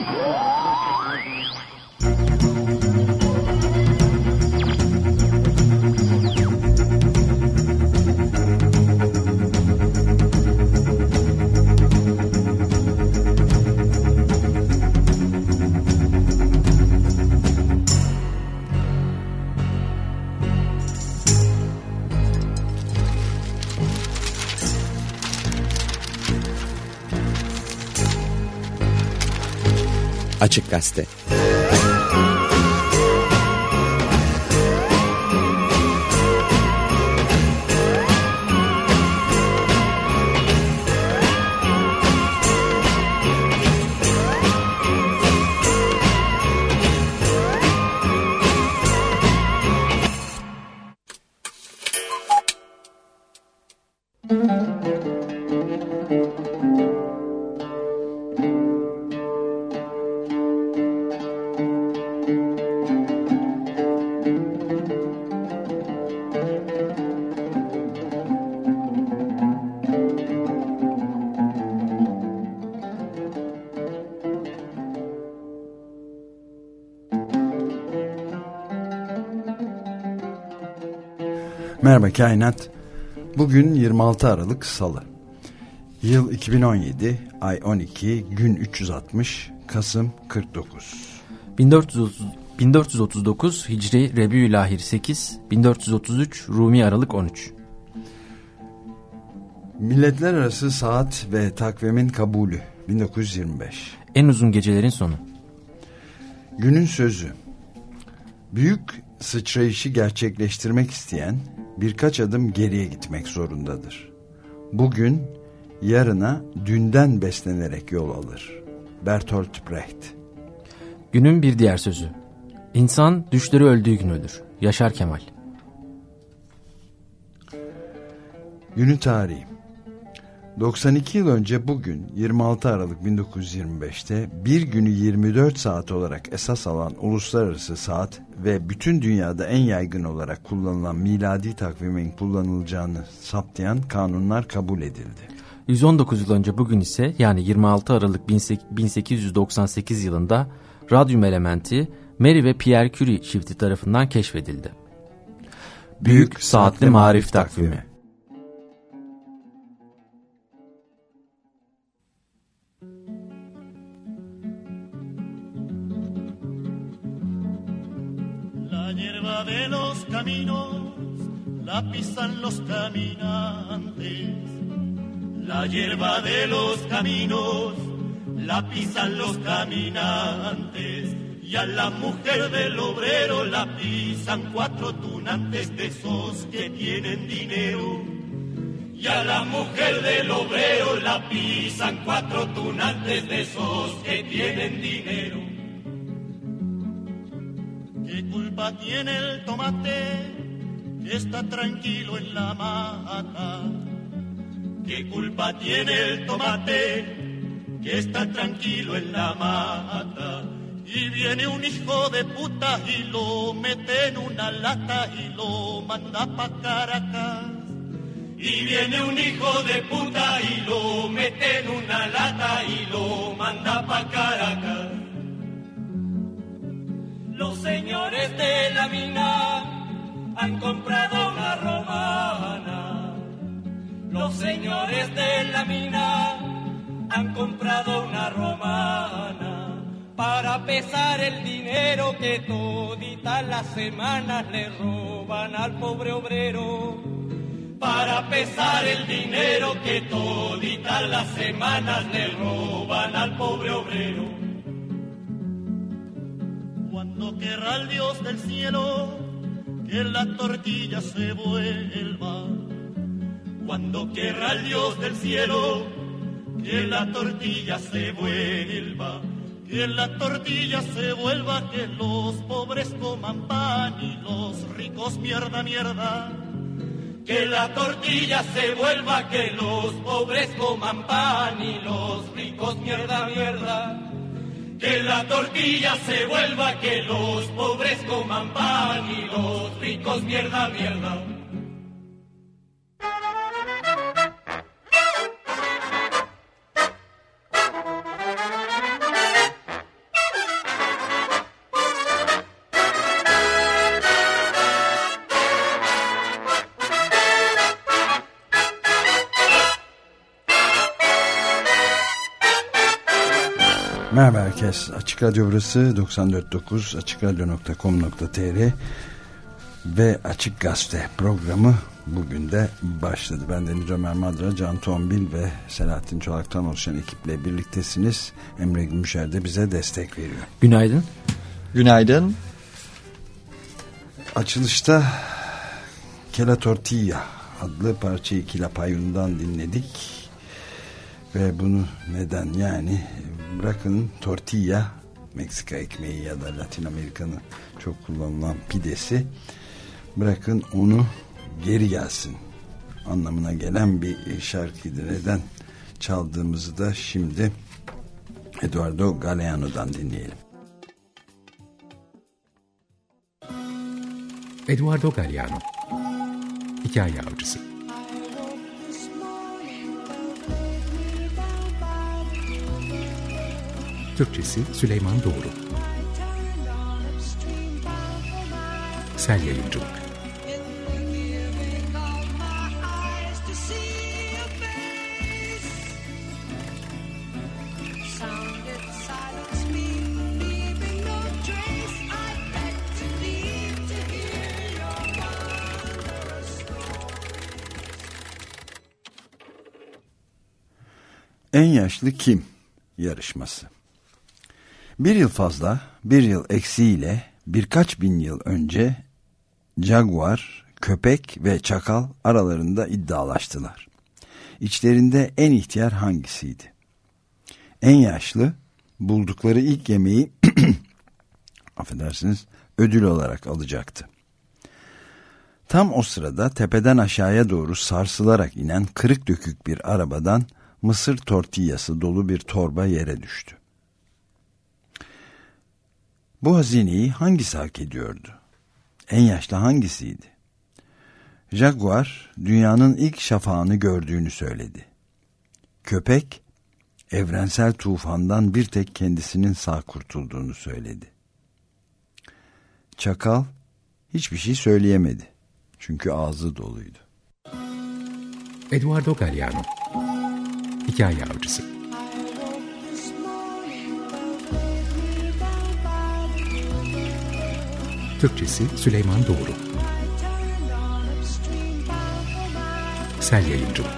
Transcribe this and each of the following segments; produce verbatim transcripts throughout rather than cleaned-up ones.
Açık Gazete. Merhaba Kainat. Bugün yirmi altı Aralık Salı. Yıl iki bin on yedi, ay on iki, gün üç yüz altmış, Kasım kırk dokuz. bin dört yüz otuz, bin dört yüz otuz dokuz Hicri Rebiülahir sekiz, bin dört yüz otuz üç Rumi Aralık on üç. Milletler Arası Saat ve Takvimin Kabulü bin dokuz yüz yirmi beş. En uzun gecelerin sonu. Günün sözü. Büyük sıçrayışı gerçekleştirmek isteyen birkaç adım geriye gitmek zorundadır. Bugün yarına dünden beslenerek yol alır. Bertolt Brecht. Günün bir diğer sözü. İnsan düşleri öldüğü gün ölür. Yaşar Kemal. Günün tarihi. doksan iki yıl önce bugün yirmi altı Aralık bin dokuz yüz yirmi beşte bir günü yirmi dört saat olarak esas alan uluslararası saat ve bütün dünyada en yaygın olarak kullanılan miladi takvimin kullanılacağını saptayan kanunlar kabul edildi. yüz on dokuz yıl önce bugün ise yani yirmi altı Aralık bin sekiz yüz doksan sekiz yılında radyum elementi Marie ve Pierre Curie çifti tarafından keşfedildi. Büyük Saatli Marif Takvimi. De los caminos la pisan los caminantes, la hierba de los caminos la pisan los caminantes, y a la mujer del obrero la pisan cuatro tunantes de esos que tienen dinero, y a la mujer del obrero la pisan cuatro tunantes de esos que tienen dinero. ¿Qué culpa tiene el tomate que está tranquilo en la mata? ¿Qué culpa tiene el tomate que está tranquilo en la mata? Y viene un hijo de puta y lo mete en una lata y lo manda pa' Caracas. Y viene un hijo de puta y lo mete en una lata y lo manda pa' Caracas. Los señores de la mina han comprado una romana. Los señores de la mina han comprado una romana para pesar el dinero que toditas las semanas le roban al pobre obrero. Para pesar el dinero que toditas las semanas le roban al pobre obrero. Cuando querrá el Dios del cielo que la tortilla se vuelva, cuando querrá el Dios del cielo que la tortilla se vuelva, que la tortilla se vuelva, que los pobres coman pan y los ricos mierda, mierda. Que la tortilla se vuelva, que los pobres coman pan y los ricos mierda, mierda. Que la tortilla se vuelva, que los pobres coman pan y los ricos mierda, mierda. Merhaba herkes. Açık Radyo burası doksan dört nokta dokuz açık radyo nokta com nokta tr ve Açık Gazete programı bugün de başladı. Ben Deniz Ömer Madra, Can Tombil ve Selahattin Çolak'tan oluşan ekiple birliktesiniz. Emre Gümüşer de bize destek veriyor. Günaydın. Günaydın. Açılışta Que la Tortilla adlı parçayı Quilapayun'dan dinledik. Ve bunu neden, yani bırakın tortilla, Meksika ekmeği ya da Latin Amerika'nın çok kullanılan pidesi, bırakın onu geri gelsin anlamına gelen bir şarkıydı. Neden çaldığımızı da şimdi Eduardo Galeano'dan dinleyelim. Eduardo Galeano, Hikaye Avcısı. Türkçesi Süleyman Doğru. Sel Yayıncılık. En yaşlı kim yarışması. Bir yıl fazla, bir yıl eksiğiyle birkaç bin yıl önce jaguar, köpek ve çakal aralarında iddialaştılar. İçlerinde en ihtiyar hangisiydi? En yaşlı buldukları ilk yemeği affedersiniz ödül olarak alacaktı. Tam o sırada tepeden aşağıya doğru sarsılarak inen kırık dökük bir arabadan mısır tortillası dolu bir torba yere düştü. Bu hazineyi hangisi hak ediyordu? En yaşlı hangisiydi? Jaguar, dünyanın ilk şafağını gördüğünü söyledi. Köpek, evrensel tufandan bir tek kendisinin sağ kurtulduğunu söyledi. Çakal, hiçbir şey söyleyemedi. Çünkü ağzı doluydu. Eduardo Galeano, Hikaye Avcısı. Türkçesi Süleyman Doğru. Sel Yayıncılık.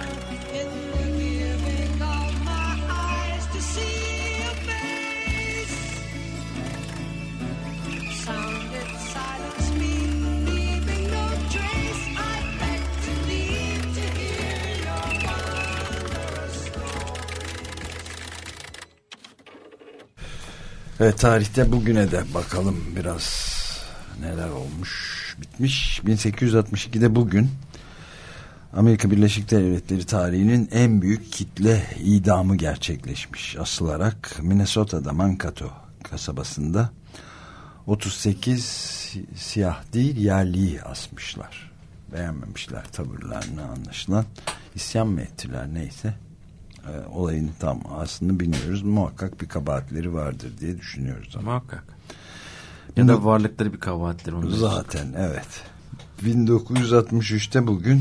Evet, tarihte bugüne de bakalım biraz. Neler olmuş, bitmiş. bin sekiz yüz altmış ikide bugün Amerika Birleşik Devletleri tarihinin en büyük kitle idamı gerçekleşmiş. Asılarak Minnesota'da Mankato kasabasında otuz sekiz siyah değil yerliyi asmışlar. Beğenmemişler tavırlarını, anlaşılan. İsyan mı ettiler, neyse. Ee, olayın tam aslında bilmiyoruz. Muhakkak bir kabahatleri vardır diye düşünüyoruz. Ama. Muhakkak. Ya da varlıkları bir kabahattir. Zaten için. Evet. bin dokuz yüz altmış üçte bugün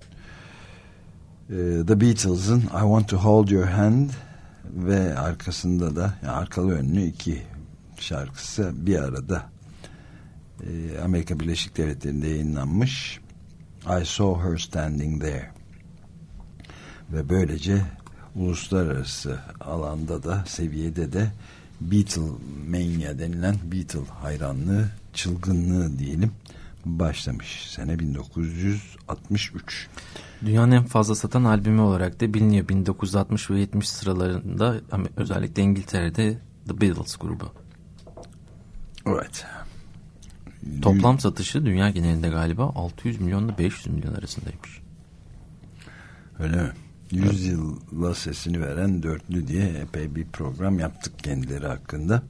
e, The Beatles'ın I Want to Hold Your Hand ve arkasında da, yani arkalı önlü iki şarkısı bir arada e, Amerika Birleşik Devletleri'nde yayınlanmış. I Saw Her Standing There. Ve böylece uluslararası alanda da, seviyede de Beatlemania denilen Beatle hayranlığı, çılgınlığı diyelim, başlamış. Sene bin dokuz yüz altmış üç. Dünyanın en fazla satan albümü olarak da biliniyor. bin dokuz yüz altmış ve yetmiş sıralarında özellikle İngiltere'de The Beatles grubu. Evet. Toplam satışı dünya genelinde galiba altı yüz milyonla beş yüz milyon arasındaymış. Öyle mi? yüz yılla sesini veren dörtlü diye epey bir program yaptık kendileri hakkında.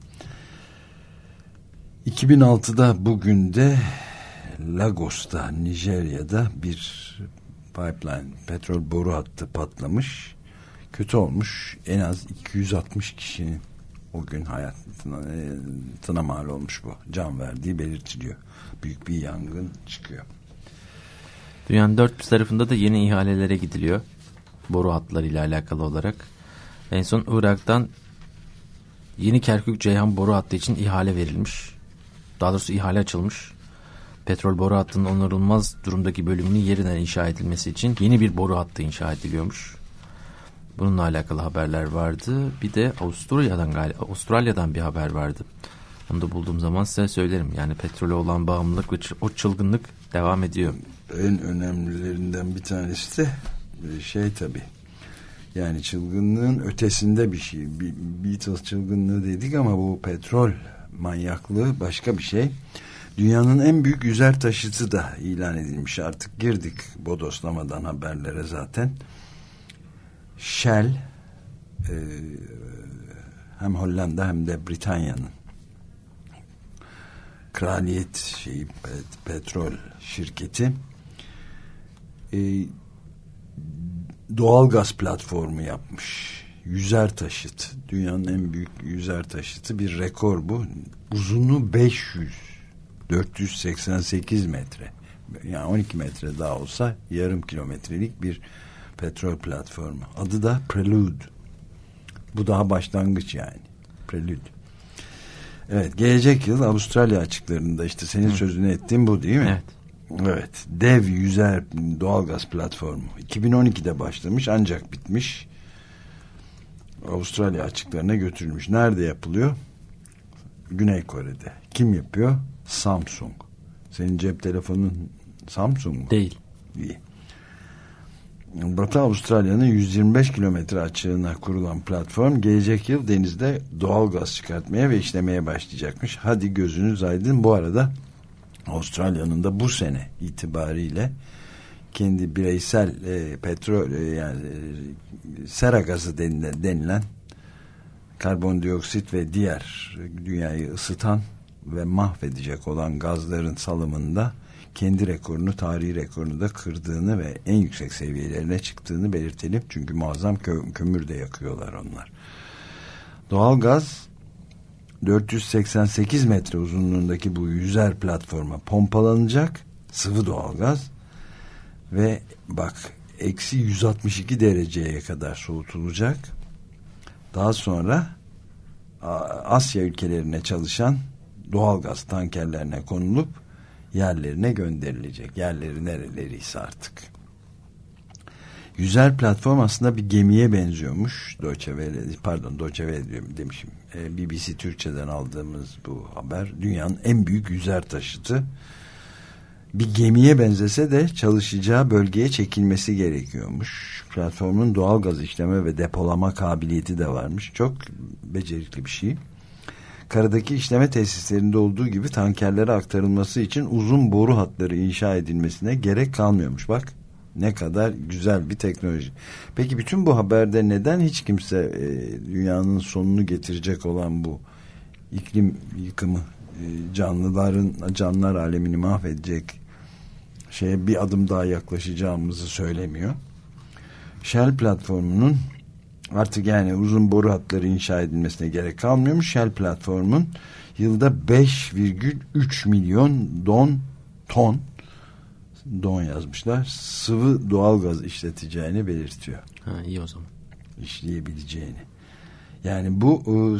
iki bin altıda bugün de Lagos'ta, Nijerya'da bir pipeline, petrol boru hattı patlamış. Kötü olmuş. En az iki yüz altmış kişinin o gün hayatına mal olmuş bu. Can verdiği belirtiliyor. Büyük bir yangın çıkıyor. Dünyanın dört bir tarafında da yeni ihalelere gidiliyor. Boru hatları ile alakalı olarak. En son Irak'tan Yeni Kerkük-Ceyhan boru hattı için ihale verilmiş. Daha doğrusu ihale açılmış. Petrol boru hattının onarılmaz durumdaki bölümünün yeniden inşa edilmesi için yeni bir boru hattı inşa ediliyormuş. Bununla alakalı haberler vardı. Bir de Avustralya'dan galiba Avustralya'dan bir haber vardı. Onu da bulduğum zaman size söylerim. Yani petrole olan bağımlılık ve o çılgınlık devam ediyor. En önemlilerinden bir tanesi de şey tabii. Yani çılgınlığın ötesinde bir şey. Beatles çılgınlığı dedik ama bu petrol manyaklığı başka bir şey. Dünyanın en büyük yüzer taşıtı da ilan edilmiş. Artık girdik bodoslamadan haberlere zaten. Shell e, hem Hollanda hem de Britanya'nın kraliyet şeyi pet, petrol şirketi e, doğal gaz platformu yapmış. Yüzer taşıt. Dünyanın en büyük yüzer taşıtı, bir rekor bu. Uzunluğu beş yüz dört yüz seksen sekiz metre. Yani on iki metre daha olsa yarım kilometrelik bir petrol platformu. Adı da Prelude. Bu daha başlangıç yani. Prelude. Evet, gelecek yıl Avustralya açıklarında işte senin Hı. sözünü ettiğin bu değil mi? Evet. Evet. Dev yüzer doğalgaz platformu. iki bin on ikide başlamış ancak bitmiş. Avustralya açıklarına götürülmüş. Nerede yapılıyor? Güney Kore'de. Kim yapıyor? Samsung. Senin cep telefonun Samsung mu? Değil. İyi. Batı Avustralya'nın yüz yirmi beş kilometre açığına kurulan platform gelecek yıl denizde doğal gaz çıkartmaya ve işlemeye başlayacakmış. Hadi gözünüz aydın. Bu arada Avustralya'nın da bu sene itibariyle kendi bireysel e, petrol e, yani e, sera gazı denilen, denilen karbondioksit ve diğer dünyayı ısıtan ve mahvedecek olan gazların salımında kendi rekorunu, tarihi rekorunu da kırdığını ve en yüksek seviyelerine çıktığını belirtelim. Çünkü muazzam kö- kömür de yakıyorlar onlar. Doğalgaz dört yüz seksen sekiz metre uzunluğundaki bu yüzer platforma pompalanacak, sıvı doğalgaz, ve bak eksi yüz altmış iki dereceye kadar soğutulacak. Daha sonra Asya ülkelerine çalışan doğalgaz tankerlerine konulup yerlerine gönderilecek. Yerleri nereleriyse artık. Yüzer platform aslında bir gemiye benziyormuş. Deutsche Welle, pardon Deutsche Welle demişim. B B C Türkçe'den aldığımız bu haber. Dünyanın en büyük yüzer taşıtı. Bir gemiye benzese de çalışacağı bölgeye çekilmesi gerekiyormuş. Platformun doğal gaz işleme ve depolama kabiliyeti de varmış. Çok becerikli bir şey. Karadaki işleme tesislerinde olduğu gibi tankerlere aktarılması için uzun boru hatları inşa edilmesine gerek kalmıyormuş. Bak ne kadar güzel bir teknoloji. Peki bütün bu haberde neden hiç kimse e, dünyanın sonunu getirecek olan bu iklim yıkımı, e, canlıların canlılar alemini mahvedecek şeye bir adım daha yaklaşacağımızı söylemiyor? Shell platformunun artık yani uzun boru hatları inşa edilmesine gerek kalmıyormuş. Shell platformun yılda beş virgül üç milyon don ton don yazmışlar. Sıvı doğalgaz işleteceğini belirtiyor. Ha, iyi o zaman. İşleyebileceğini. Yani bu ıı,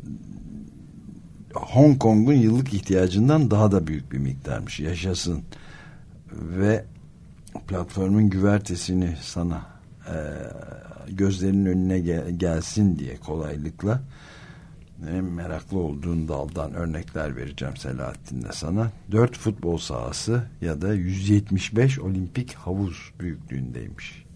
Hong Kong'un yıllık ihtiyacından daha da büyük bir miktarmış. Yaşasın. Ve platformun güvertesini sana e, gözlerinin önüne gel, gelsin diye kolaylıkla en meraklı olduğun daldan örnekler vereceğim Selahattin'le sana. Dört futbol sahası ya da yüz yetmiş beş olimpik havuz büyüklüğündeymiş.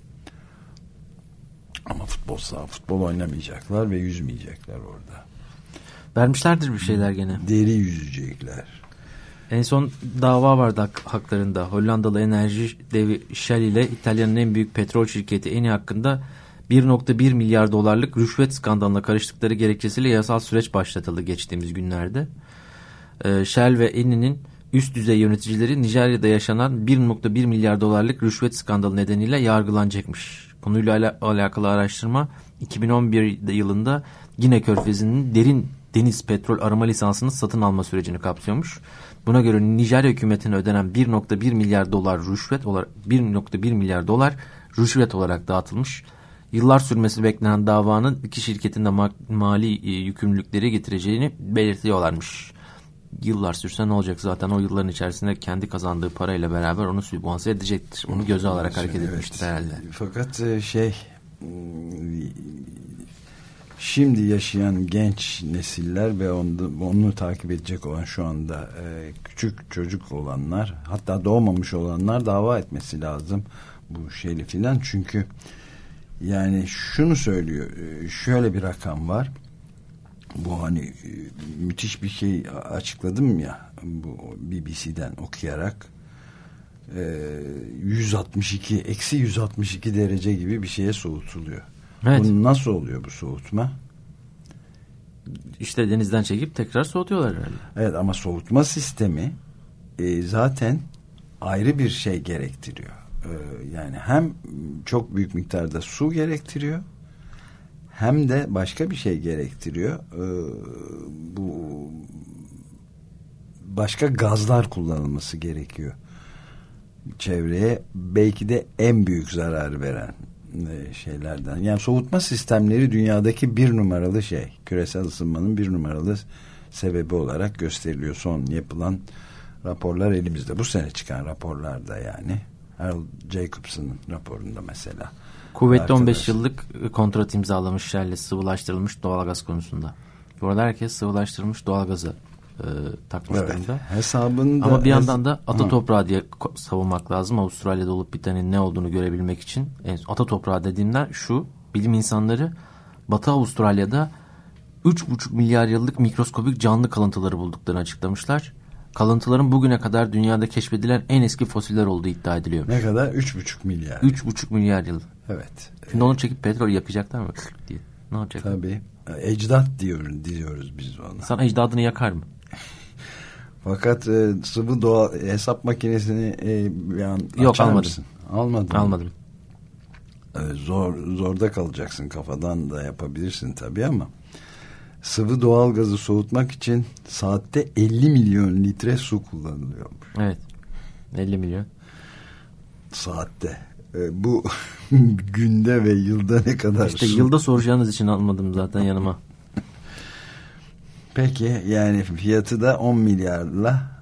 Ama futbol saha, futbol oynamayacaklar ve yüzmeyecekler orada. Vermişlerdir bir şeyler gene. Deri yüzecekler. En son dava vardı hak, haklarında. Hollandalı enerji devi Shell ile İtalya'nın en büyük petrol şirketi Eni hakkında bir virgül bir milyar dolarlık rüşvet skandalına karıştıkları gerekçesiyle yasal süreç başlatıldı geçtiğimiz günlerde. Ee, Shell ve Eni'nin üst düzey yöneticileri Nijerya'da yaşanan bir virgül bir milyar dolarlık rüşvet skandalı nedeniyle yargılanacakmış. Konuyla ala- alakalı araştırma iki bin on bir yılında Gine Körfezi'nin derin deniz petrol arama lisansını satın alma sürecini kapsıyormuş. Buna göre Nijerya hükümetine ödenen bir virgül bir milyar dolar rüşvet olarak bir virgül bir milyar dolar rüşvet olarak dağıtılmış. yıllar sürmesi beklenen davanın iki şirketin de ma- mali e, yükümlülükleri getireceğini belirtiyorlarmış. Yıllar sürse ne olacak, zaten o yılların içerisinde kendi kazandığı parayla beraber onu sübvanse edecektir. Onu göze alarak hareket evet. etmiştir herhalde. Fakat şey, şimdi yaşayan genç nesiller ve onu, onu takip edecek olan şu anda küçük çocuk olanlar, hatta doğmamış olanlar dava etmesi lazım bu şeyle filan. Çünkü yani şunu söylüyor, şöyle bir rakam var. Bu hani müthiş bir şey açıkladım ya, bu B B C'den okuyarak, yüz altmış iki eksi yüz altmış iki derece gibi bir şeye soğutuluyor. Evet. Bunun nasıl oluyor bu soğutma? İşte denizden çekip tekrar soğutuyorlar herhalde. Evet, ama soğutma sistemi e, zaten ayrı bir şey gerektiriyor. E, yani hem çok büyük miktarda su gerektiriyor, hem de başka bir şey gerektiriyor. Ee, bu başka gazlar kullanılması gerekiyor çevreye. Belki de en büyük zarar veren e, şeylerden. Yani soğutma sistemleri dünyadaki bir numaralı şey. Küresel ısınmanın bir numaralı sebebi olarak gösteriliyor. Son yapılan raporlar elimizde. Bu sene çıkan raporlarda yani. Harold Jacobson'ın raporunda mesela. Kuvvetli Arkadaş. on beş yıllık kontrat imzalamış Shell'le sıvılaştırılmış doğalgaz konusunda. Burada herkes sıvılaştırılmış doğalgazı e, takmış evet. durumda. Hesabında ama bir yandan da hes- ata toprağı diye savunmak lazım. Avustralya'da olup bitenin ne olduğunu görebilmek için. Yani ata toprağı dediğimden şu, bilim insanları Batı Avustralya'da üç buçuk milyar yıllık mikroskobik canlı kalıntıları bulduklarını açıklamışlar. Kalıntıların bugüne kadar dünyada keşfedilen en eski fosiller olduğu iddia ediliyor. Ne kadar? üç buçuk milyar. üç buçuk milyar yıl. Evet. Şimdi onu çekip petrol yakacaklar mı diye. Ne olacak? Tabii. Ecdat diyoruz, diyoruz biz ona. İnsan ecdadını yakar mı? Fakat e, sıvı doğa hesap makinesini e, bir an Yok, açar almadım. mısın? Almadım. Almadım. E, zor zorda kalacaksın, kafadan da yapabilirsin tabii, ama sıvı doğal gazı soğutmak için saatte elli milyon litre su kullanılıyormuş. Evet. elli milyon. Saatte. E, bu günde ve yılda ne kadar İşte su? yılda soracağınız için almadım zaten yanıma. Peki yani fiyatı da on milyarla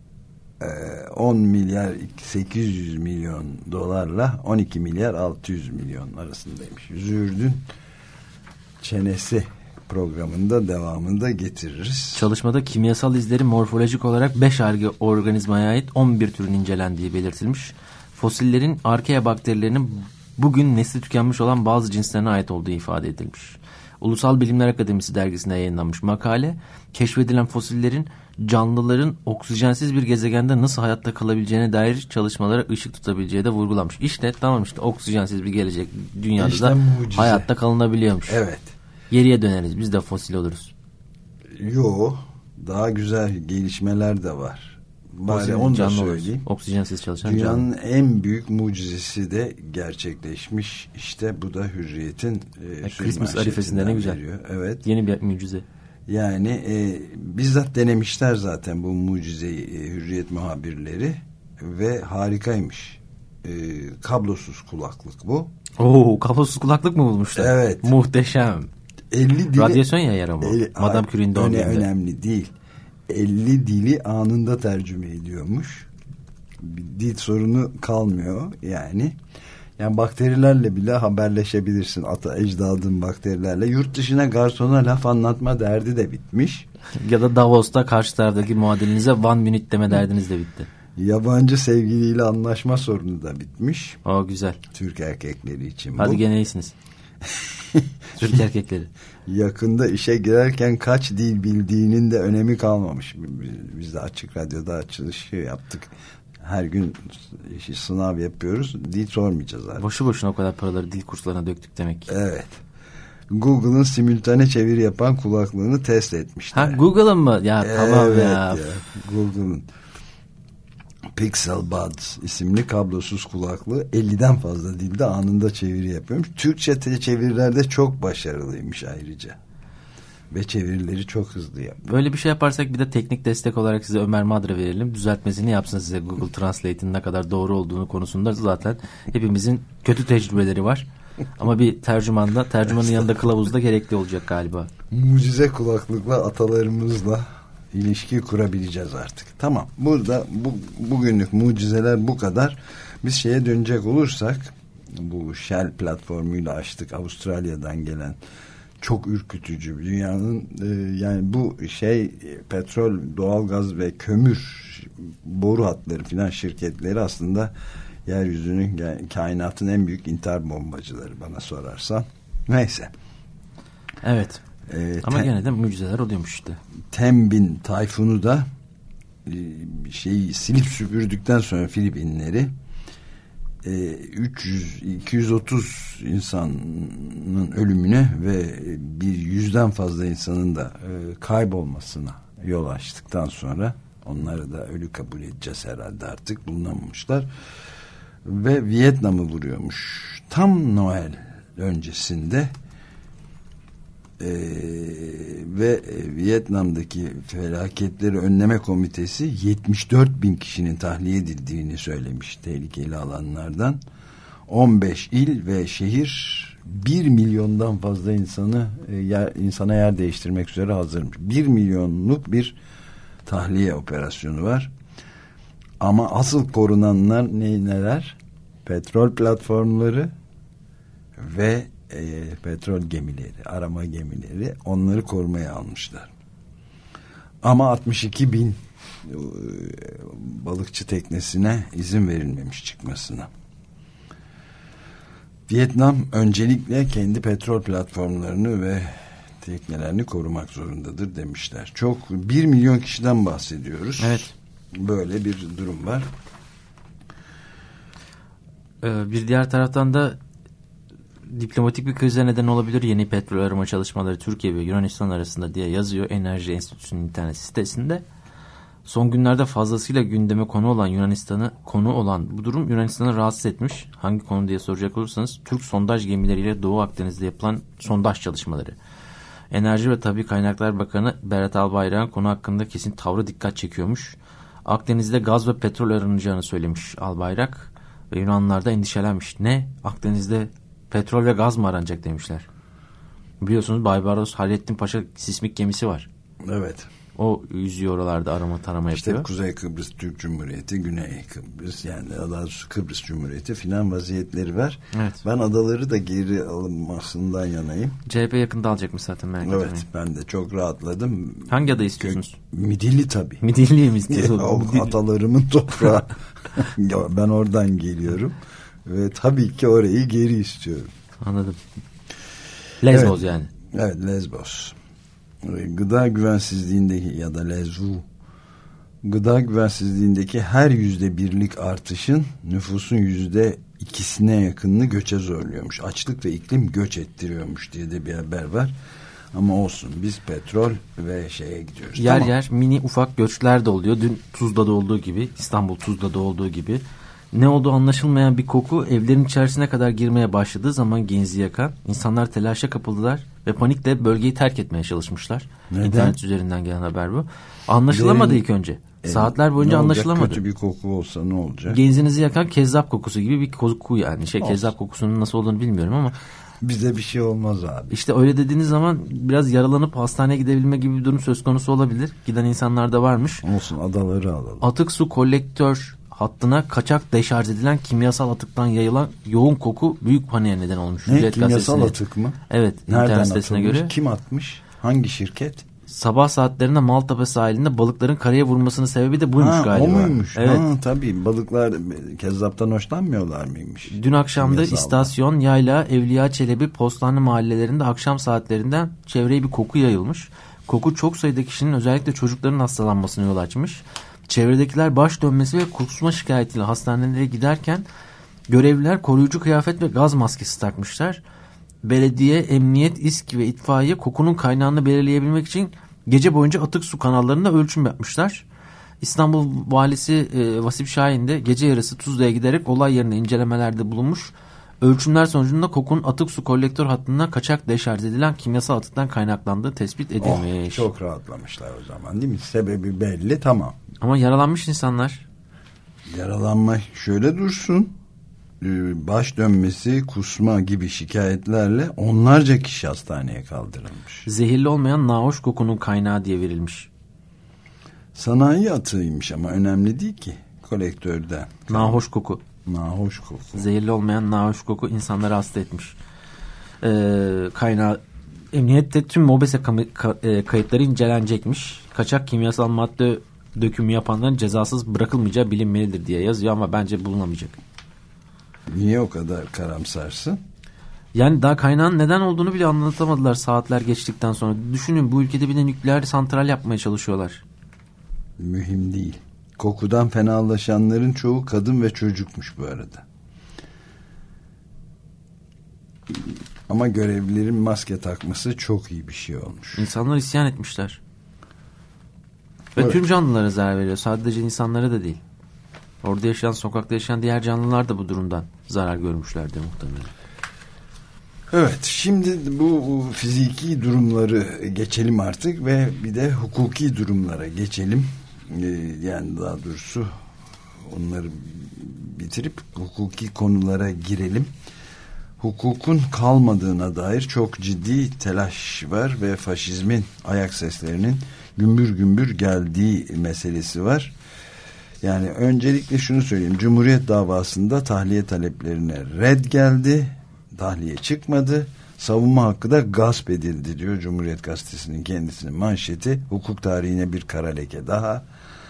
on milyar sekiz yüz milyon dolarla on iki milyar altı yüz milyon arasındaymış. Züğürdün çenesi programında devamında getiririz. Çalışmada kimyasal izleri morfolojik olarak beş Ar-Ge organizmaya ait on bir türün incelendiği belirtilmiş. Fosillerin Archaea bakterilerinin bugün nesli tükenmiş olan bazı cinslerine ait olduğu ifade edilmiş. Ulusal Bilimler Akademisi dergisinde yayınlanmış makale, keşfedilen fosillerin canlıların oksijensiz bir gezegende nasıl hayatta kalabileceğine dair çalışmalara ışık tutabileceği de vurgulamış. İşte tamam, işte oksijensiz bir gelecek dünyada işte da mucize. Hayatta kalınabiliyormuş. Evet. Geriye döneriz, biz de fosil oluruz. Yo, daha güzel gelişmeler de var. Bari onu da söyleyeyim. Oksijensiz çalışan dünyanın canlı. en büyük mucizesi de gerçekleşmiş. İşte bu da Hürriyet'in e, Christmas arifesinde ne güzel. Veriyor. Evet. Yeni bir mucize. Yani e, bizzat denemişler zaten bu mucizeyi e, Hürriyet muhabirleri ve harikaymış. E, kablosuz kulaklık bu. Oo, kablosuz kulaklık mı bulmuşlar? Evet. Muhteşem. elli dili, radyasyon yayar ama. elli, Madame Curie'nin doğum öne, gününde. önemli değil. elli dili anında tercüme ediyormuş. Bir dil sorunu kalmıyor yani. Yani bakterilerle bile haberleşebilirsin. Ata ecdadın bakterilerle. Yurt dışına garsona laf anlatma derdi de bitmiş. Ya da Davos'ta karşı taraftaki muadilinize one minute deme derdiniz de bitti. Yabancı sevgiliyle anlaşma sorunu da bitmiş. O güzel. Türk erkekleri için bu. Hadi gene iyisiniz. Türk erkekleri. Yakında işe girerken kaç dil bildiğinin de önemi kalmamış. Biz de Açık Radyo'da açılışı yaptık. Her gün sınav yapıyoruz. Dil sormayacağız artık. Boşu boşuna o kadar paraları dil kurslarına döktük demek ki. Evet. Google'ın simültane çeviri yapan kulaklığını test etmişler. Ha, Google'ın mı? Ya evet tamam ya. ya. Google'ın Pixel Buds isimli kablosuz kulaklığı elliden fazla dilde anında çeviri yapıyormuş. Türkçe çevirilerde çok başarılıymış ayrıca. Ve çevirileri çok hızlı yapıyor. Böyle bir şey yaparsak bir de teknik destek olarak size Ömer Madra verelim. Düzeltmesini yapsın size, Google Translate'in ne kadar doğru olduğunu konusunda zaten hepimizin kötü tecrübeleri var. Ama bir tercümanda, tercümanın yanında kılavuz da gerekli olacak galiba. Mucize kulaklıkla atalarımızla ilişki kurabileceğiz artık. Tamam. Burada bu, bugünlük mucizeler bu kadar. Biz şeye dönecek olursak, bu Shell platformuyla açtık, Avustralya'dan gelen çok ürkütücü, dünyanın e, yani bu şey petrol, doğalgaz ve kömür boru hatları filan şirketleri aslında yeryüzünün, kainatın en büyük intihar bombacıları bana sorarsan. Neyse. Evet. Ee, Ama ten, gene de mucizeler oluyormuş işte. Tembin tayfunu da e, şeyi silip süpürdükten sonra Filipinleri e, üç yüz iki yüz otuz insanın ölümüne ve bir yüzden fazla insanın da e, kaybolmasına yol açtıktan sonra, onları da ölü kabul edeceğiz herhalde, artık bulunamamışlar ve Vietnam'ı vuruyormuş. Tam Noel öncesinde Ee, ve e, Vietnam'daki felaketleri önleme komitesi yetmiş dört bin kişinin tahliye edildiğini söylemiş tehlikeli alanlardan. on beş il ve şehir bir milyondan fazla insanı e, yer, insana yer değiştirmek üzere hazırmış. bir milyonluk bir tahliye operasyonu var. Ama asıl korunanlar ne, neler? Petrol platformları ve E, petrol gemileri, arama gemileri, onları korumaya almışlar. Ama altmış iki bin e, balıkçı teknesine izin verilmemiş çıkmasına. Vietnam öncelikle kendi petrol platformlarını ve teknelerini korumak zorundadır demişler. Çok, bir milyon kişiden bahsediyoruz. Evet. Böyle bir durum var. Ee, bir diğer taraftan da diplomatik bir krize neden olabilir yeni petrol arama çalışmaları Türkiye ve Yunanistan arasında diye yazıyor Enerji Enstitüsü'nün internet sitesinde. Son günlerde fazlasıyla gündeme konu olan Yunanistan'ı konu olan bu durum Yunanistan'ı rahatsız etmiş. Hangi konu diye soracak olursanız Türk sondaj gemileriyle Doğu Akdeniz'de yapılan sondaj çalışmaları. Enerji ve Tabii Kaynaklar Bakanı Berat Albayrak'ın konu hakkında kesin tavrı dikkat çekiyormuş. Akdeniz'de gaz ve petrol aranacağını söylemiş Albayrak ve Yunanlılar da endişelenmiş. Ne? Akdeniz'de petrol ve gaz mı aranacak demişler. Biliyorsunuz Baybaros Hayrettin Paşa sismik gemisi var. Evet. O yüzüyor oralarda, arama tarama işte yapıyor. Kuzey Kıbrıs Türk Cumhuriyeti, Güney Kıbrıs, yani daha Kıbrıs Cumhuriyeti filan vaziyetleri var. Evet. Ben adaları da geri alınmasından yanayım. C H P yakında alacakmış zaten, merak etmeyin. Evet, ben de çok rahatladım. Hangi adayı istiyorsunuz? Midilli tabii. Midilli'yi mi istiyorsunuz? O atalarımın toprağı. Ben oradan geliyorum. Ve tabii ki orayı geri istiyorum. Anladım. Lesbos evet. yani. Evet, Lesbos. Gıda güvensizliğindeki ya da Lesvu, gıda güvensizliğindeki her yüzde birlik artışın nüfusun yüzde ikisine yakınını göçe zorluyormuş. Açlık ve iklim göç ettiriyormuş diye de bir haber var. Ama olsun, biz petrol ve şeye gidiyoruz. Yer tamam. yer mini ufak göçler de oluyor. Dün Tuzla'da olduğu gibi, İstanbul Tuzla'da olduğu gibi. Ne olduğu anlaşılmayan bir koku evlerin içerisine kadar girmeye başladığı zaman genzi yakan, insanlar telaşa kapıldılar ve panikle bölgeyi terk etmeye çalışmışlar. Neden? İnternet üzerinden gelen haber bu. Anlaşılamadı Derin, ilk önce. E, Saatler boyunca anlaşılamadı. Kötü bir koku olsa ne olacak? Genzinizi yakan kezzap kokusu gibi bir koku yani. Şey, olsun. kezzap kokusunun nasıl olduğunu bilmiyorum ama Bize bir şey olmaz abi. İşte öyle dediğiniz zaman biraz yaralanıp hastaneye gidebilme gibi bir durum söz konusu olabilir. Giden insanlar da varmış. Olsun, adaları alalım. Atık su kolektör hattına kaçak deşarj edilen kimyasal atıktan yayılan yoğun koku büyük paniğe neden olmuş. Ne, Hürriyet kimyasal gazetesine. atık mı? Evet. Nereden internet sitesine atılmış? göre. Kim atmış? Hangi şirket? Sabah saatlerinde Maltepe sahilinde balıkların karaya vurmasının sebebi de buymuş ha, galiba. O muymuş? Evet. Ha, tabii balıklar kezzaptan hoşlanmıyorlar mıymış? Dün akşam da Kimyasaldan. istasyon, Yayla, Evliya Çelebi, Postane mahallelerinde akşam saatlerinden çevreye bir koku yayılmış. Koku çok sayıda kişinin, özellikle çocukların hastalanmasına yol açmış. Çevredekiler baş dönmesi ve kusma şikayetiyle hastanelere giderken görevliler koruyucu kıyafet ve gaz maskesi takmışlar. Belediye, emniyet, İSK ve itfaiye kokunun kaynağını belirleyebilmek için gece boyunca atık su kanallarında ölçüm yapmışlar. İstanbul Valisi e, Vasip Şahin de gece yarısı Tuzla'ya giderek olay yerine incelemelerde bulunmuş. Ölçümler sonucunda kokunun atık su kolektör hattına kaçak deşarj edilen kimyasal atıktan kaynaklandığı tespit edilmiş. Oh, çok rahatlamışlar o zaman, değil mi? Sebebi belli, tamam. Ama yaralanmış insanlar. Yaralanma şöyle dursun. baş dönmesi, kusma gibi şikayetlerle onlarca kişi hastaneye kaldırılmış. Zehirli olmayan nahoş kokunun kaynağı diye verilmiş. Sanayi atığıymış ama önemli değil ki kolektörden. Nahoş koku. Nahoş koku. Zehirli olmayan nahoş koku insanları hasta etmiş. Ee, kaynağı emniyette tüm MOBESE kayıtları incelenecekmiş. Kaçak kimyasal madde dökümü yapanların cezasız bırakılmayacağı bilinmelidir diye yazıyor ama bence bulunamayacak. Niye o kadar karamsarsın? Yani daha kaynağın neden olduğunu bile anlatamadılar saatler geçtikten sonra. Düşünün, bu ülkede bir de nükleer santral yapmaya çalışıyorlar. Mühim değil. Kokudan fenalaşanların çoğu kadın ve çocukmuş bu arada. Ama görevlilerin maske takması çok iyi bir şey olmuş. İnsanlar isyan etmişler. Ve evet. Tüm canlılara zarar veriyor. Sadece insanlara da değil. Orada yaşayan, sokakta yaşayan diğer canlılar da bu durumdan zarar görmüşlerdi muhtemelen. Evet, şimdi bu fiziki durumları geçelim artık ve bir de hukuki durumlara geçelim. Ee, yani daha doğrusu onları bitirip hukuki konulara girelim. Hukukun kalmadığına dair çok ciddi telaş var ve faşizmin ayak seslerinin gümbür gümbür geldiği meselesi var. Yani öncelikle şunu söyleyeyim. Cumhuriyet davasında tahliye taleplerine red geldi. Tahliye çıkmadı. Savunma hakkı da gasp edildi diyor Cumhuriyet Gazetesi'nin kendisinin manşeti. Hukuk tarihine bir kara leke daha.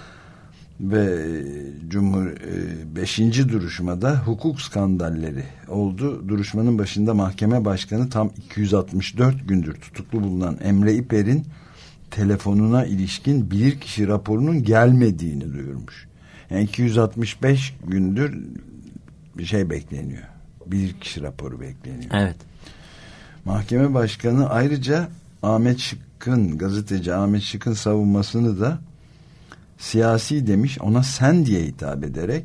Ve Cumhur beşinci duruşmada hukuk skandalleri oldu. Duruşmanın başında mahkeme başkanı tam iki yüz altmış dört gündür tutuklu bulunan Emre İper'in telefonuna ilişkin bilirkişi raporunun gelmediğini duyurmuş. Yani iki yüz altmış beş gündür bir şey bekleniyor. Bilirkişi raporu bekleniyor. Evet. Mahkeme başkanı ayrıca Ahmet Şık'ın, gazeteci Ahmet Şık'ın savunmasını da siyasi demiş, ona sen diye hitap ederek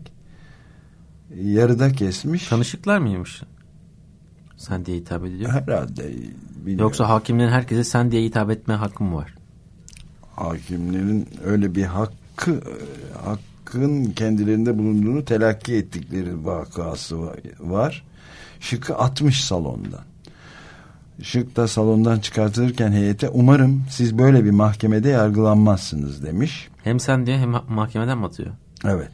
yarıda kesmiş. Tanışıklar mıymış? Sen diye hitap ediyor. Herhalde. Bilmiyorum. Yoksa hakimlerin herkese sen diye hitap etme hakkı mı var? Hakimlerin öyle bir hakkı, hakkın kendilerinde bulunduğunu telakki ettikleri vakası var. Şık'ı atmış salondan. Şık da salondan çıkartılırken heyete umarım siz böyle bir mahkemede yargılanmazsınız demiş. Hem sen diye hem mahkemeden mi atıyor? Evet.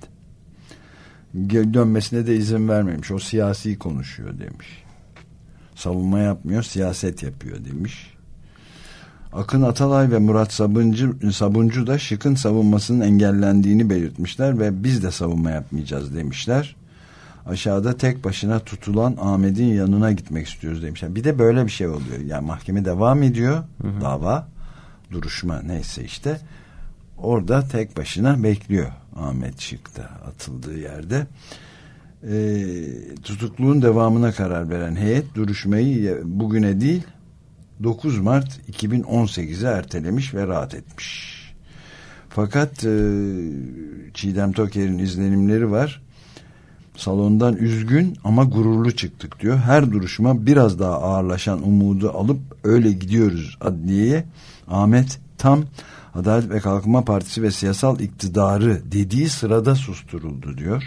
Dönmesine de izin vermemiş. O siyasi konuşuyor demiş. Savunma yapmıyor, siyaset yapıyor demiş. Akın Atalay ve Murat Sabuncu, Sabuncu da Şık'ın savunmasının engellendiğini belirtmişler ve biz de savunma yapmayacağız demişler. Aşağıda tek başına tutulan Ahmet'in yanına gitmek istiyoruz demişler. Bir de böyle bir şey oluyor. Yani mahkeme devam ediyor. Hı hı. Dava, duruşma neyse işte. Orada tek başına bekliyor Ahmet Şık'ta atıldığı yerde. E, tutukluğun devamına karar veren heyet duruşmayı bugüne değil dokuz Mart iki bin on sekize ertelemiş ve rahat etmiş. Fakat e, Çiğdem Toker'in izlenimleri var. Salondan üzgün ama gururlu çıktık diyor. Her duruşma biraz daha ağırlaşan umudu alıp öyle gidiyoruz adliyeye. Ahmet tam Adalet ve Kalkınma Partisi ve siyasal iktidarı dediği sırada susturuldu diyor.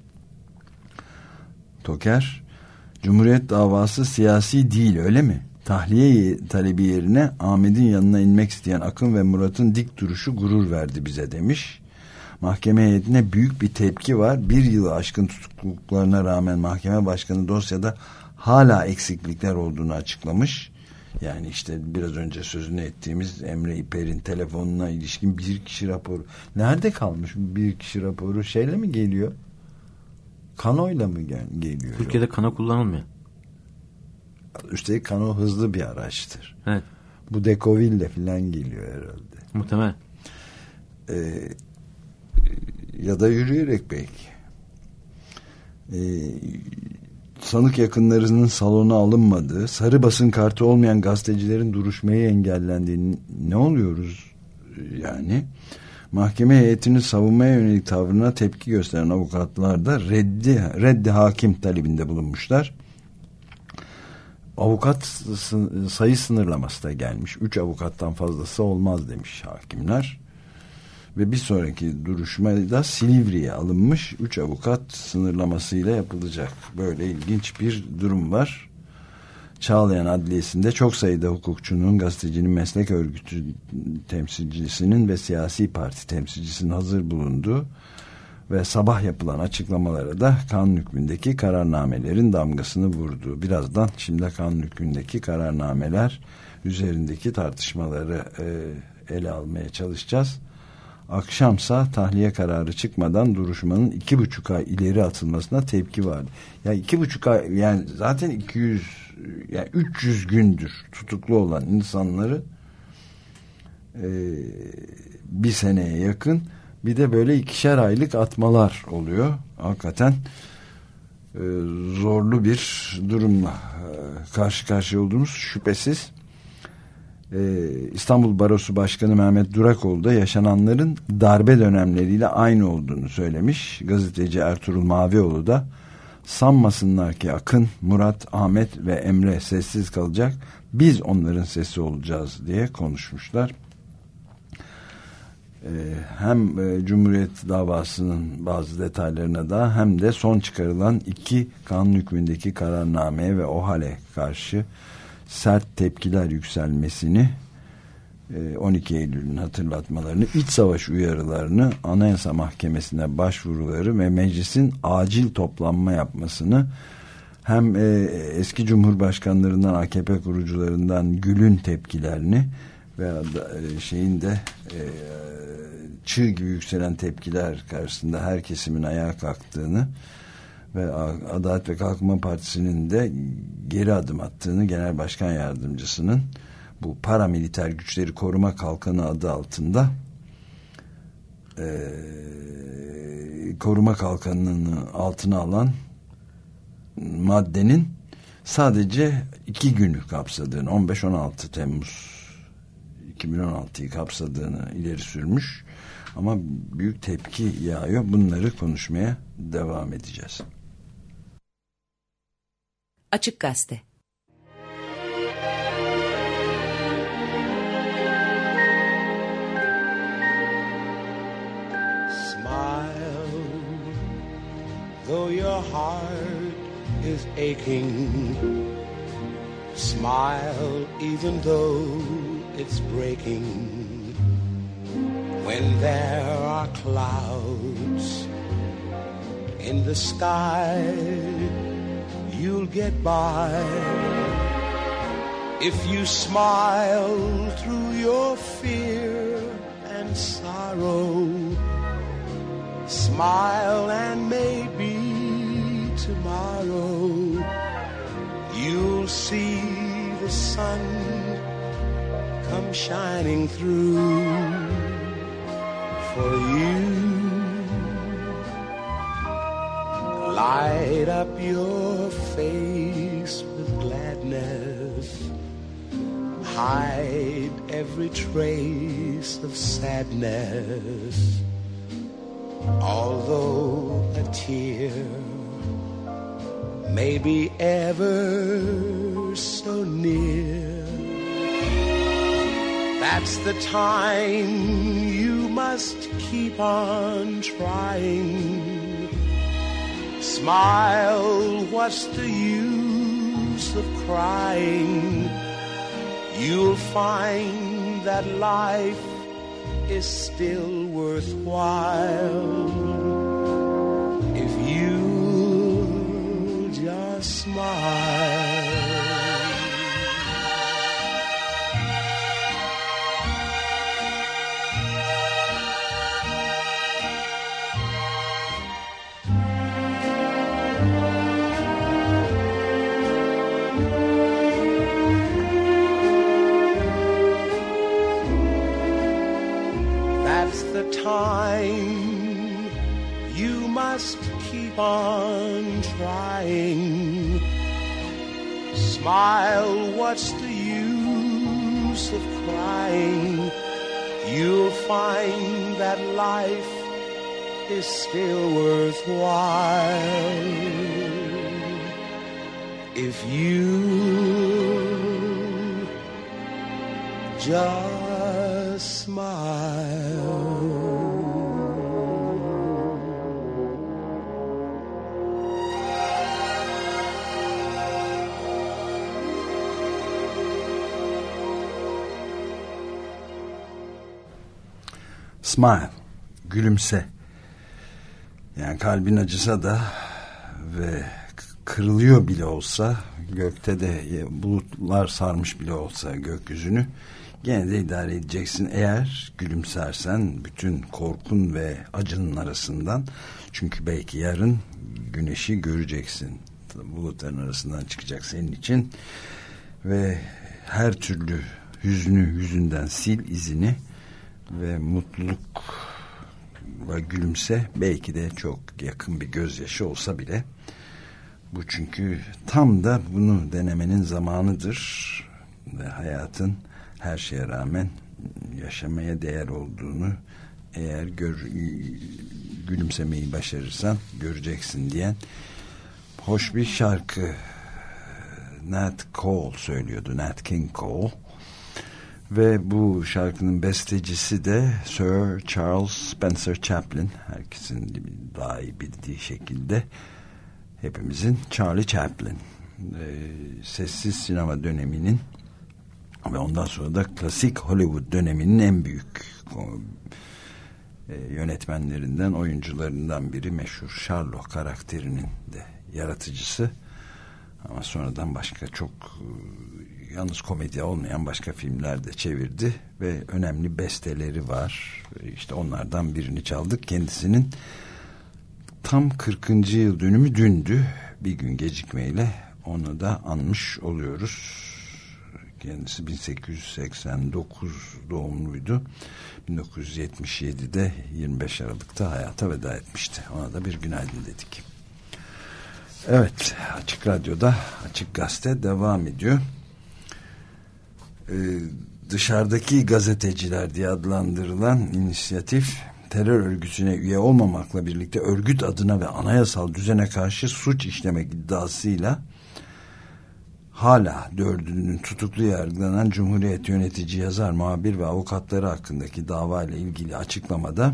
Toker, Cumhuriyet davası siyasi değil öyle mi? Tahliye talebi yerine Ahmet'in yanına inmek isteyen Akın ve Murat'ın dik duruşu gurur verdi bize demiş. Mahkeme heyetine büyük bir tepki var. Bir yılı aşkın tutukluluklarına rağmen mahkeme başkanı dosyada hala eksiklikler olduğunu açıklamış. Yani işte biraz önce sözünü ettiğimiz Emre İper'in telefonuna ilişkin bilirkişi raporu. Nerede kalmış bu bilirkişi raporu? Şeyle mi geliyor? Kanoyla mı gel- geliyor? Türkiye'de kano kullanılmıyor. Üstelik kano hızlı bir araçtır. Evet. Bu Dekoville falan geliyor herhalde. Muhtemelen. Ee, ya da yürüyerek belki. Ee, sanık yakınlarının salona alınmadığı, sarı basın kartı olmayan gazetecilerin duruşmayı engellendiği, ne oluyoruz yani? Mahkeme heyetinin savunmaya yönelik tavrına tepki gösteren avukatlar da reddi, reddi hakim talebinde bulunmuşlar. Avukat sayı sınırlaması da gelmiş. Üç avukattan fazlası olmaz demiş hakimler. Ve bir sonraki duruşmada Silivri'ye alınmış, üç avukat sınırlamasıyla yapılacak. Böyle ilginç bir durum var. Çağlayan Adliyesi'nde çok sayıda hukukçunun, gazetecinin, meslek örgütü temsilcisinin ve siyasi parti temsilcisinin hazır bulunduğu ve sabah yapılan açıklamalara da kanun hükmündeki kararnamelerin damgasını vurduğu. Birazdan şimdi kanun hükmündeki kararnameler üzerindeki tartışmaları e, ele almaya çalışacağız. Akşamsa tahliye kararı çıkmadan duruşmanın iki buçuk ay ileri atılmasına tepki vardı. Ya iki buçuk ay, yani zaten iki yüz, yani üç yüz gündür tutuklu olan insanları e, bir seneye yakın, bir de böyle ikişer aylık atmalar oluyor. Hakikaten e, zorlu bir durumla e, karşı karşıya olduğumuz şüphesiz. Ee, İstanbul Barosu Başkanı Mehmet Durakoğlu da yaşananların darbe dönemleriyle aynı olduğunu söylemiş. Gazeteci Ertuğrul Mavioğlu da sanmasınlar ki Akın, Murat, Ahmet ve Emre sessiz kalacak, biz onların sesi olacağız diye konuşmuşlar. Ee, hem e, Cumhuriyet davasının bazı detaylarına da hem de son çıkarılan iki kanun hükmündeki kararnameye ve OHAL'e karşı sert tepkiler yükselmesini, on iki Eylül'ün hatırlatmalarını, iç savaş uyarılarını, Anayasa Mahkemesi'ne başvuruları ve meclisin acil toplanma yapmasını, hem eski Cumhurbaşkanlarından, A K P kurucularından Gül'ün tepkilerini ve şeyin de çığ gibi yükselen tepkiler karşısında her kesimin ayağa kalktığını ve Adalet ve Kalkınma Partisi'nin de geri adım attığını, Genel Başkan Yardımcısının bu paramiliter güçleri koruma kalkanı adı altında e, koruma kalkanının altına alan maddenin sadece iki günü kapsadığını, on beş on altı Temmuz iki bin on altıyı kapsadığını ileri sürmüş. Ama büyük tepki yağıyor. Bunları konuşmaya devam edeceğiz. Açık Gazete. Smile, though your heart is aching. Smile, even though it's breaking. When there are clouds in the sky, you'll get by. If you smile through your fear and sorrow, smile and maybe tomorrow you'll see the sun come shining through for you. Light up your face with gladness. Hide every trace of sadness. Although a tear may be ever so near, that's the time you must keep on trying. Smile, what's the use of crying? You'll find that life is still worthwhile if you just smile. Time you must keep on trying. Smile, what's the use of crying? You'll find that life is still worthwhile if you just smile. Smile, gülümse. Yani kalbin acısa da ve kırılıyor bile olsa, gökte de bulutlar sarmış bile olsa gökyüzünü, gene de idare edeceksin eğer gülümsersen bütün korkun ve acının arasından. Çünkü belki yarın güneşi göreceksin, bulutların arasından çıkacak senin için ve her türlü hüznü yüzünden sil izini ve mutluluk ve gülümse. Belki de çok yakın bir gözyaşı olsa bile. Bu çünkü tam da bunu denemenin zamanıdır ve hayatın her şeye rağmen yaşamaya değer olduğunu eğer gör, gülümsemeyi başarırsan göreceksin diyen hoş bir şarkı. Nat Cole söylüyordu, Nat King Cole. Ve bu şarkının bestecisi de Sir Charles Spencer Chaplin. Herkesin daha iyi bildiği şekilde hepimizin Charlie Chaplin. Ee, sessiz sinema döneminin ve ondan sonra da klasik Hollywood döneminin en büyük e, yönetmenlerinden, oyuncularından biri, meşhur Sherlock karakterinin de yaratıcısı. Ama sonradan başka çok e, yalnız komedi olmayan başka filmler de çevirdi ve önemli besteleri var. İşte onlardan birini çaldık. Kendisinin tam kırkıncı yıl dönümü dündü. Bir gün gecikmeyle onu da anmış oluyoruz. Kendisi bin sekiz yüz seksen dokuz doğumluydu. bin dokuz yüz yetmiş yedide yirmi beş Aralık'ta hayata veda etmişti. Ona da bir günaydın dedik. Evet, Açık Radyo'da Açık Gazete devam ediyor. Ee, dışarıdaki gazeteciler diye adlandırılan inisiyatif, terör örgütüne üye olmamakla birlikte örgüt adına ve anayasal düzene karşı suç işlemek iddiasıyla hala dördünün tutuklu yargılanan Cumhuriyet yönetici, yazar, muhabir ve avukatları hakkındaki dava ile ilgili açıklamada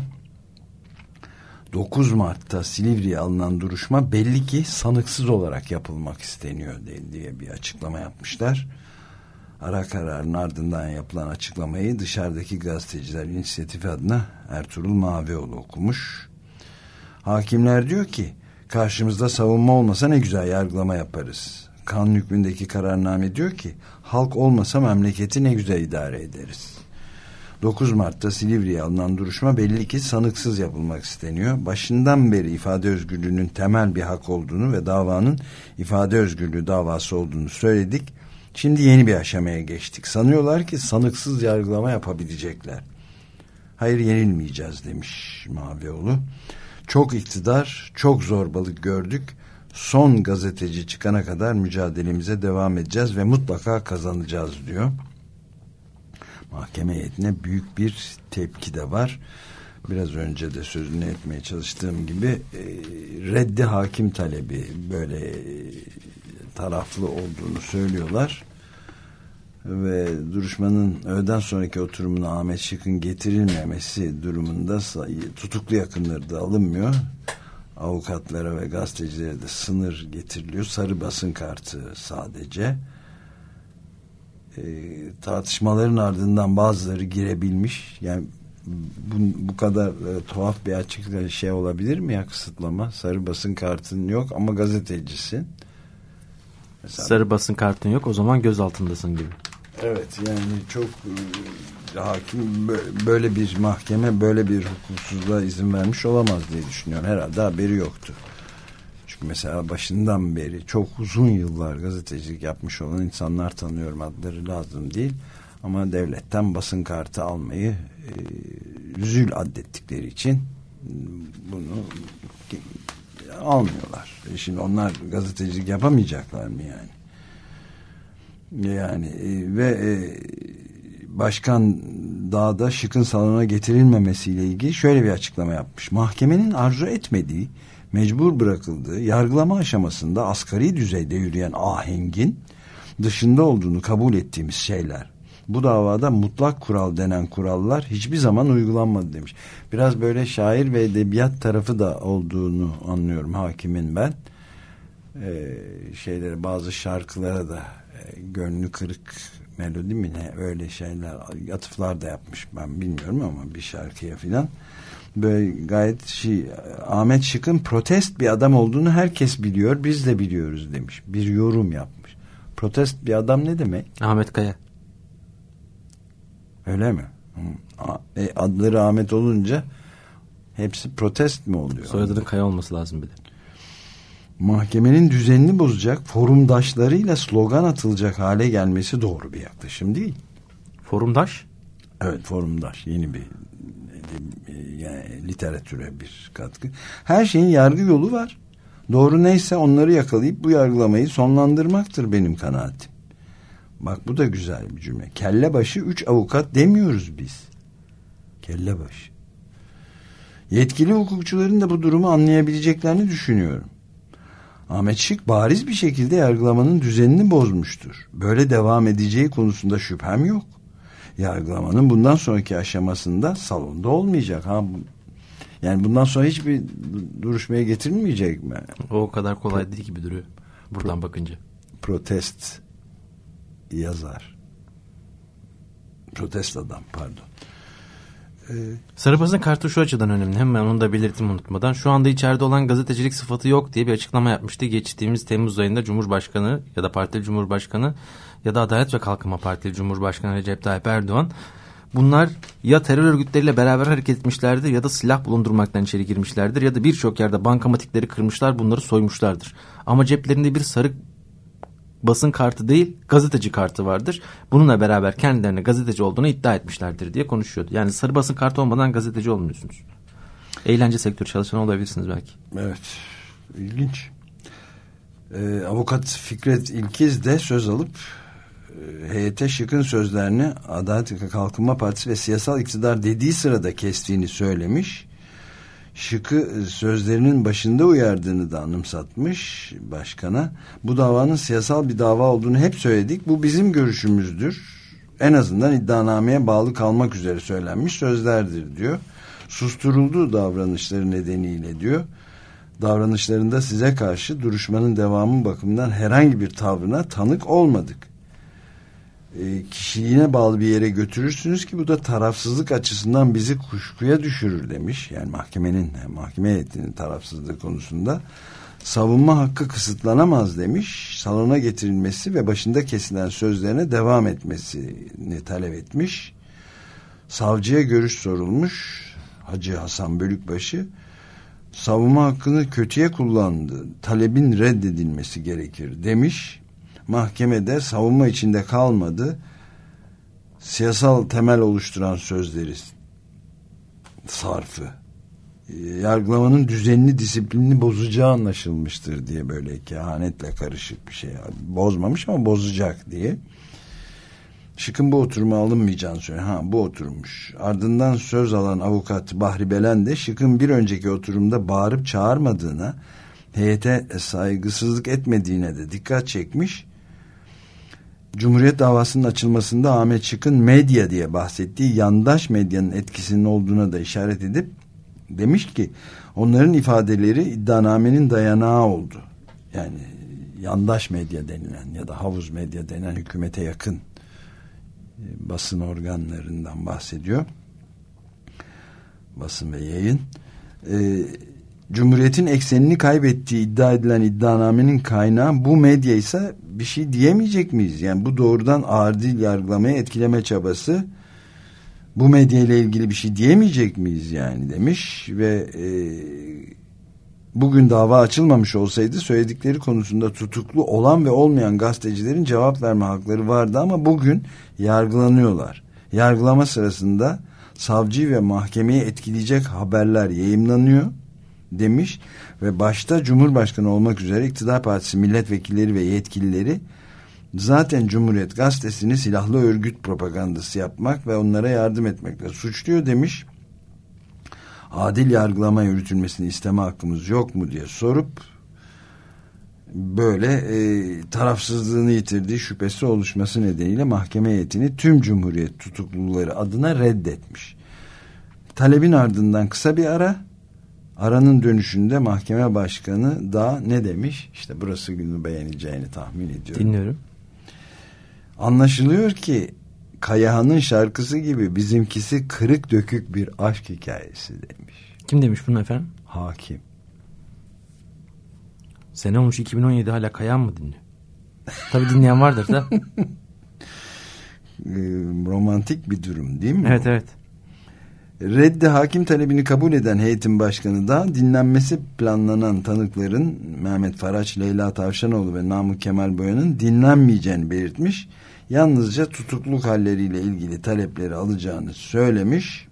dokuz Mart'ta Silivri'ye alınan duruşma belli ki sanıksız olarak yapılmak isteniyor diye bir açıklama yapmışlar. Ara kararın ardından yapılan açıklamayı Dışarıdaki Gazeteciler İnisiyatifi adına Ertuğrul Mavioğlu okumuş. Hakimler diyor ki karşımızda savunma olmasa ne güzel yargılama yaparız. Kanun hükmündeki kararname diyor ki halk olmasa memleketi ne güzel idare ederiz. dokuz Mart'ta Silivri'ye alınan duruşma belli ki sanıksız yapılmak isteniyor. Başından beri ifade özgürlüğünün temel bir hak olduğunu ve davanın ifade özgürlüğü davası olduğunu söyledik. Şimdi yeni bir aşamaya geçtik. Sanıyorlar ki sanıksız yargılama yapabilecekler. Hayır, yenilmeyeceğiz demiş Mavioğlu. Çok iktidar, çok zorbalık gördük. Son gazeteci çıkana kadar mücadelemize devam edeceğiz ve mutlaka kazanacağız diyor. Mahkeme heyetine büyük bir tepki de var. Biraz önce de sözünü etmeye çalıştığım gibi e, reddi hakim talebi, böyle e, taraflı olduğunu söylüyorlar. Ve duruşmanın öğleden sonraki oturumuna Ahmet Şık'ın getirilmemesi durumunda tutuklu yakınları da alınmıyor. Avukatlara ve gazetecilere de sınır getiriliyor. Sarı basın kartı sadece. E, tartışmaların ardından bazıları girebilmiş. Yani bu, bu kadar e, tuhaf bir açık şey olabilir mi ya, kısıtlama? Sarı basın kartın yok ama gazetecisin. Mesela, sarı basın kartın yok, o zaman gözaltındasın gibi. Evet, yani çok e, hakim böyle bir mahkeme böyle bir hukuksuzluğa izin vermiş olamaz diye düşünüyorum. Herhalde haberi yoktu. Çünkü mesela başından beri çok uzun yıllar gazetecilik yapmış olan insanlar tanıyorum, adları lazım değil. Ama devletten basın kartı almayı e, üzül addettikleri için bunu almıyorlar. Şimdi onlar gazetecilik yapamayacaklar mı yani? Yani e, ve e, Başkan Dağ'da Şık'ın salona getirilmemesiyle ilgili şöyle bir açıklama yapmış. Mahkemenin arzu etmediği, mecbur bırakıldığı, yargılama aşamasında asgari düzeyde yürüyen ahengin dışında olduğunu kabul ettiğimiz şeyler. Bu davada mutlak kural denen kurallar hiçbir zaman uygulanmadı demiş. Biraz böyle şair ve edebiyat tarafı da olduğunu anlıyorum hakimin ben. Ee, şeyleri, bazı şarkılara da e, gönlü kırık melodi mi ne öyle şeyler, atıflar da yapmış, ben bilmiyorum ama bir şarkıya filan. Böyle gayet şey, Ahmet Şık'ın protest bir adam olduğunu herkes biliyor, biz de biliyoruz demiş. Bir yorum yapmış. Protest bir adam ne demek? Ahmet Kaya. Öyle mi? E, adları Ahmet olunca hepsi protest mi oluyor? Soyadının Kaya olması lazım bir de. Mahkemenin düzenini bozacak, forumdaşlarıyla slogan atılacak hale gelmesi doğru bir yaklaşım değil. Forumdaş? Evet, forumdaş yeni bir yani literatüre bir katkı. Her şeyin yargı yolu var. Doğru neyse onları yakalayıp bu yargılamayı sonlandırmaktır benim kanaatim. Bak bu da güzel bir cümle. Kellebaşı üç avukat demiyoruz biz. Kellebaşı. Yetkili hukukçuların da bu durumu anlayabileceklerini düşünüyorum. Ahmet Şık bariz bir şekilde yargılamanın düzenini bozmuştur. Böyle devam edeceği konusunda şüphem yok. Yargılamanın bundan sonraki aşamasında salonda olmayacak. Ha, yani bundan sonra hiçbir duruşmaya getirilmeyecek mi? O, o kadar kolay değil gibi duruyor buradan Pro, bakınca. Protest yazar. Protest adam pardon. Ee, Sarı basın kartı şu açıdan önemli. Hemen onu da belirttim unutmadan. Şu anda içeride olan gazetecilik sıfatı yok diye bir açıklama yapmıştı. Geçtiğimiz Temmuz ayında Cumhurbaşkanı ya da Partili Cumhurbaşkanı ya da Adalet ve Kalkınma Partili Cumhurbaşkanı Recep Tayyip Erdoğan, bunlar ya terör örgütleriyle beraber hareket etmişlerdir ya da silah bulundurmaktan içeri girmişlerdir ya da birçok yerde bankamatikleri kırmışlar, bunları soymuşlardır. Ama ceplerinde bir sarı basın kartı değil, gazeteci kartı vardır. Bununla beraber kendilerine gazeteci olduğunu iddia etmişlerdir diye konuşuyordu. Yani sarı basın kartı olmadan gazeteci olmuyorsunuz. Eğlence sektörü çalışanı olabilirsiniz belki. Evet, ilginç. Ee, avukat Fikret İlkiz de söz alıp e, H Y T Şık'ın sözlerini Adalet ve Kalkınma Partisi ve siyasal iktidar dediği sırada kestiğini söylemiş. Şık'ı sözlerinin başında uyardığını da anımsatmış başkana. Bu davanın siyasal bir dava olduğunu hep söyledik. Bu bizim görüşümüzdür. En azından iddianameye bağlı kalmak üzere söylenmiş sözlerdir diyor. Susturulduğu davranışları nedeniyle diyor. Davranışlarında size karşı duruşmanın devamı bakımından herhangi bir tavrına tanık olmadık. E, kişiliğine bağlı bir yere götürürsünüz ki bu da tarafsızlık açısından bizi kuşkuya düşürür demiş. Yani mahkemenin, mahkeme heyetinin tarafsızlığı konusunda savunma hakkı kısıtlanamaz demiş. Salona getirilmesi ve başında kesilen sözlerine devam etmesini talep etmiş. Savcıya görüş sorulmuş. Hacı Hasan Bölükbaşı savunma hakkını kötüye kullandı, talebin reddedilmesi gerekir demiş. Mahkemede savunma içinde kalmadı, siyasal temel oluşturan sözleri sarfı yargılamanın düzenini, disiplinini bozacağı anlaşılmıştır diye, böyle kehanetle karışık bir şey, bozmamış ama bozacak diye. Şık'ın bu oturuma alınmayacağını söylüyor. Ha, bu oturmuş. Ardından söz alan avukat Bahri Belen de Şık'ın bir önceki oturumda bağırıp çağırmadığına, heyete saygısızlık etmediğine de dikkat çekmiş. Cumhuriyet davasının açılmasında Ahmet Şık'ın medya diye bahsettiği yandaş medyanın etkisinin olduğuna da işaret edip demiş ki onların ifadeleri iddianamenin dayanağı oldu. Yani yandaş medya denilen ya da havuz medya denilen hükümete yakın basın organlarından bahsediyor. Basın ve yayın. Ee, Cumhuriyetin eksenini kaybettiği iddia edilen iddianamenin kaynağı bu medya ise bir şey diyemeyecek miyiz? Yani bu doğrudan adil yargılamaya etkileme çabası, bu medya ile ilgili bir şey diyemeyecek miyiz yani demiş ve e, bugün dava açılmamış olsaydı söyledikleri konusunda tutuklu olan ve olmayan gazetecilerin cevap verme hakları vardı ama bugün yargılanıyorlar. Yargılama sırasında savcı ve mahkemeyi etkileyecek haberler yayımlanıyor demiş ve başta Cumhurbaşkanı olmak üzere iktidar partisi milletvekilleri ve yetkilileri zaten Cumhuriyet Gazetesi'ni silahlı örgüt propagandası yapmak ve onlara yardım etmekle suçluyor demiş. Adil yargılama yürütülmesini isteme hakkımız yok mu diye sorup böyle e, tarafsızlığını yitirdiği şüphesi oluşması nedeniyle mahkeme heyetini tüm Cumhuriyet tutukluları adına reddetmiş. Talebin ardından kısa bir ara, aranın dönüşünde mahkeme başkanı da ne demiş? İşte burası günü beğeneceğini tahmin ediyorum. Dinliyorum. Anlaşılıyor ki Kayahan'ın şarkısı gibi bizimkisi kırık dökük bir aşk hikayesi demiş. Kim demiş bunu efendim? Hakim. Sene olmuş iki bin on yedi, hala Kayahan mı dinliyor? Tabii dinleyen vardır da. Romantik bir durum değil mi? Evet evet. Reddi hakim talebini kabul eden heyetin başkanı da dinlenmesi planlanan tanıkların Mehmet Faraç, Leyla Tavşanoğlu ve Namık Kemal Boyan'ın dinlenmeyeceğini belirtmiş. Yalnızca tutukluk halleriyle ilgili talepleri alacağını söylemiş.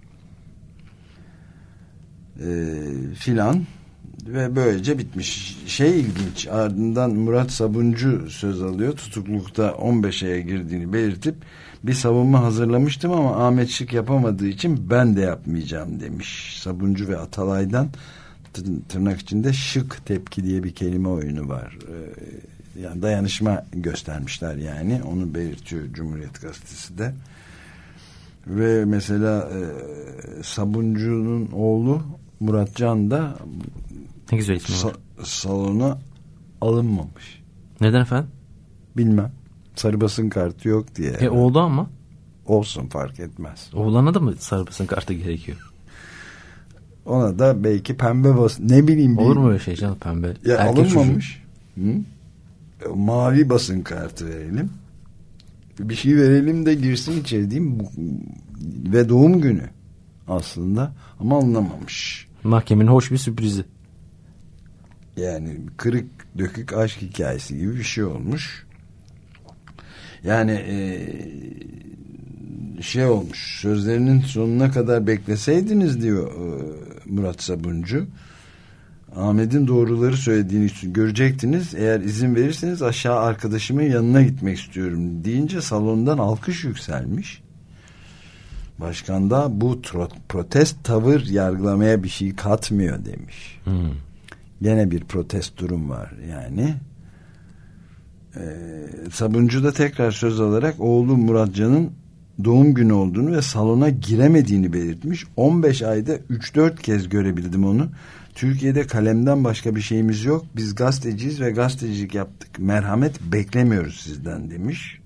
Ee, filan ve böylece bitmiş. Şey ilginç, ardından Murat Sabuncu söz alıyor. Tutuklukta on beş aya girdiğini belirtip bir savunma hazırlamıştım ama Ahmet Şık yapamadığı için ben de yapmayacağım demiş. Sabuncu ve Atalay'dan tırnak içinde şık tepki diye bir kelime oyunu var. Ee, yani dayanışma göstermişler yani. Onu belirtiyor Cumhuriyet Gazetesi de. Ve mesela e, Sabuncu'nun oğlu Murat Can da ne güzel ismi var. Sa- salona alınmamış. Neden efendim? Bilmem. Sarı basın kartı yok diye. E oldu ama. Olsun, fark etmez. Oğlana da mı sarı basın kartı gerekiyor? Ona da belki pembe basın, ne bileyim. Olur bir... mu öyle şey canım, pembe? Ya Erkek alınmamış. Hı? Mavi basın kartı verelim. Bir şey verelim de girsin içeri değil mi? Ve doğum günü aslında ama alınamamış. Mahkemenin hoş bir sürprizi. Yani kırık dökük aşk hikayesi gibi bir şey olmuş. Yani e, şey olmuş, sözlerinin sonuna kadar bekleseydiniz diyor e, Murat Sabuncu. Ahmet'in doğruları söylediğini görecektiniz. Eğer izin verirseniz aşağı arkadaşımın yanına gitmek istiyorum deyince salondan alkış yükselmiş. Başkan da bu tro- protest tavır yargılamaya bir şey katmıyor demiş. Hmm. Gene bir protest durum var yani. Ee, Sabuncu da tekrar söz alarak oğlu Muratcan'ın doğum günü olduğunu ve salona giremediğini belirtmiş. on beş ayda üç dört kez görebildim onu. Türkiye'de kalemden başka bir şeyimiz yok. Biz gazeteciyiz ve gazetecilik yaptık. Merhamet beklemiyoruz sizden demiş.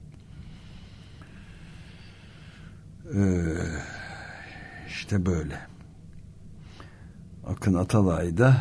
Ee, işte böyle. Akın Atalay da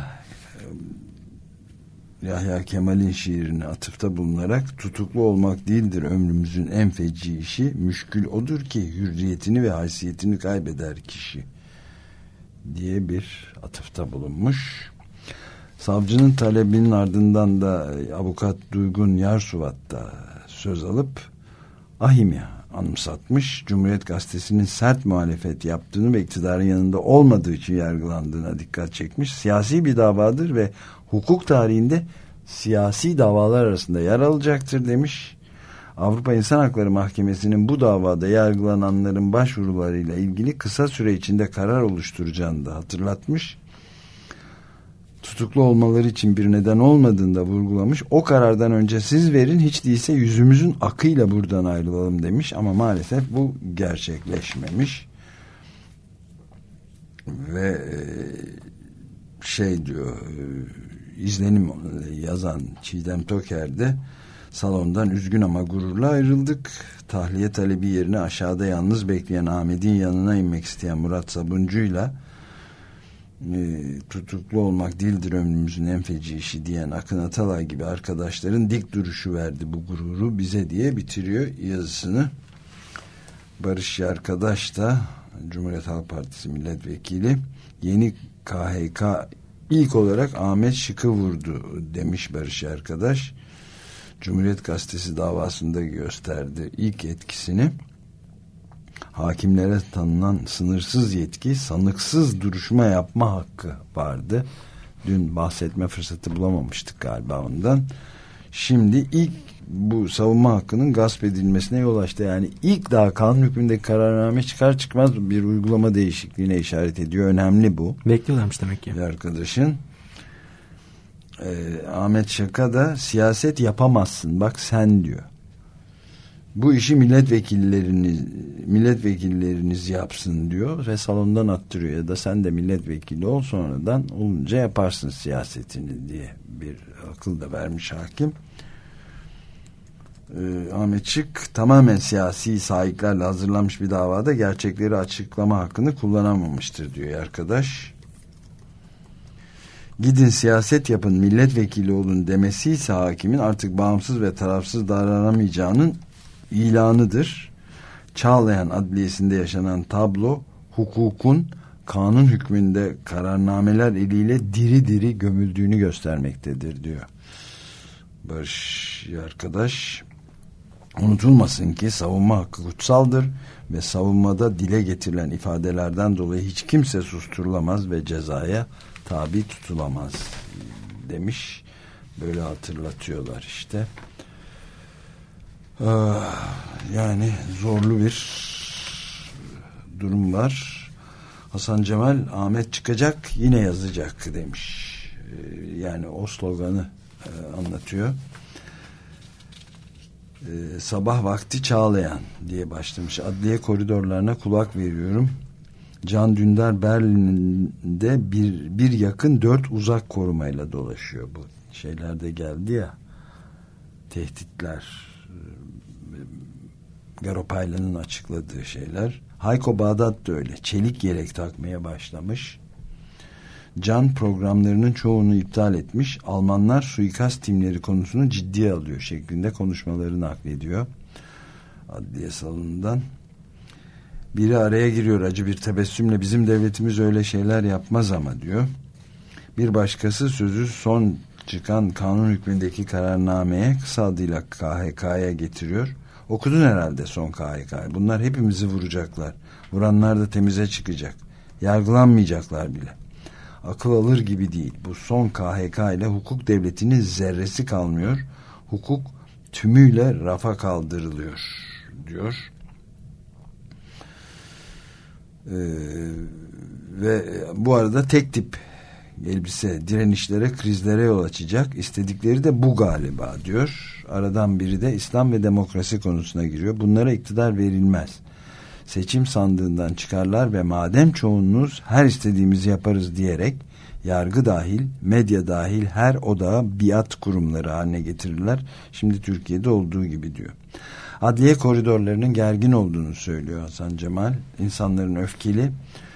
Yahya Kemal'in şiirine atıfta bulunarak tutuklu olmak değildir ömrümüzün en feci işi, müşkül odur ki hürriyetini ve haysiyetini kaybeder kişi diye bir atıfta bulunmuş. Savcının talebinin ardından da avukat Duygun Yarsuvat da söz alıp Ahim'i anımsatmış. Cumhuriyet Gazetesi'nin sert muhalefet yaptığını ve iktidarın yanında olmadığı için yargılandığına dikkat çekmiş. Siyasi bir davadır ve hukuk tarihinde siyasi davalar arasında yer alacaktır demiş. Avrupa İnsan Hakları Mahkemesi'nin bu davada yargılananların başvurularıyla ilgili kısa süre içinde karar oluşturacağını da hatırlatmış. Tutuklu olmaları için bir neden olmadığını da vurgulamış. O karardan önce siz verin, hiç değilse yüzümüzün akıyla buradan ayrılalım demiş ama maalesef bu gerçekleşmemiş. Ve şey diyor, izlenim yazan Çiğdem Toker de salondan üzgün ama gururla ayrıldık. Tahliye talebi yerine aşağıda yalnız bekleyen Ahmet'in yanına inmek isteyen Murat Sabuncu'yla e, tutuklu olmak değildir ömrümüzün en feci işi diyen Akın Atalay gibi arkadaşların dik duruşu verdi bu gururu bize diye bitiriyor yazısını. Barış Yarkadaş da Cumhuriyet Halk Partisi milletvekili, yeni K H K ilk olarak Ahmet Şık'ı vurdu demiş Barış Yarkadaş. Cumhuriyet Gazetesi davasında gösterdi ilk etkisini. Hakimlere tanınan sınırsız yetki, sanıksız duruşma yapma hakkı vardı. Dün bahsetme fırsatı bulamamıştık galiba ondan. Şimdi ilk bu savunma hakkının gasp edilmesine yol açtı. Yani ilk daha kanun hükmündeki kararname çıkar çıkmaz bir uygulama değişikliğine işaret ediyor. Önemli bu. Bekliyorlarmış demek ki. Arkadaşın Ee, Ahmet Şaka da siyaset yapamazsın bak sen diyor. Bu işi milletvekilleriniz milletvekilleriniz yapsın diyor ve salondan attırıyor ya da sen de milletvekili ol sonradan olunca yaparsın siyasetini diye bir akıl da vermiş hakim. Ee, Ahmet Şık tamamen siyasi sahiplerle hazırlanmış bir davada gerçekleri açıklama hakkını kullanamamıştır diyor arkadaş. Gidin siyaset yapın, milletvekili olun demesi ise hakimin artık bağımsız ve tarafsız davranamayacağının ilanıdır. Çağlayan Adliyesi'nde yaşanan tablo hukukun kanun hükmünde kararnameler eliyle diri diri gömüldüğünü göstermektedir diyor. Barış arkadaş, unutulmasın ki savunma hakkı kutsaldır ve savunmada dile getirilen ifadelerden dolayı hiç kimse susturulamaz ve cezaya tabi tutulamaz demiş. Böyle hatırlatıyorlar işte. Yani zorlu bir durum var. Hasan Cemal, Ahmet çıkacak yine yazacak demiş. Yani o sloganı anlatıyor. Sabah vakti Çağlayan diye başlamış. Adliye koridorlarına kulak veriyorum. Can Dündar Berlin'de bir, bir yakın dört uzak korumayla dolaşıyor. Bu şeylerde geldi ya, tehditler, Garopaylan'ın açıkladığı şeyler. Hayko Bağdat da öyle. Çelik yelek takmaya başlamış. Can programlarının çoğunu iptal etmiş. Almanlar suikast timleri konusunu ciddiye alıyor şeklinde konuşmaları naklediyor. Adliye salonundan. Biri araya giriyor acı bir tebessümle, bizim devletimiz öyle şeyler yapmaz ama diyor. Bir başkası sözü son çıkan kanun hükmündeki kararnameye, kısa adıyla K H K'ya getiriyor. Okudun herhalde son K H K'yı. Bunlar hepimizi vuracaklar. Vuranlar da temize çıkacak. Yargılanmayacaklar bile. Akıl alır gibi değil. Bu son K H K ile hukuk devletinin zerresi kalmıyor. Hukuk tümüyle rafa kaldırılıyor diyor. Ee, ve bu arada tek tip elbise direnişlere, krizlere yol açacak. İstedikleri de bu galiba diyor. Aradan biri de İslam ve demokrasi konusuna giriyor. Bunlara iktidar verilmez. Seçim sandığından çıkarlar ve madem çoğunluğuz her istediğimizi yaparız diyerek yargı dahil, medya dahil her odağa biat kurumları haline getirirler. Şimdi Türkiye'de olduğu gibi diyor. Adliye koridorlarının gergin olduğunu söylüyor Hasan Cemal. İnsanların öfkeli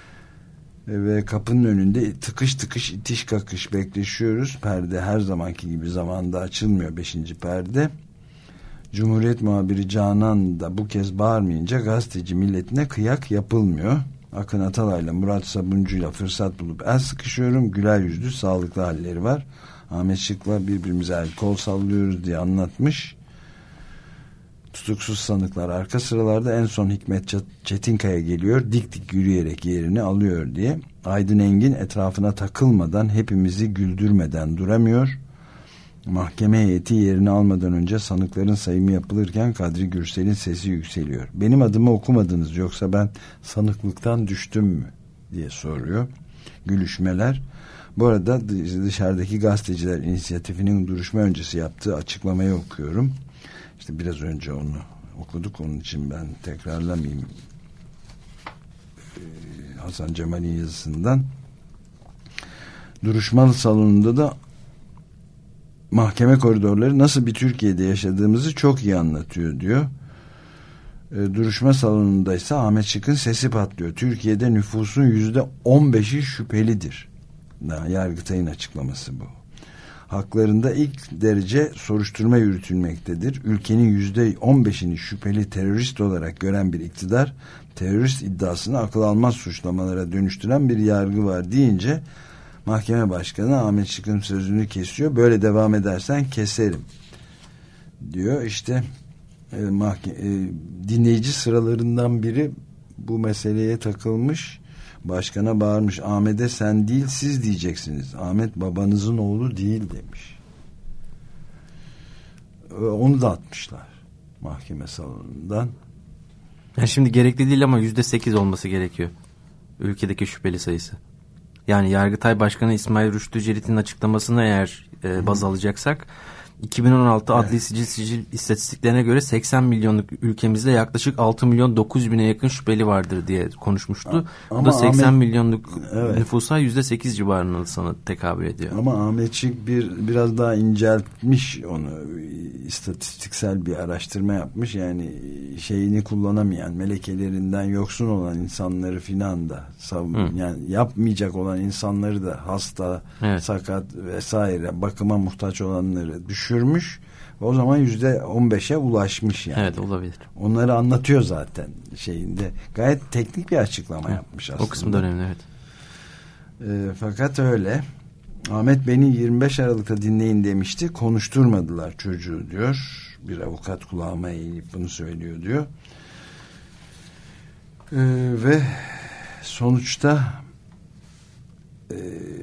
ve kapının önünde tıkış tıkış itiş kakış bekleşiyoruz. Perde her zamanki gibi zamanda açılmıyor, beşinci perde. Cumhuriyet muhabiri Canan da bu kez bağırmayınca gazeteci milletine kıyak yapılmıyor. Akın Atalay'la Murat Sabuncu'yla fırsat bulup el sıkışıyorum. Güler yüzlü, sağlıklı halleri var. Ahmet Şık'la birbirimize el kol sallıyoruz diye anlatmış. Tutuksuz sanıklar arka sıralarda, en son Hikmet Çetinkaya geliyor. Dik dik yürüyerek yerini alıyor diye. Aydın Engin etrafına takılmadan, hepimizi güldürmeden duramıyor. Mahkeme heyeti yerini almadan önce sanıkların sayımı yapılırken Kadri Gürsel'in sesi yükseliyor. Benim adımı okumadınız yoksa ben sanıklıktan düştüm mü diye soruyor. Gülüşmeler. Bu arada dışarıdaki gazeteciler inisiyatifinin duruşma öncesi yaptığı açıklamayı okuyorum. İşte biraz önce onu okuduk, onun için ben tekrarlamayayım. Ee, Hasan Cemal'in yazısından. Duruşma salonunda da mahkeme koridorları nasıl bir Türkiye'de yaşadığımızı çok iyi anlatıyor diyor. E, duruşma salonundaysa Ahmet Şık'ın sesi patlıyor. Türkiye'de nüfusun yüzde on beşi şüphelidir. Daha Yargıtay'ın açıklaması bu. Haklarında ilk derece soruşturma yürütülmektedir. Ülkenin yüzde on beşini şüpheli terörist olarak gören bir iktidar, terörist iddiasını akıl almaz suçlamalara dönüştüren bir yargı var deyince Mahkeme Başkanı Ahmet Şık'ın sözünü kesiyor. Böyle devam edersen keserim diyor. İşte e, mahke- e, dinleyici sıralarından biri bu meseleye takılmış. Başkana bağırmış. Ahmet'e sen değil siz diyeceksiniz. Ahmet babanızın oğlu değil demiş. Onu da atmışlar mahkeme salonundan. Yani şimdi gerekli değil ama yüzde sekiz olması gerekiyor ülkedeki şüpheli sayısı. Yani Yargıtay Başkanı İsmail Rüştü Celit'in açıklamasını eğer e, baz alacaksak iki bin on altı Evet. adli sicil sicil istatistiklerine göre seksen milyonluk ülkemizde yaklaşık altı milyon dokuz yüz bine yakın şüpheli vardır diye konuşmuştu. Ama Bu da seksen Ahmet, milyonluk evet. nüfusa yüzde sekiz civarında sana tekabül ediyor. Ama Ahmetçik bir biraz daha inceltmiş onu, istatistiksel bir araştırma yapmış. Yani şeyini kullanamayan, melekelerinden yoksun olan insanları filan da savun, yani yapmayacak olan insanları da hasta, evet. sakat vesaire bakıma muhtaç olanları düşürmüş. O zaman yüzde on beşe ulaşmış yani. Evet, olabilir. Onları anlatıyor zaten şeyinde. Gayet teknik bir açıklama yapmış aslında. O kısmı da önemli, evet. E, fakat öyle. Ahmet beni yirmi beş Aralık'ta dinleyin demişti. Konuşturmadılar çocuğu diyor. Bir avukat kulağıma eğilip bunu söylüyor diyor. E, ve sonuçta e,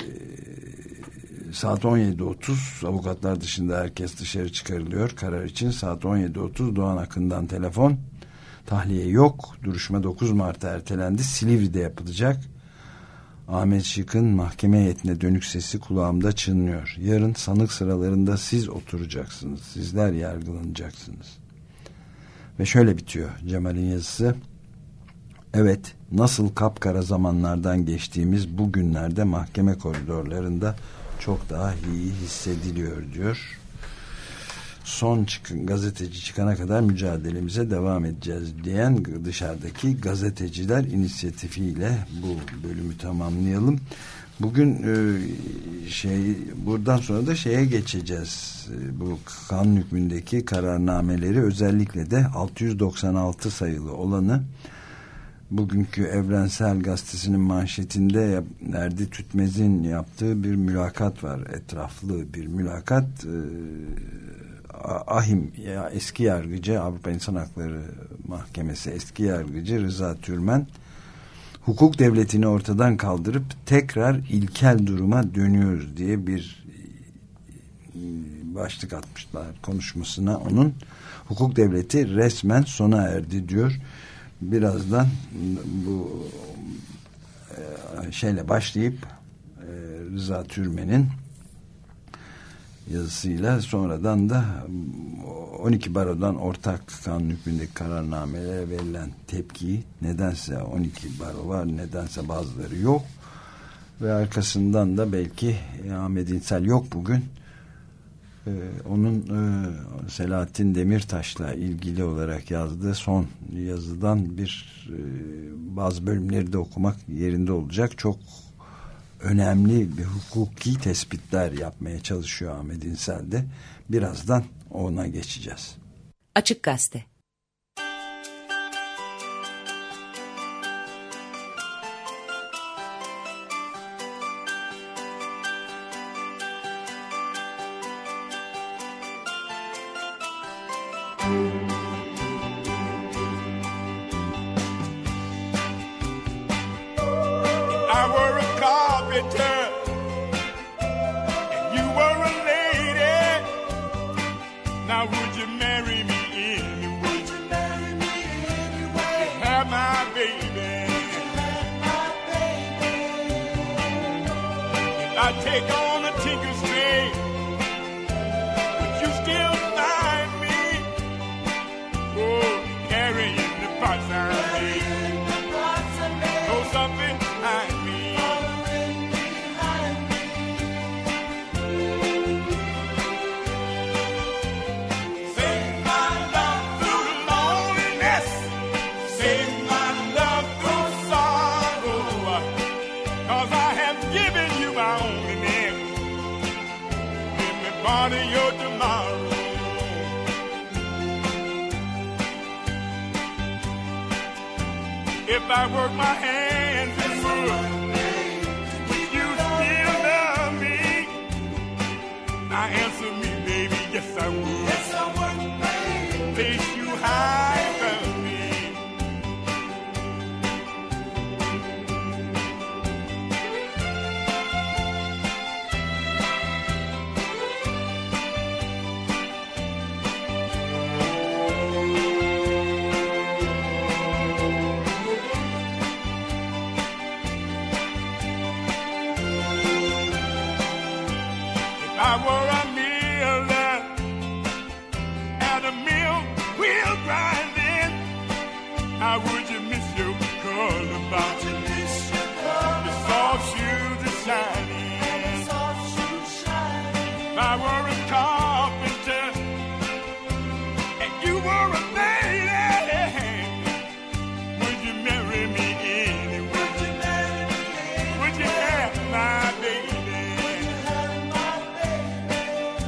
saat on yedi otuz avukatlar dışında herkes dışarı çıkarılıyor. Karar için saat on yedi otuz Doğan Akın'dan telefon. Tahliye yok. Duruşma dokuz Mart'a ertelendi. Silivri'de yapılacak. Ahmet Şık'ın mahkeme heyetine dönük sesi kulağımda çınlıyor. Yarın sanık sıralarında siz oturacaksınız. Sizler yargılanacaksınız. Ve şöyle bitiyor Cemal'in yazısı. Evet, nasıl kapkara zamanlardan geçtiğimiz bu günlerde mahkeme koridorlarında çok daha iyi hissediliyor diyor. Son çıkın, gazeteci çıkana kadar mücadelemize devam edeceğiz diyen dışarıdaki gazeteciler inisiyatifiyle bu bölümü tamamlayalım. Bugün e, şey buradan sonra da şeye geçeceğiz. E, bu kanun hükmündeki kararnameleri, özellikle de altı yüz doksan altı sayılı olanı. Bugünkü Evrensel Gazetesi'nin manşetinde Erdi Tütmez'in yaptığı bir mülakat var. Etraflı bir mülakat. E, Ahim ya eski yargıcı, Avrupa İnsan Hakları Mahkemesi eski yargıcı Rıza Türmen, hukuk devletini ortadan kaldırıp tekrar ilkel duruma dönüyoruz diye bir başlık atmışlar konuşmasına. Onun hukuk devleti resmen sona erdi diyor. Birazdan bu şeyle başlayıp Rıza Türmen'in yazısıyla sonradan da on iki barodan ortak kanun hükmündeki kararnamelere verilen tepkiyi, nedense on iki baro var, nedense bazıları yok ve arkasından da belki Ahmet İnsel yok bugün, ee, onun e, Selahattin Demirtaş'la ilgili olarak yazdığı son yazıdan bir e, bazı bölümleri de okumak yerinde olacak. Çok önemli bir hukuki tespitler yapmaya çalışıyor Ahmet İnsel de. Birazdan ona geçeceğiz. Açık Gazete. I were a carpenter and you were a lady. Now would you marry me anyway? Would you marry me anyway? Would you have my baby? Have my baby. If I take on a tinker's trade, would you still find me? Oh, carrying the pots I made. Know something behind me. Save my love through loneliness. Save my love through sorrow. 'Cause I have given you my onlyness. Let me part of your tomorrow. If I work my hands in wood, would you still love me? Now answer me, baby, yes I would. Yes I would, baby. Place you high above me. I were a miller I were a carpenter and you were a lady, would you marry me anyway? Would you marry me anyway? Would you have my baby? Would you have my baby?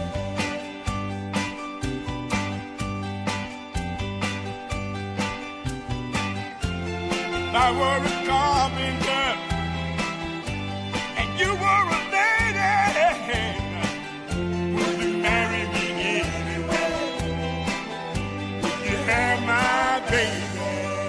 I were a carpenter and you were a lady, would you marry me anyway? Would you have my baby?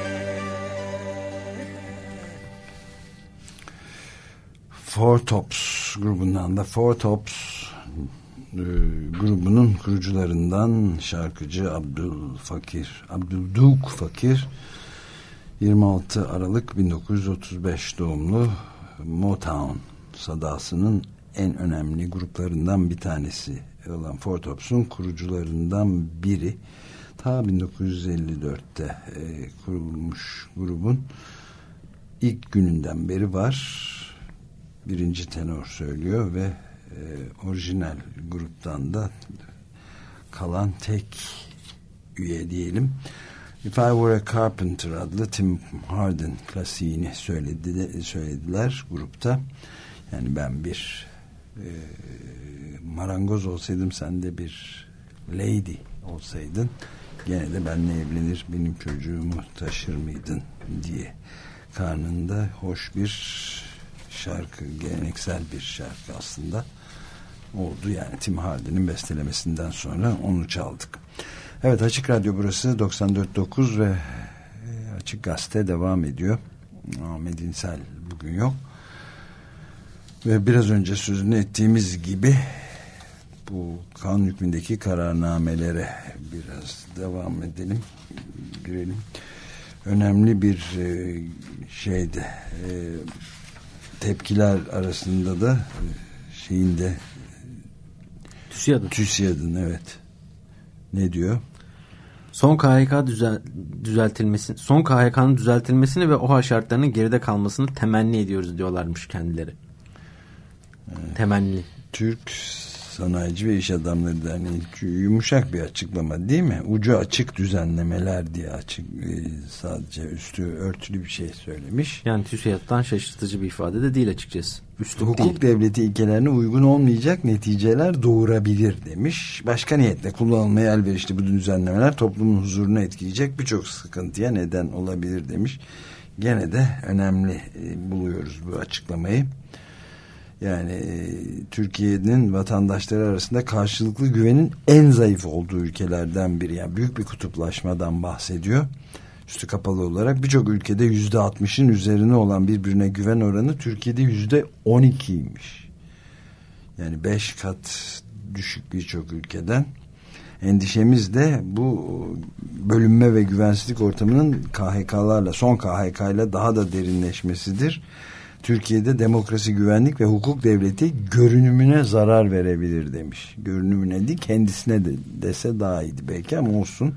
Four Tops grubundan da Four Tops e, grubunun kurucularından şarkıcı Abdülfakir Abdülduk Fakir yirmi altı Aralık bin dokuz yüz otuz beş doğumlu, Motown sadasının en önemli gruplarından bir tanesi olan Four Tops'un kurucularından biri. Ta bin dokuz yüz elli dörtte e, kurulmuş grubun ilk gününden beri var. Birinci tenor söylüyor ve e, orijinal gruptan da kalan tek üye diyelim. If I Were a Carpenter adlı Tim Hardin klasiğini söyledi, söylediler grupta. Yani ben bir e, marangoz olsaydım, sen de bir lady olsaydın, gene de benimle evlenir, benim çocuğumu taşır mıydın diye karnında hoş bir şarkı, geleneksel bir şarkı aslında oldu. Yani Tim Hardin'in bestelemesinden sonra onu çaldık. Evet, Açık Radyo burası doksan dört nokta dokuz ve Açık Gazete devam ediyor. Ahmet İnsel bugün yok. Ve biraz önce sözünü ettiğimiz gibi bu kanun hükmündeki kararnamelere biraz devam edelim, girelim. Önemli bir e, şeydi. E, tepkiler arasında da e, şeyinde TÜSİAD'ın. TÜSİAD'ın evet. Ne diyor? Son K H K düzel, düzeltilmesi, son K H K'nın düzeltilmesini ve OHA şartlarının geride kalmasını temenni ediyoruz diyorlarmış kendileri. Evet. Temenni. Türk Sanayici ve İş Adamları Derneği, yumuşak bir açıklama değil mi? Ucu açık düzenlemeler diye açık, sadece üstü örtülü bir şey söylemiş. Yani TÜSİAD'dan şaşırtıcı bir ifade de değil açıkçası. Üslup hukuk değil. devleti ilkelerine uygun olmayacak neticeler doğurabilir demiş. Başka niyetle kullanılmaya elverişli bu düzenlemeler toplumun huzurunu etkileyecek birçok sıkıntıya neden olabilir demiş. Gene de önemli buluyoruz bu açıklamayı. Yani e, Türkiye'nin vatandaşları arasında karşılıklı güvenin en zayıf olduğu ülkelerden biri. Yani büyük bir kutuplaşmadan bahsediyor. Üstü kapalı olarak birçok ülkede yüzde altmışın üzerine olan birbirine güven oranı Türkiye'de yüzde on ikiymiş. Yani beş kat düşük birçok ülkeden. Endişemiz de bu bölünme ve güvensizlik ortamının K H K'larla, son K H K'yla daha da derinleşmesidir. Türkiye'de demokrasi, güvenlik ve hukuk devleti görünümüne zarar verebilir demiş. Görünümüne değil, kendisine de dese daha iyiydi belki ama olsun.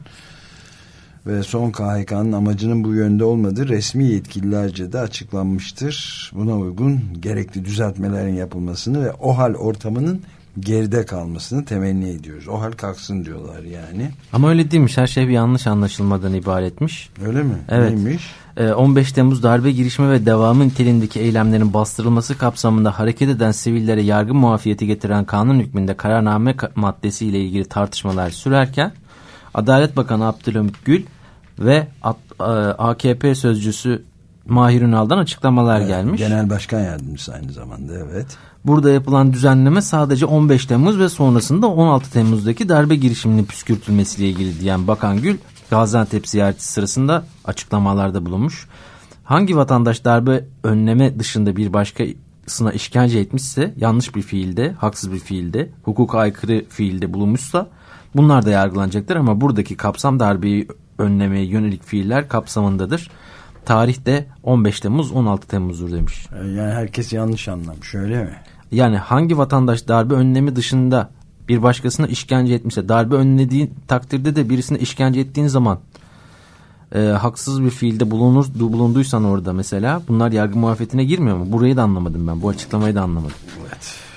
Ve son K H K'nın amacının bu yönde olmadığı resmi yetkililerce de açıklanmıştır. Buna uygun gerekli düzeltmelerin yapılmasını ve o hal ortamının geride kalmasını temenni ediyoruz. O hal kalksın diyorlar yani. Ama öyle değilmiş. Her şey bir yanlış anlaşılmadan ibaretmiş. Öyle mi? Evet. Neymiş? on beş Temmuz darbe girişimi ve devamı niteliğindeki eylemlerin bastırılması kapsamında hareket eden sivillere yargı muafiyeti getiren kanun hükmünde kararname maddesiyle ilgili tartışmalar sürerken Adalet Bakanı Abdülhamit Gül ve A K P sözcüsü Mahir Ünal'dan açıklamalar evet, gelmiş. Genel Başkan Yardımcısı aynı zamanda, evet. Burada yapılan düzenleme sadece on beş Temmuz ve sonrasında on altı Temmuz'daki darbe girişiminin püskürtülmesiyle ilgili diyen Bakan Gül, Gaziantep ziyareti sırasında açıklamalarda bulunmuş. Hangi vatandaş darbe önleme dışında bir başkasına işkence etmişse, yanlış bir fiilde, haksız bir fiilde, hukuka aykırı fiilde bulunmuşsa bunlar da yargılanacaktır ama buradaki kapsam darbeyi önlemeye yönelik fiiller kapsamındadır. Tarih de on beş Temmuz on altı Temmuz'dur demiş. Yani herkes yanlış anlamış, öyle mi? Yani hangi vatandaş darbe önlemi dışında bir başkasına işkence etmişse, darbe önlediğin takdirde de birisine işkence ettiğin zaman e, haksız bir fiilde bulunur, bulunduysan orada mesela, bunlar yargı muafiyetine girmiyor mu? Burayı da anlamadım ben. Bu açıklamayı da anlamadım. Evet.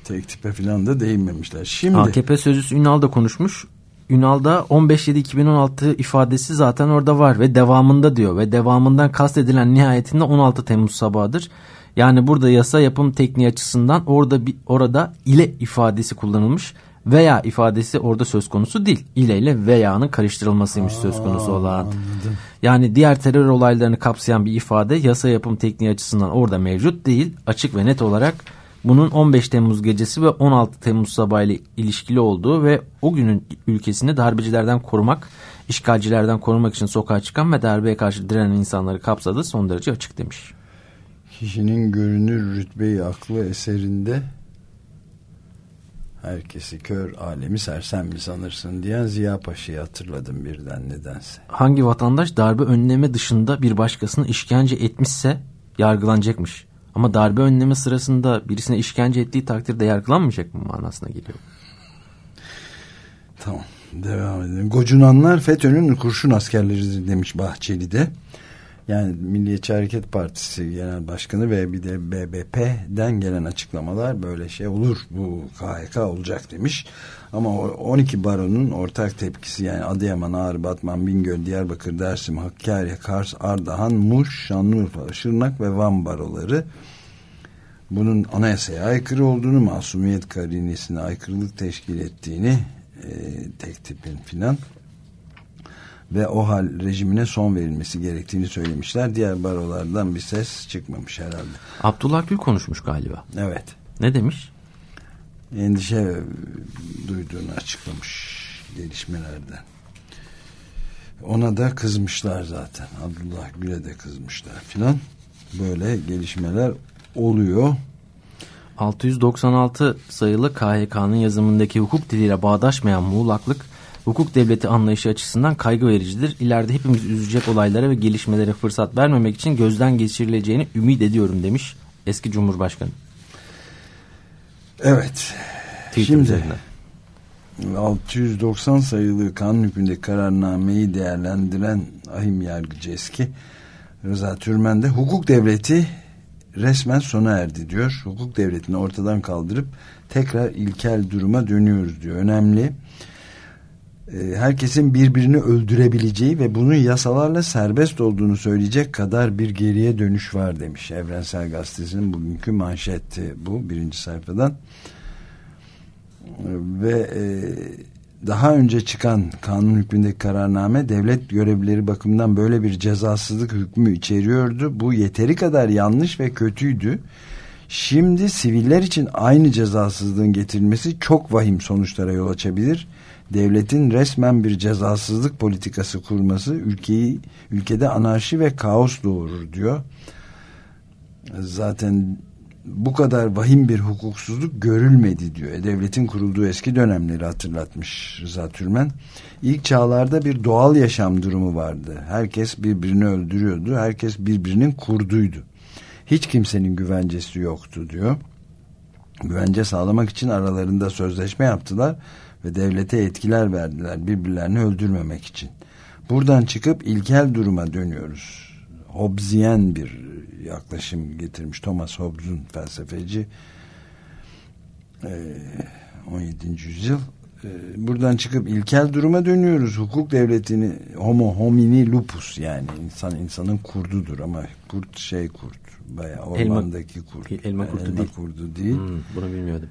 tek tipe falan da değinmemişler. Şimdi A K P sözcüsü Ünal da konuşmuş. Ünal'da on beş yedi iki bin on altı ifadesi zaten orada var ve devamında diyor ve devamından kastedilen nihayetinde on altı Temmuz sabahıdır. Yani burada yasa yapım tekniği açısından orada bir, orada ile ifadesi kullanılmış. Veya ifadesi orada söz konusu değil. İle ile veya'nın karıştırılmasıymış Aa, söz konusu olan. Anladım. Yani diğer terör olaylarını kapsayan bir ifade yasa yapım tekniği açısından orada mevcut değil. Açık ve net olarak bunun on beş Temmuz gecesi ve on altı Temmuz sabahı ile ilişkili olduğu ve o günün ülkesini darbecilerden korumak, işgalcilerden korumak için sokağa çıkan ve darbeye karşı direnen insanları kapsadığı son derece açık demiş. Kişinin görünür rütbeyi aklı eserinde herkesi kör, alemi sersem mi sanırsın diyen Ziya Paşa'yı hatırladım birden nedense. Hangi vatandaş darbe önleme dışında bir başkasını işkence etmişse yargılanacakmış. Ama darbe önleme sırasında birisine işkence ettiği takdirde yargılanmayacak mı manasına geliyor. Tamam, devam edelim. Gocunanlar FETÖ'nün kurşun askerleridir demiş Bahçeli de. Yani Milliyetçi Hareket Partisi Genel Başkanı ve bir de B B P'den gelen açıklamalar böyle şey olur, bu K H K olacak demiş. Ama on iki baronun ortak tepkisi, yani Adıyaman, Ağrı, Batman, Bingöl, Diyarbakır, Dersim, Hakkari, Kars, Ardahan, Muş, Şanlıurfa, Şırnak ve Van baroları bunun anayasaya aykırı olduğunu, masumiyet karinesine aykırılık teşkil ettiğini, e, tek tipin filan ve o hal rejimine son verilmesi gerektiğini söylemişler. Diğer barolardan bir ses çıkmamış herhalde. Abdullah Gül konuşmuş galiba. Evet. Ne demiş? Endişe duyduğunu açıklamış gelişmelerden. Ona da kızmışlar zaten. Abdullah Gül'e de kızmışlar filan. Böyle gelişmeler oluyor. altı yüz doksan altı sayılı K H K'nın yazımındaki hukuk diliyle bağdaşmayan muğlaklık, hukuk devleti anlayışı açısından kaygı vericidir. İleride hepimiz üzecek olaylara ve gelişmelere fırsat vermemek için gözden geçirileceğini ümit ediyorum demiş eski Cumhurbaşkanı. Evet. Twitter Şimdi üzerinden. altı yüz doksan sayılı kanun hükmündeki kararnameyi değerlendiren ahim yargıcı eski Rıza Türmen de hukuk devleti resmen sona erdi diyor. Hukuk devletini ortadan kaldırıp tekrar ilkel duruma dönüyoruz diyor. Önemli. Herkesin birbirini öldürebileceği ve bunun yasalarla serbest olduğunu söyleyecek kadar bir geriye dönüş var demiş. Evrensel Gazetesi'nin bugünkü manşetti bu, birinci sayfadan. Ve e, daha önce çıkan kanun hükmündeki kararname devlet görevlileri bakımından böyle bir cezasızlık hükmü içeriyordu. Bu yeteri kadar yanlış ve kötüydü. Şimdi siviller için aynı cezasızlığın getirilmesi çok vahim sonuçlara yol açabilir. Devletin resmen bir cezasızlık politikası kurması ülkeyi ülkede anarşi ve kaos doğurur diyor. Zaten bu kadar vahim bir hukuksuzluk görülmedi diyor. E, devletin kurulduğu eski dönemleri hatırlatmış Rıza Türmen. İlk çağlarda bir doğal yaşam durumu vardı. Herkes birbirini öldürüyordu. Herkes birbirinin kurduydu. Hiç kimsenin güvencesi yoktu diyor. Güvence sağlamak için aralarında sözleşme yaptılar ve devlete yetkiler verdiler birbirlerini öldürmemek için. Buradan çıkıp ilkel duruma dönüyoruz. Hobbesiyen bir yaklaşım getirmiş Thomas Hobbes'un, felsefeci, on yedinci yüzyıl. Buradan çıkıp ilkel duruma dönüyoruz. Hukuk devletini homo homini lupus, yani insan insanın kurdudur ama kurt şey kurt, bayağı ormandaki elma, kurt. Elma kurdu elma değil. Kurdu değil. Hmm, bunu bilmiyordum.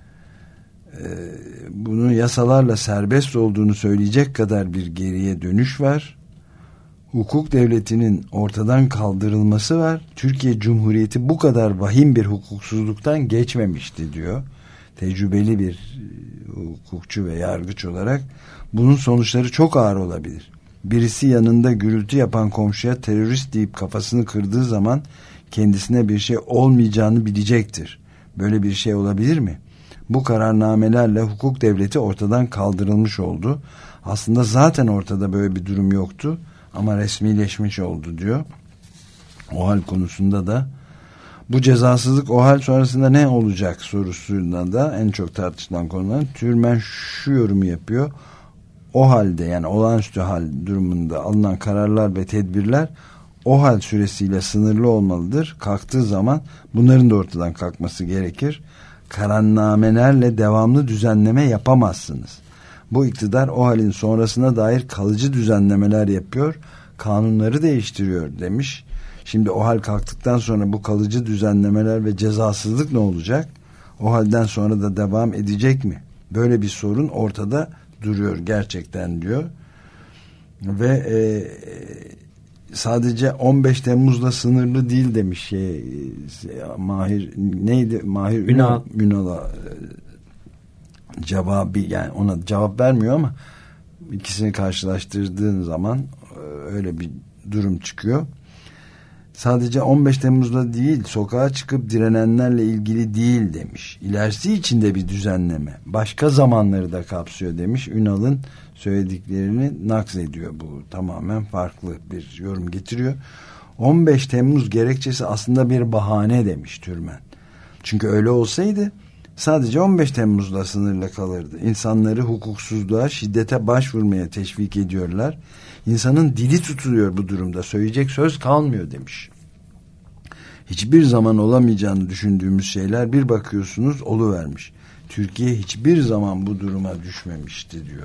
Bunun yasalarla serbest olduğunu söyleyecek kadar bir geriye dönüş var. Hukuk devletinin ortadan kaldırılması var. Türkiye Cumhuriyeti bu kadar vahim bir hukuksuzluktan geçmemişti diyor. Tecrübeli bir hukukçu ve yargıç olarak bunun sonuçları çok ağır olabilir. Birisi yanında gürültü yapan komşuya terörist deyip kafasını kırdığı zaman kendisine bir şey olmayacağını bilecektir. Böyle bir şey olabilir mi? Bu kararnamelerle hukuk devleti ortadan kaldırılmış oldu. Aslında zaten ortada böyle bir durum yoktu ama resmileşmiş oldu diyor. OHAL konusunda da bu cezasızlık OHAL sonrasında ne olacak sorusunda da en çok tartışılan konular. Türmen şu yorumu yapıyor. OHAL'de, yani olağanüstü hal durumunda alınan kararlar ve tedbirler OHAL süresiyle sınırlı olmalıdır. Kalktığı zaman bunların da ortadan kalkması gerekir. kararnamelerle devamlı düzenleme yapamazsınız. Bu iktidar o halin sonrasına dair kalıcı düzenlemeler yapıyor, kanunları değiştiriyor demiş. Şimdi o hal kalktıktan sonra bu kalıcı düzenlemeler ve cezasızlık ne olacak? O halden sonra da devam edecek mi? Böyle bir sorun ortada duruyor gerçekten diyor. Ve e, sadece on beş Temmuz'la sınırlı değil demiş şey, Mahir neydi? Mahir Ünal Ünal'a cevabı, yani ona cevap vermiyor ama ikisini karşılaştırdığın zaman öyle bir durum çıkıyor. Sadece on beş Temmuz'da değil, sokağa çıkıp direnenlerle ilgili değil demiş. İlerisi için de bir düzenleme, başka zamanları da kapsıyor demiş. Ünal'ın söylediklerini naklediyor, bu tamamen farklı bir yorum getiriyor. on beş Temmuz gerekçesi aslında bir bahane demiş Türmen. Çünkü öyle olsaydı sadece on beş Temmuz'la sınırlı kalırdı. İnsanları hukuksuzluğa, şiddete başvurmaya teşvik ediyorlar. İnsanın dili tutuluyor bu durumda. Söyleyecek söz kalmıyor demiş. Hiçbir zaman olamayacağını düşündüğümüz şeyler bir bakıyorsunuz oluvermiş. Türkiye hiçbir zaman bu duruma düşmemişti diyor.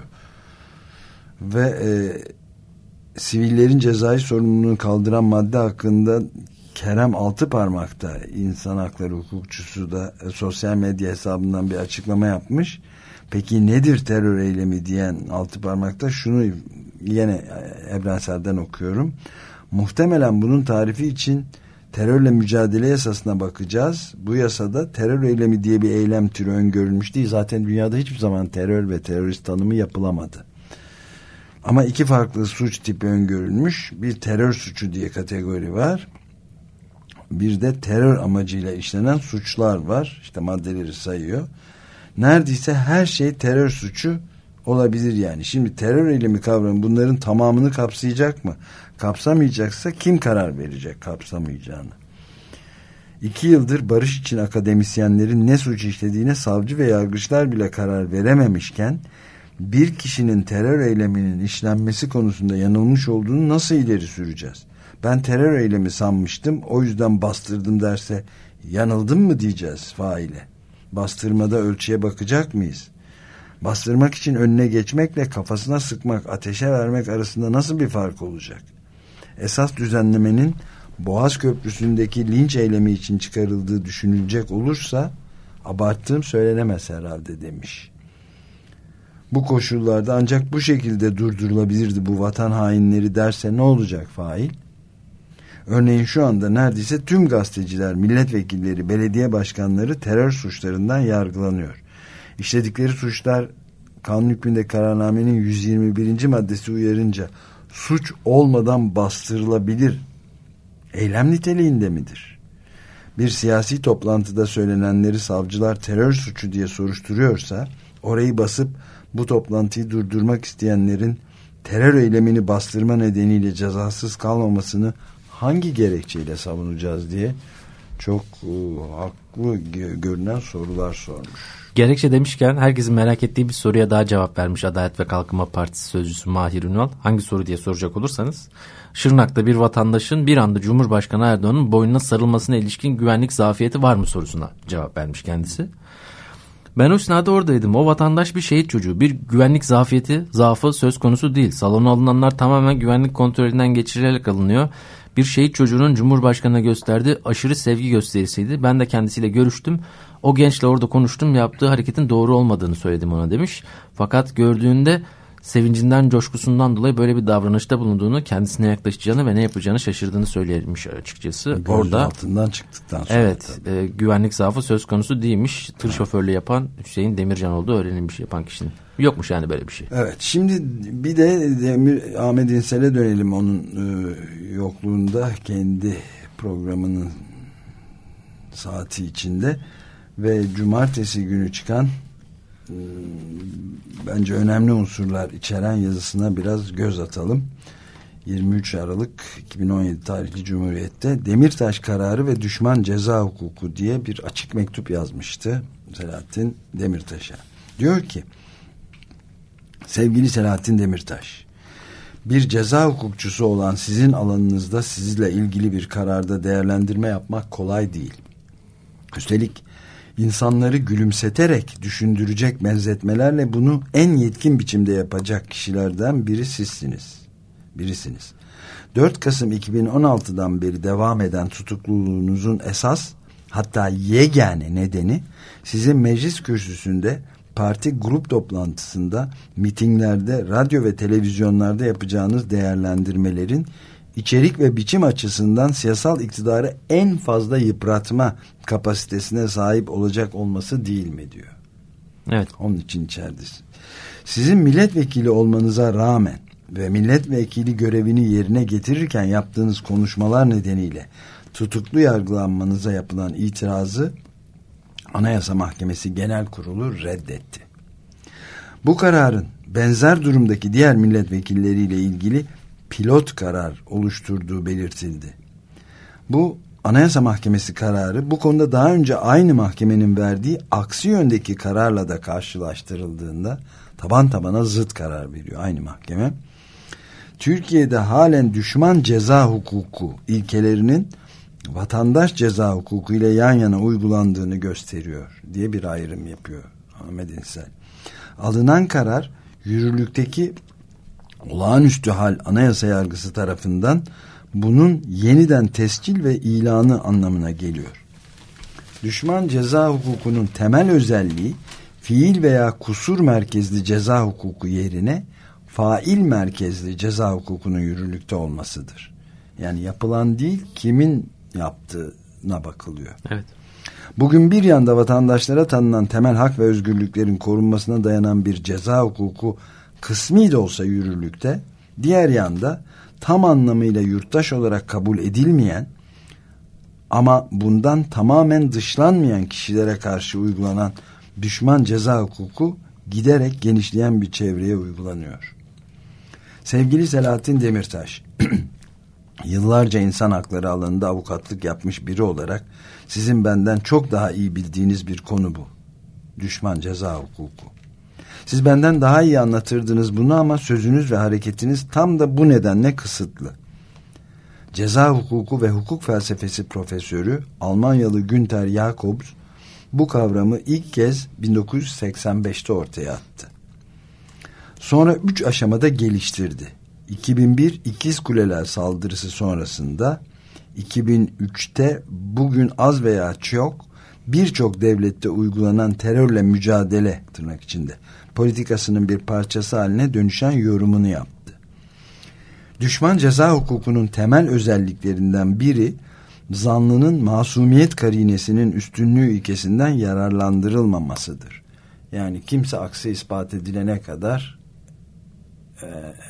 Ve e, sivillerin cezai sorumluluğunu kaldıran madde hakkında Kerem Altıparmak'ta, insan hakları hukukçusu da e, sosyal medya hesabından bir açıklama yapmış. Peki nedir terör eylemi diyen Altıparmak'ta şunu yine Evrensel'den okuyorum. Muhtemelen bunun tarifi için terörle mücadele yasasına bakacağız. Bu yasada terör eylemi diye bir eylem türü öngörülmüş değil. Zaten dünyada hiçbir zaman terör ve terörist tanımı yapılamadı. Ama iki farklı suç tipi öngörülmüş. Bir terör suçu diye kategori var. Bir de terör amacıyla işlenen suçlar var. İşte maddeleri sayıyor. Neredeyse her şey terör suçu olabilir yani. Şimdi terör eylemi kavramı bunların tamamını kapsayacak mı? Kapsamayacaksa kim karar verecek kapsamayacağını? İki yıldır barış için akademisyenlerin ne suç işlediğine savcı ve yargıçlar bile karar verememişken bir kişinin terör eyleminin işlenmesi konusunda yanılmış olduğunu nasıl ileri süreceğiz? Ben terör eylemi sanmıştım, o yüzden bastırdım derse yanıldım mı diyeceğiz faile? Bastırmada ölçüye bakacak mıyız? Bastırmak için önüne geçmekle kafasına sıkmak, ateşe vermek arasında nasıl bir fark olacak? Esas düzenlemenin Boğaz Köprüsü'ndeki linç eylemi için çıkarıldığı düşünülecek olursa abarttığım söylenemez herhalde demiş. Bu koşullarda ancak bu şekilde durdurulabilirdi bu vatan hainleri derse ne olacak fail? Örneğin şu anda neredeyse tüm gazeteciler, milletvekilleri, belediye başkanları terör suçlarından yargılanıyor. İşledikleri suçlar kanun hükmünde kararnamenin yüz yirmi birinci maddesi uyarınca suç olmadan bastırılabilir eylem niteliğinde midir? Bir siyasi toplantıda söylenenleri savcılar terör suçu diye soruşturuyorsa orayı basıp bu toplantıyı durdurmak isteyenlerin terör eylemini bastırma nedeniyle cezasız kalmamasını hangi gerekçeyle savunacağız diye çok uh, haklı görünen sorular sormuş. Gerekçe demişken herkesin merak ettiği bir soruya daha cevap vermiş Adalet ve Kalkınma Partisi sözcüsü Mahir Ünal. Hangi soru diye soracak olursanız, Şırnak'ta bir vatandaşın bir anda Cumhurbaşkanı Erdoğan'ın boynuna sarılmasına ilişkin güvenlik zafiyeti var mı sorusuna cevap vermiş kendisi. Ben o esnada oradaydım. O vatandaş bir şehit çocuğu. Bir güvenlik zafiyeti, zaafı söz konusu değil. Salona alınanlar tamamen güvenlik kontrolünden geçirilerek alınıyor. Bir şehit çocuğunun Cumhurbaşkanı'na gösterdiği aşırı sevgi gösterisiydi. Ben de kendisiyle görüştüm. O gençle orada konuştum. Yaptığı hareketin doğru olmadığını söyledim ona demiş. Fakat gördüğünde sevincinden, coşkusundan dolayı böyle bir davranışta bulunduğunu, kendisine yaklaşacağını ve ne yapacağını şaşırdığını söylemiş açıkçası. Göz orada altından çıktıktan sonra. Evet, e, güvenlik zaafı söz konusu değilmiş. Tır şoförlüğü yapan Hüseyin Demircan olduğu öğrenilmiş yapan kişinin. Yokmuş yani böyle bir şey. Evet, şimdi bir de Demir, Ahmet İnsel'e dönelim onun e, yokluğunda kendi programının saati içinde ve cumartesi günü çıkan e, bence önemli unsurlar içeren yazısına biraz göz atalım. yirmi üç Aralık iki bin on yedi tarihli Cumhuriyet'te Demirtaş kararı ve düşman ceza hukuku diye bir açık mektup yazmıştı Selahattin Demirtaş'a. Diyor ki, sevgili Selahattin Demirtaş, bir ceza hukukçusu olan sizin alanınızda sizle ilgili bir kararda değerlendirme yapmak kolay değil. Üstelik İnsanları gülümseterek düşündürecek benzetmelerle bunu en yetkin biçimde yapacak kişilerden biri sizsiniz. Birisiniz. dört Kasım iki bin on altıdan beri devam eden tutukluluğunuzun esas, hatta yegane nedeni sizin meclis kürsüsünde, parti grup toplantısında, mitinglerde, radyo ve televizyonlarda yapacağınız değerlendirmelerin içerik ve biçim açısından siyasal iktidarı en fazla yıpratma kapasitesine sahip olacak olması değil mi diyor. Evet. Onun için içeridesin. Sizin milletvekili olmanıza rağmen ve milletvekili görevini yerine getirirken yaptığınız konuşmalar nedeniyle tutuklu yargılanmanıza yapılan itirazı Anayasa Mahkemesi Genel Kurulu reddetti. Bu kararın benzer durumdaki diğer milletvekilleriyle ilgili pilot karar oluşturduğu belirtildi. Bu Anayasa Mahkemesi kararı bu konuda daha önce aynı mahkemenin verdiği aksi yöndeki kararla da karşılaştırıldığında taban tabana zıt karar veriyor aynı mahkeme. Türkiye'de halen düşman ceza hukuku ilkelerinin vatandaş ceza hukuku ile yan yana uygulandığını gösteriyor diye bir ayrım yapıyor Ahmet İnsel. Alınan karar yürürlükteki olağanüstü hal anayasa yargısı tarafından bunun yeniden tescil ve ilanı anlamına geliyor. Düşman ceza hukukunun temel özelliği fiil veya kusur merkezli ceza hukuku yerine fail merkezli ceza hukukunun yürürlükte olmasıdır. Yani yapılan değil, kimin yaptığına bakılıyor. Evet. Bugün bir yanda vatandaşlara tanınan temel hak ve özgürlüklerin korunmasına dayanan bir ceza hukuku kısmi de olsa yürürlükte, diğer yanda tam anlamıyla yurttaş olarak kabul edilmeyen ama bundan tamamen dışlanmayan kişilere karşı uygulanan düşman ceza hukuku giderek genişleyen bir çevreye uygulanıyor. Sevgili Selahattin Demirtaş, yıllarca insan hakları alanında avukatlık yapmış biri olarak sizin benden çok daha iyi bildiğiniz bir konu bu. Düşman ceza hukuku. Siz benden daha iyi anlatırdınız bunu ama sözünüz ve hareketiniz tam da bu nedenle kısıtlı. Ceza hukuku ve hukuk felsefesi profesörü Almanyalı Günter Jacobs bu kavramı ilk kez bin dokuz yüz seksen beşte ortaya attı. Sonra üç aşamada geliştirdi. iki bin bir İkiz Kuleler saldırısı sonrasında, iki bin üçte bugün az veya çok birçok devlette uygulanan terörle mücadele tırnak içinde politikasının bir parçası haline dönüşen yorumunu yaptı. Düşman ceza hukukunun temel özelliklerinden biri zanlının masumiyet karinesinin üstünlüğü ilkesinden yararlandırılmamasıdır. Yani kimse aksi ispat edilene kadar e,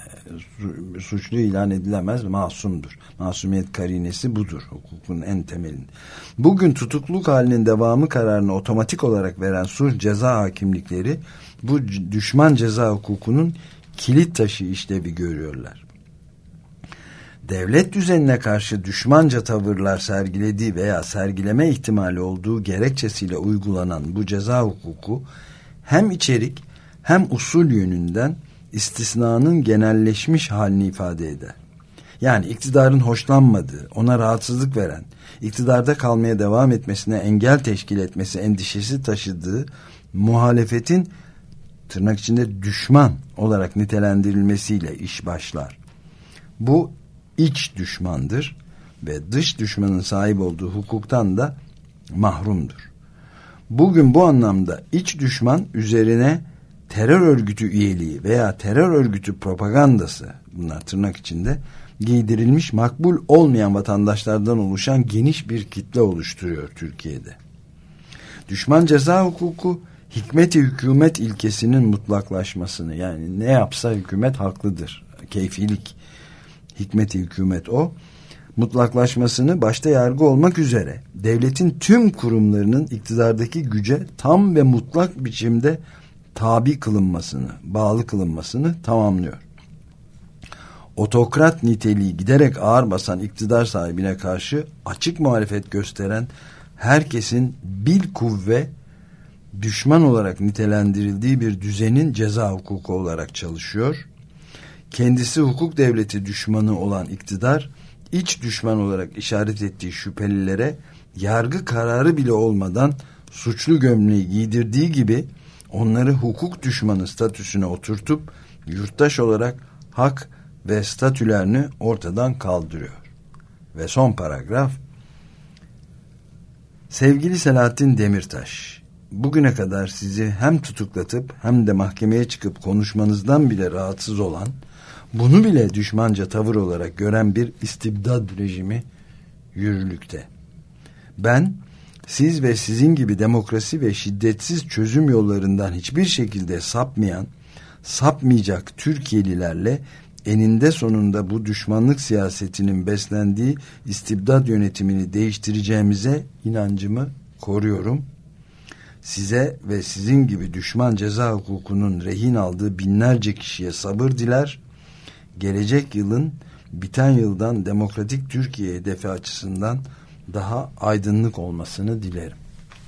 suçlu ilan edilemez, masumdur. Masumiyet karinesi budur, hukukun en temelinde. Bugün tutukluluk halinin devamı kararını otomatik olarak veren sulh ceza hakimlikleri bu düşman ceza hukukunun kilit taşı işlevi görüyorlar. Devlet düzenine karşı düşmanca tavırlar sergilediği veya sergileme ihtimali olduğu gerekçesiyle uygulanan bu ceza hukuku hem içerik hem usul yönünden istisnanın genelleşmiş halini ifade eder. Yani iktidarın hoşlanmadığı, ona rahatsızlık veren, iktidarda kalmaya devam etmesine engel teşkil etmesi endişesi taşıdığı muhalefetin tırnak içinde düşman olarak nitelendirilmesiyle iş başlar. Bu iç düşmandır ve dış düşmanın sahip olduğu hukuktan da mahrumdur. Bugün bu anlamda iç düşman üzerine terör örgütü üyeliği veya terör örgütü propagandası, bunlar tırnak içinde, giydirilmiş makbul olmayan vatandaşlardan oluşan geniş bir kitle oluşturuyor Türkiye'de. Düşman ceza hukuku hikmet-i hükümet ilkesinin mutlaklaşmasını, yani ne yapsa hükümet haklıdır, keyfilik hikmet-i hükümet o, mutlaklaşmasını başta yargı olmak üzere devletin tüm kurumlarının iktidardaki güce tam ve mutlak biçimde tabi kılınmasını, bağlı kılınmasını tamamlıyor. Otokrat niteliği giderek ağır basan iktidar sahibine karşı açık muhalefet gösteren herkesin bilkuvve düşman olarak nitelendirildiği bir düzenin ceza hukuku olarak çalışıyor. Kendisi hukuk devleti düşmanı olan iktidar, iç düşman olarak işaret ettiği şüphelilere yargı kararı bile olmadan suçlu gömleği giydirdiği gibi onları hukuk düşmanı statüsüne oturtup yurttaş olarak hak ve statülerini ortadan kaldırıyor. Ve son paragraf: sevgili Selahattin Demirtaş, bugüne kadar sizi hem tutuklatıp hem de mahkemeye çıkıp konuşmanızdan bile rahatsız olan, bunu bile düşmanca tavır olarak gören bir istibdad rejimi yürürlükte. Ben, siz ve sizin gibi demokrasi ve şiddetsiz çözüm yollarından hiçbir şekilde sapmayan, sapmayacak Türkiye'lilerle eninde sonunda bu düşmanlık siyasetinin beslendiği istibdad yönetimini değiştireceğimize inancımı koruyorum. Size ve sizin gibi düşman ceza hukukunun rehin aldığı binlerce kişiye sabır diler. Gelecek yılın biten yıldan demokratik Türkiye hedefi açısından daha aydınlık olmasını dilerim.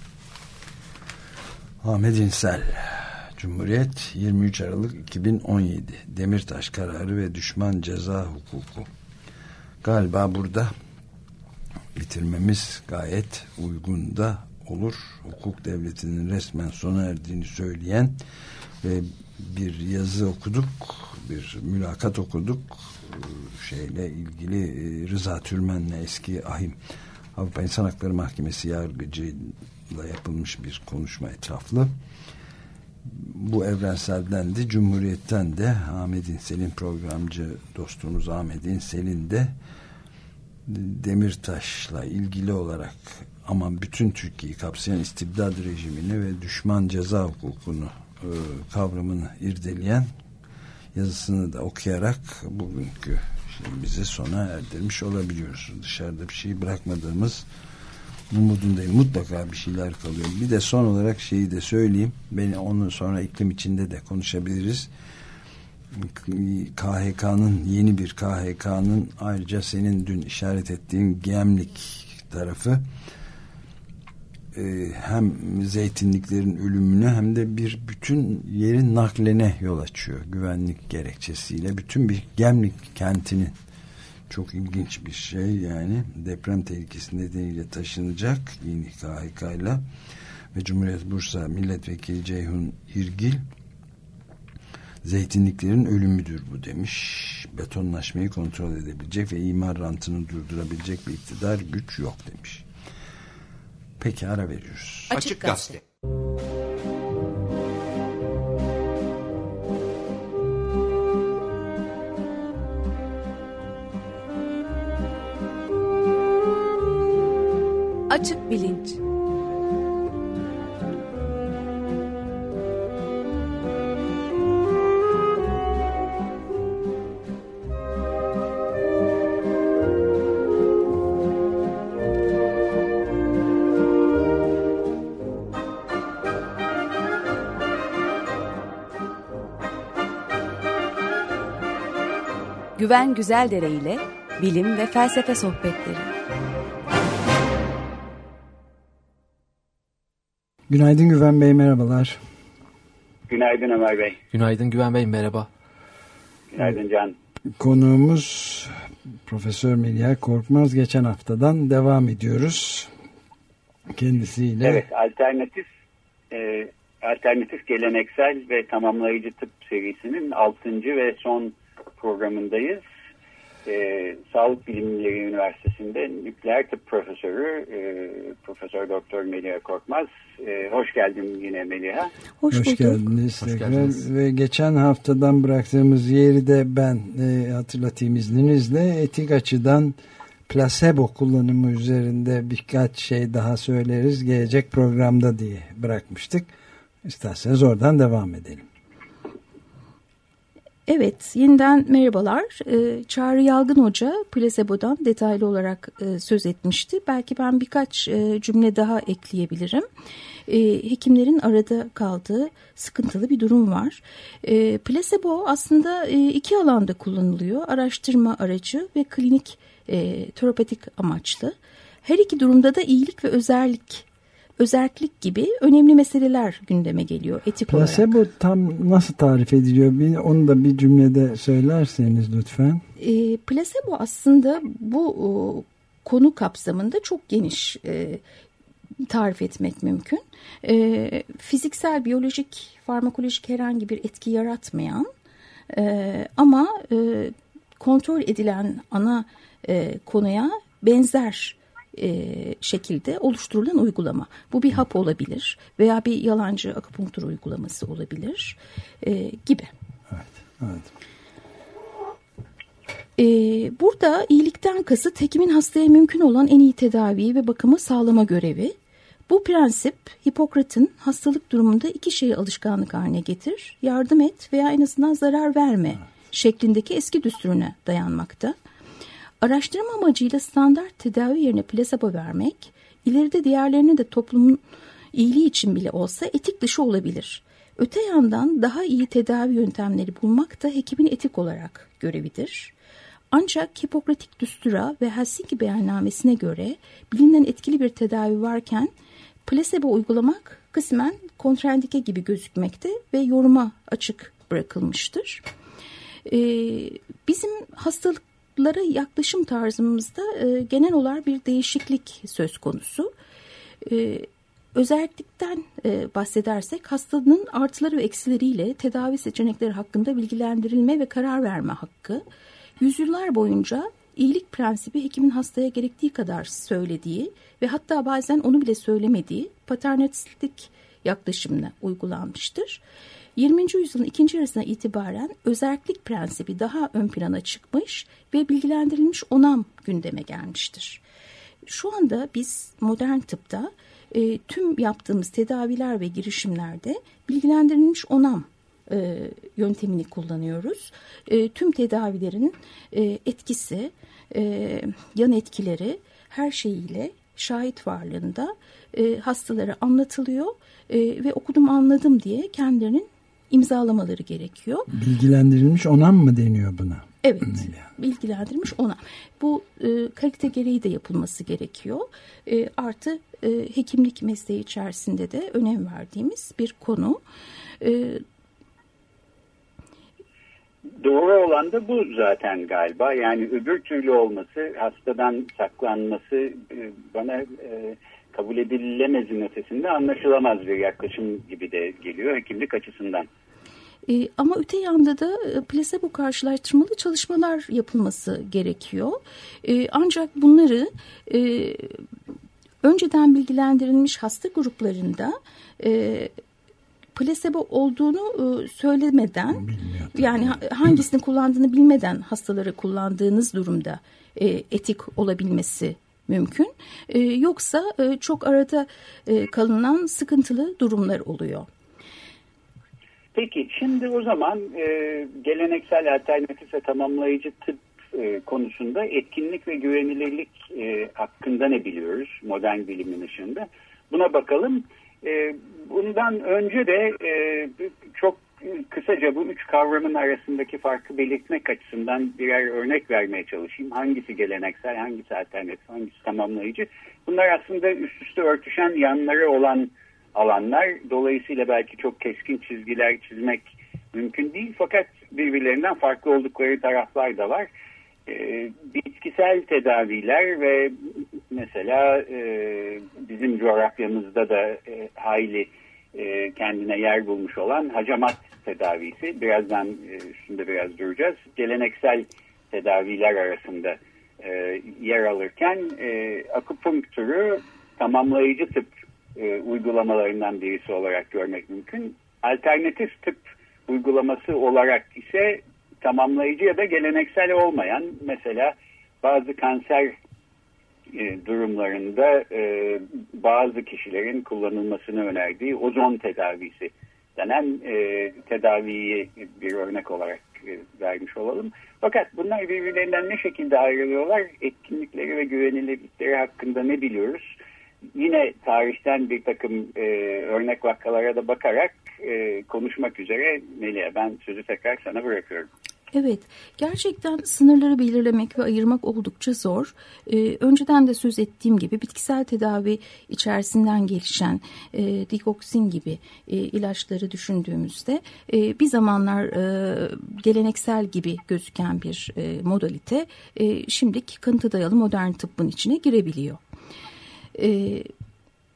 Ahmet İnsel, Cumhuriyet, yirmi üç Aralık iki bin on yedi. Demirtaş kararı ve düşman ceza hukuku. Galiba burada bitirmemiz gayet uygun da olur. Hukuk devletinin resmen sona erdiğini söyleyen ve bir yazı okuduk, bir mülakat okuduk şeyle ilgili, Rıza Türmen'le, eski ahim Avrupa İnsan Hakları Mahkemesi yargıcıyla yapılmış bir konuşma etraflı. Bu Evrensel'den de, Cumhuriyet'ten de Ahmet İnsel'in, programcı dostumuz Ahmet İnsel'in de Demirtaş'la ilgili olarak ama bütün Türkiye'yi kapsayan istibdad rejimini ve düşman ceza hukukunu e, kavramını irdeleyen yazısını da okuyarak bugünkü bizi sona erdirmiş olabiliyoruz. Dışarıda bir şey bırakmadığımız umudundayım. Mutlaka bir şeyler kalıyor. Bir de son olarak şeyi de söyleyeyim. Beni onu sonra iklim içinde de konuşabiliriz. K H K'nın, yeni bir K H K'nın, ayrıca senin dün işaret ettiğin Gemlik tarafı hem zeytinliklerin ölümüne hem de bir bütün yerin nakline yol açıyor. Güvenlik gerekçesiyle bütün bir Gemlik kentinin, çok ilginç bir şey yani, deprem tehlikesi nedeniyle taşınacak yeni K H K'yla. Ve Cumhuriyet Bursa Milletvekili Ceyhun İrgil, zeytinliklerin ölümüdür bu demiş. Betonlaşmayı kontrol edebilecek ve imar rantını durdurabilecek bir iktidar, güç yok demiş. Peki, ara veriyoruz. Açık Gazete. Açık Bilinç. Güven Güzeldere ile bilim ve felsefe sohbetleri. Günaydın Güven Bey, merhabalar. Günaydın Ömer Bey. Günaydın Güven Bey, merhaba. Günaydın Can. Konuğumuz Profesör Melih Korkmaz. Geçen haftadan devam ediyoruz kendisiyle. Evet, alternatif e, alternatif geleneksel ve tamamlayıcı tıp serisinin altıncı ve son programındayız. Ee, Sağlık Bilimleri Üniversitesi'nde nükleer tıp profesörü e, Profesör Doktor Melih Korkmaz. E, hoş geldin yine Melih'a. Hoş, hoş geldiniz. Hoş geldiniz. Ve geçen haftadan bıraktığımız yeri de ben e, hatırlatayım izninizle. Etik açıdan plasebo kullanımı üzerinde birkaç şey daha söyleriz gelecek programda diye bırakmıştık. İsterseniz oradan devam edelim. Evet, yeniden merhabalar. Ee, Çağrı Yalgın Hoca plasebo'dan detaylı olarak e, söz etmişti. Belki ben birkaç e, cümle daha ekleyebilirim. E, hekimlerin arada kaldığı sıkıntılı bir durum var. E, plasebo aslında e, iki alanda kullanılıyor. Araştırma aracı ve klinik e, terapetik amaçlı. Her iki durumda da iyilik ve özellik Özellik gibi önemli meseleler gündeme geliyor etik olarak. Plasebo tam nasıl tarif ediliyor? Bir, onu da bir cümlede söylerseniz lütfen. E, plasebo aslında bu o, konu kapsamında çok geniş. E, tarif etmek mümkün. E, fiziksel, biyolojik, farmakolojik herhangi bir etki yaratmayan e, ama e, kontrol edilen ana e, konuya benzer e, şekilde oluşturulan uygulama. Bu bir hap olabilir veya bir yalancı akupunktur uygulaması olabilir e, gibi. Evet, evet. Ee, burada iyilikten kasıt hekimin hastaya mümkün olan en iyi tedaviyi ve bakımı sağlama görevi. Bu prensip Hipokrat'ın hastalık durumunda iki şeyi alışkanlık haline getir, yardım et veya en azından zarar verme şeklindeki eski düsturuna dayanmakta. Araştırma amacıyla standart tedavi yerine plasebo vermek, ileride diğerlerine de toplumun iyiliği için bile olsa etik dışı olabilir. Öte yandan daha iyi tedavi yöntemleri bulmak da hekimin etik olarak görevidir. Ancak Hipokratik düstura ve Helsinki beyannamesine göre bilinen etkili bir tedavi varken plasebo uygulamak kısmen kontraindike gibi gözükmekte ve yoruma açık bırakılmıştır. Ee, bizim hastalıklara yaklaşım tarzımızda e, genel olarak bir değişiklik söz konusu. Ee, Özellikten e, bahsedersek hastanın artıları ve eksileriyle tedavi seçenekleri hakkında bilgilendirilme ve karar verme hakkı, yüzyıllar boyunca iyilik prensibi hekimin hastaya gerektiği kadar söylediği ve hatta bazen onu bile söylemediği paternalistik yaklaşımla uygulanmıştır. yirminci yüzyılın ikinci yarısına itibaren özellik prensibi daha ön plana çıkmış ve bilgilendirilmiş onam gündeme gelmiştir. Şu anda biz modern tıpta e, tüm yaptığımız tedaviler ve girişimlerde bilgilendirilmiş onam e, yöntemini kullanıyoruz. E, tüm tedavilerin e, etkisi, e, yan etkileri her şeyiyle şahit varlığında e, hastalara anlatılıyor e, ve okudum anladım diye kendilerinin imzalamaları gerekiyor. Bilgilendirilmiş onam mı deniyor buna? Evet, bilgilendirilmiş onam. Bu e, kalite gereği de yapılması gerekiyor. E, artı e, hekimlik mesleği içerisinde de önem verdiğimiz bir konu. E, Doğru olan da bu zaten galiba. Yani öbür türlü olması, hastadan saklanması bana e, kabul edilemezin ötesinde anlaşılamaz bir yaklaşım gibi de geliyor hekimlik açısından. E, ama öte yanda da plasebo karşılaştırmalı çalışmalar yapılması gerekiyor. E, ancak bunları e, önceden bilgilendirilmiş hasta gruplarında e, plasebo olduğunu e, söylemeden, bilmiyorum, yani hangisini kullandığını bilmeden hastaları kullandığınız durumda e, etik olabilmesi mümkün. E, yoksa e, çok arada e, kalınan sıkıntılı durumlar oluyor. Peki şimdi o zaman e, geleneksel alternatif ve tamamlayıcı tıp e, konusunda etkinlik ve güvenilirlik e, hakkında ne biliyoruz modern bilimin ışığında? Buna bakalım. E, bundan önce de e, çok kısaca bu üç kavramın arasındaki farkı belirtmek açısından birer örnek vermeye çalışayım. Hangisi geleneksel, hangisi alternatif, hangisi tamamlayıcı? Bunlar aslında üst üste örtüşen yanları olan alanlar. Dolayısıyla belki çok keskin çizgiler çizmek mümkün değil. Fakat birbirlerinden farklı oldukları taraflar da var. Ee, bitkisel tedaviler ve mesela e, bizim coğrafyamızda da e, hayli e, kendine yer bulmuş olan hacamat tedavisi. Birazdan e, üstünde biraz duracağız. Geleneksel tedaviler arasında e, yer alırken e, akupunkturu tamamlayıcı tıp e, uygulamalarından birisi olarak görmek mümkün. Alternatif tıp uygulaması olarak ise tamamlayıcı ya da geleneksel olmayan, mesela bazı kanser e, durumlarında e, bazı kişilerin kullanılmasını önerdiği ozon tedavisi denen e, tedaviyi bir örnek olarak e, vermiş olalım. Fakat bunlar birbirlerinden ne şekilde ayrılıyorlar? Etkinlikleri ve güvenilirlikleri hakkında ne biliyoruz? Yine tarihten bir takım e, örnek vakalara da bakarak e, konuşmak üzere Melih, ben sözü tekrar sana bırakıyorum. Evet, gerçekten sınırları belirlemek ve ayırmak oldukça zor. Ee, önceden de söz ettiğim gibi bitkisel tedavi içerisinden gelişen e, dikoksin gibi e, ilaçları düşündüğümüzde e, bir zamanlar e, geleneksel gibi gözüken bir e, modalite e, şimdiki kanıta dayalı modern tıbbın içine girebiliyor. E,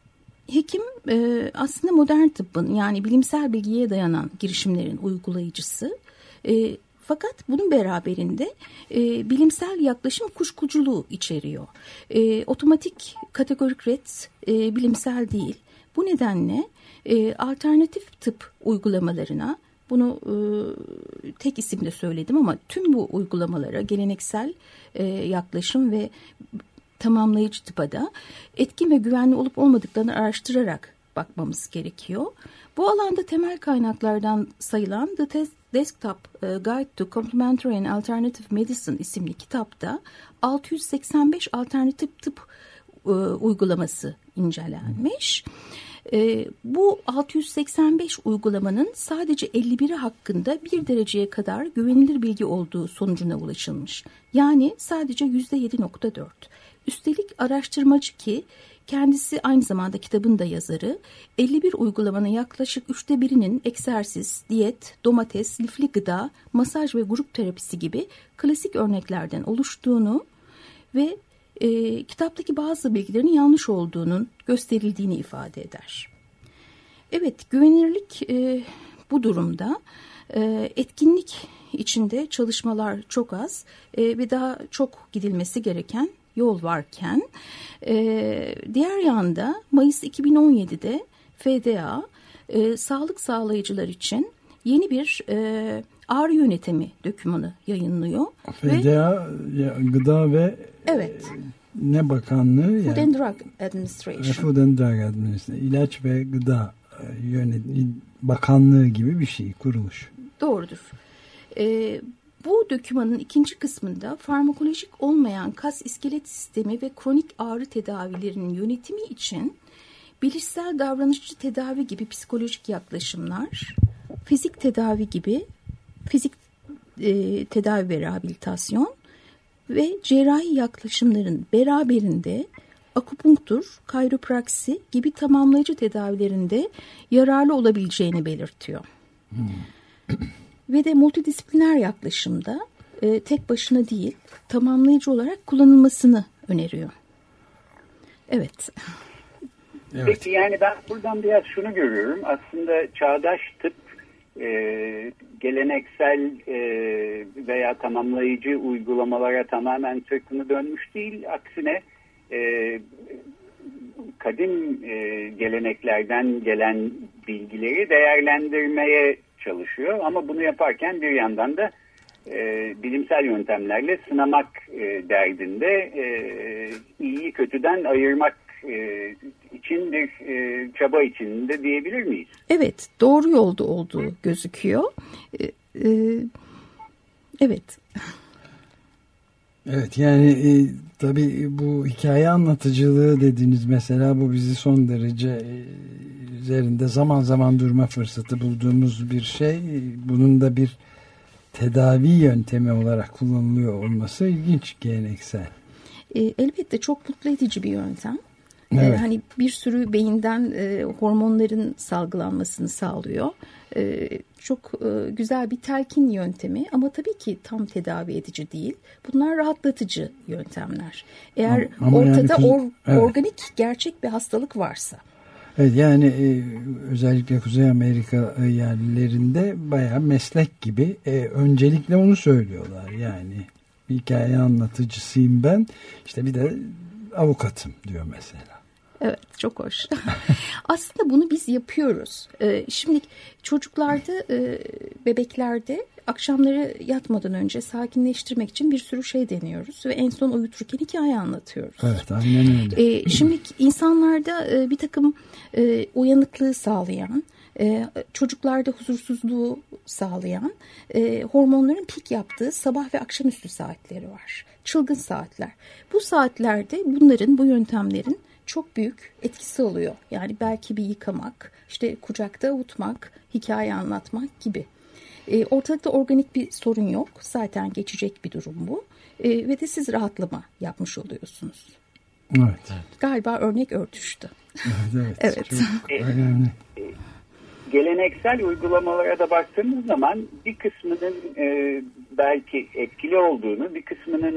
hekim e, aslında modern tıbbın yani bilimsel bilgiye dayanan girişimlerin uygulayıcısı. E, fakat bunun beraberinde e, bilimsel yaklaşım kuşkuculuğu içeriyor. E, otomatik kategorik red e, bilimsel değil. Bu nedenle e, alternatif tıp uygulamalarına, bunu e, tek isimde söyledim ama tüm bu uygulamalara geleneksel e, yaklaşım ve tamamlayıcı tıpa da etkin ve güvenli olup olmadıklarını araştırarak bakmamız gerekiyor. Bu alanda temel kaynaklardan sayılan The Desktop Guide to Complementary and Alternative Medicine isimli kitapta altı yüz seksen beş alternatif tıp e, uygulaması incelenmiş. E, bu altı yüz seksen beş uygulamanın sadece elli biri hakkında bir dereceye kadar güvenilir bilgi olduğu sonucuna ulaşılmış. Yani sadece yüzde yedi nokta dört. Üstelik araştırmacı ki kendisi aynı zamanda kitabın da yazarı, elli bir uygulamanın yaklaşık üçte birinin egzersiz, diyet, domates, lifli gıda, masaj ve grup terapisi gibi klasik örneklerden oluştuğunu ve e, kitaptaki bazı bilgilerin yanlış olduğunun gösterildiğini ifade eder. Evet, güvenilirlik e, bu durumda. E, etkinlik içinde çalışmalar çok az e, ve daha çok gidilmesi gereken yol varken e, diğer yanda Mayıs iki bin on yedide F D A e, sağlık sağlayıcılar için yeni bir e, ağrı yönetimi dokümanı yayınlıyor. F D A ve, Gıda ve evet. e, ne bakanlığı? Food yani, and Drug Administration. Food and Drug Administration. İlaç ve Gıda e, yönetim bakanlığı gibi bir şey, kuruluş. Doğrudur. E, Bu dokümanın ikinci kısmında farmakolojik olmayan kas iskelet sistemi ve kronik ağrı tedavilerinin yönetimi için bilişsel davranışçı tedavi gibi psikolojik yaklaşımlar, fizik tedavi gibi fizik e, tedavi ve rehabilitasyon ve cerrahi yaklaşımların beraberinde akupunktur, kayropraksi gibi tamamlayıcı tedavilerinde yararlı olabileceğini belirtiyor. Hmm. Ve de multidisipliner yaklaşımda e, tek başına değil, tamamlayıcı olarak kullanılmasını öneriyor. Evet. Evet. Peki yani ben buradan biraz şunu görüyorum. Aslında çağdaş tıp e, geleneksel e, veya tamamlayıcı uygulamalara tamamen sırtını dönmüş değil. Aksine e, kadim e, geleneklerden gelen bilgileri değerlendirmeye çalışıyor ama bunu yaparken bir yandan da e, bilimsel yöntemlerle sınamak e, derdinde e, iyiyi kötüden ayırmak e, için bir e, çaba içinde diyebilir miyiz? Evet, doğru yolda olduğu gözüküyor. E, e, evet. Evet, yani e, tabii bu hikaye anlatıcılığı dediğiniz mesela bu bizi son derece e, üzerinde zaman zaman durma fırsatı bulduğumuz bir şey. Bunun da bir tedavi yöntemi olarak kullanılıyor olması ilginç, geleneksel. E, elbette çok mutlu edici bir yöntem. Evet. E, hani bir sürü beyinden e, hormonların salgılanmasını sağlıyor. E, çok e, güzel bir telkin yöntemi ama tabii ki tam tedavi edici değil. Bunlar rahatlatıcı yöntemler. Eğer ama, ama ortada yani, or, evet. organik gerçek bir hastalık varsa. Evet, yani e, özellikle Kuzey Amerika yerlilerinde bayağı meslek gibi e, öncelikle onu söylüyorlar. Yani bir hikaye anlatıcısıyım ben, işte bir de avukatım diyor mesela. Evet, çok hoş. Aslında bunu biz yapıyoruz. Ee, şimdi çocuklarda, e, bebeklerde akşamları yatmadan önce sakinleştirmek için bir sürü şey deniyoruz ve en son uyuturken hikaye anlatıyoruz. Evet, aynen öyle. Ee, şimdi insanlarda e, bir takım e, uyanıklığı sağlayan, e, çocuklarda huzursuzluğu sağlayan e, hormonların pik yaptığı sabah ve akşamüstü saatleri var. Çılgın saatler. Bu saatlerde bunların, bu yöntemlerin çok büyük etkisi oluyor. Yani belki bir yıkamak, işte kucakta avutmak, hikaye anlatmak gibi. E, ortalıkta organik bir sorun yok. Zaten geçecek bir durum bu. E, ve de siz rahatlama yapmış oluyorsunuz. Evet. Galiba örnek örtüştü. Evet, evet. evet. Çok önemli. Geleneksel uygulamalara da baktığımız zaman bir kısmının e, belki etkili olduğunu, bir kısmının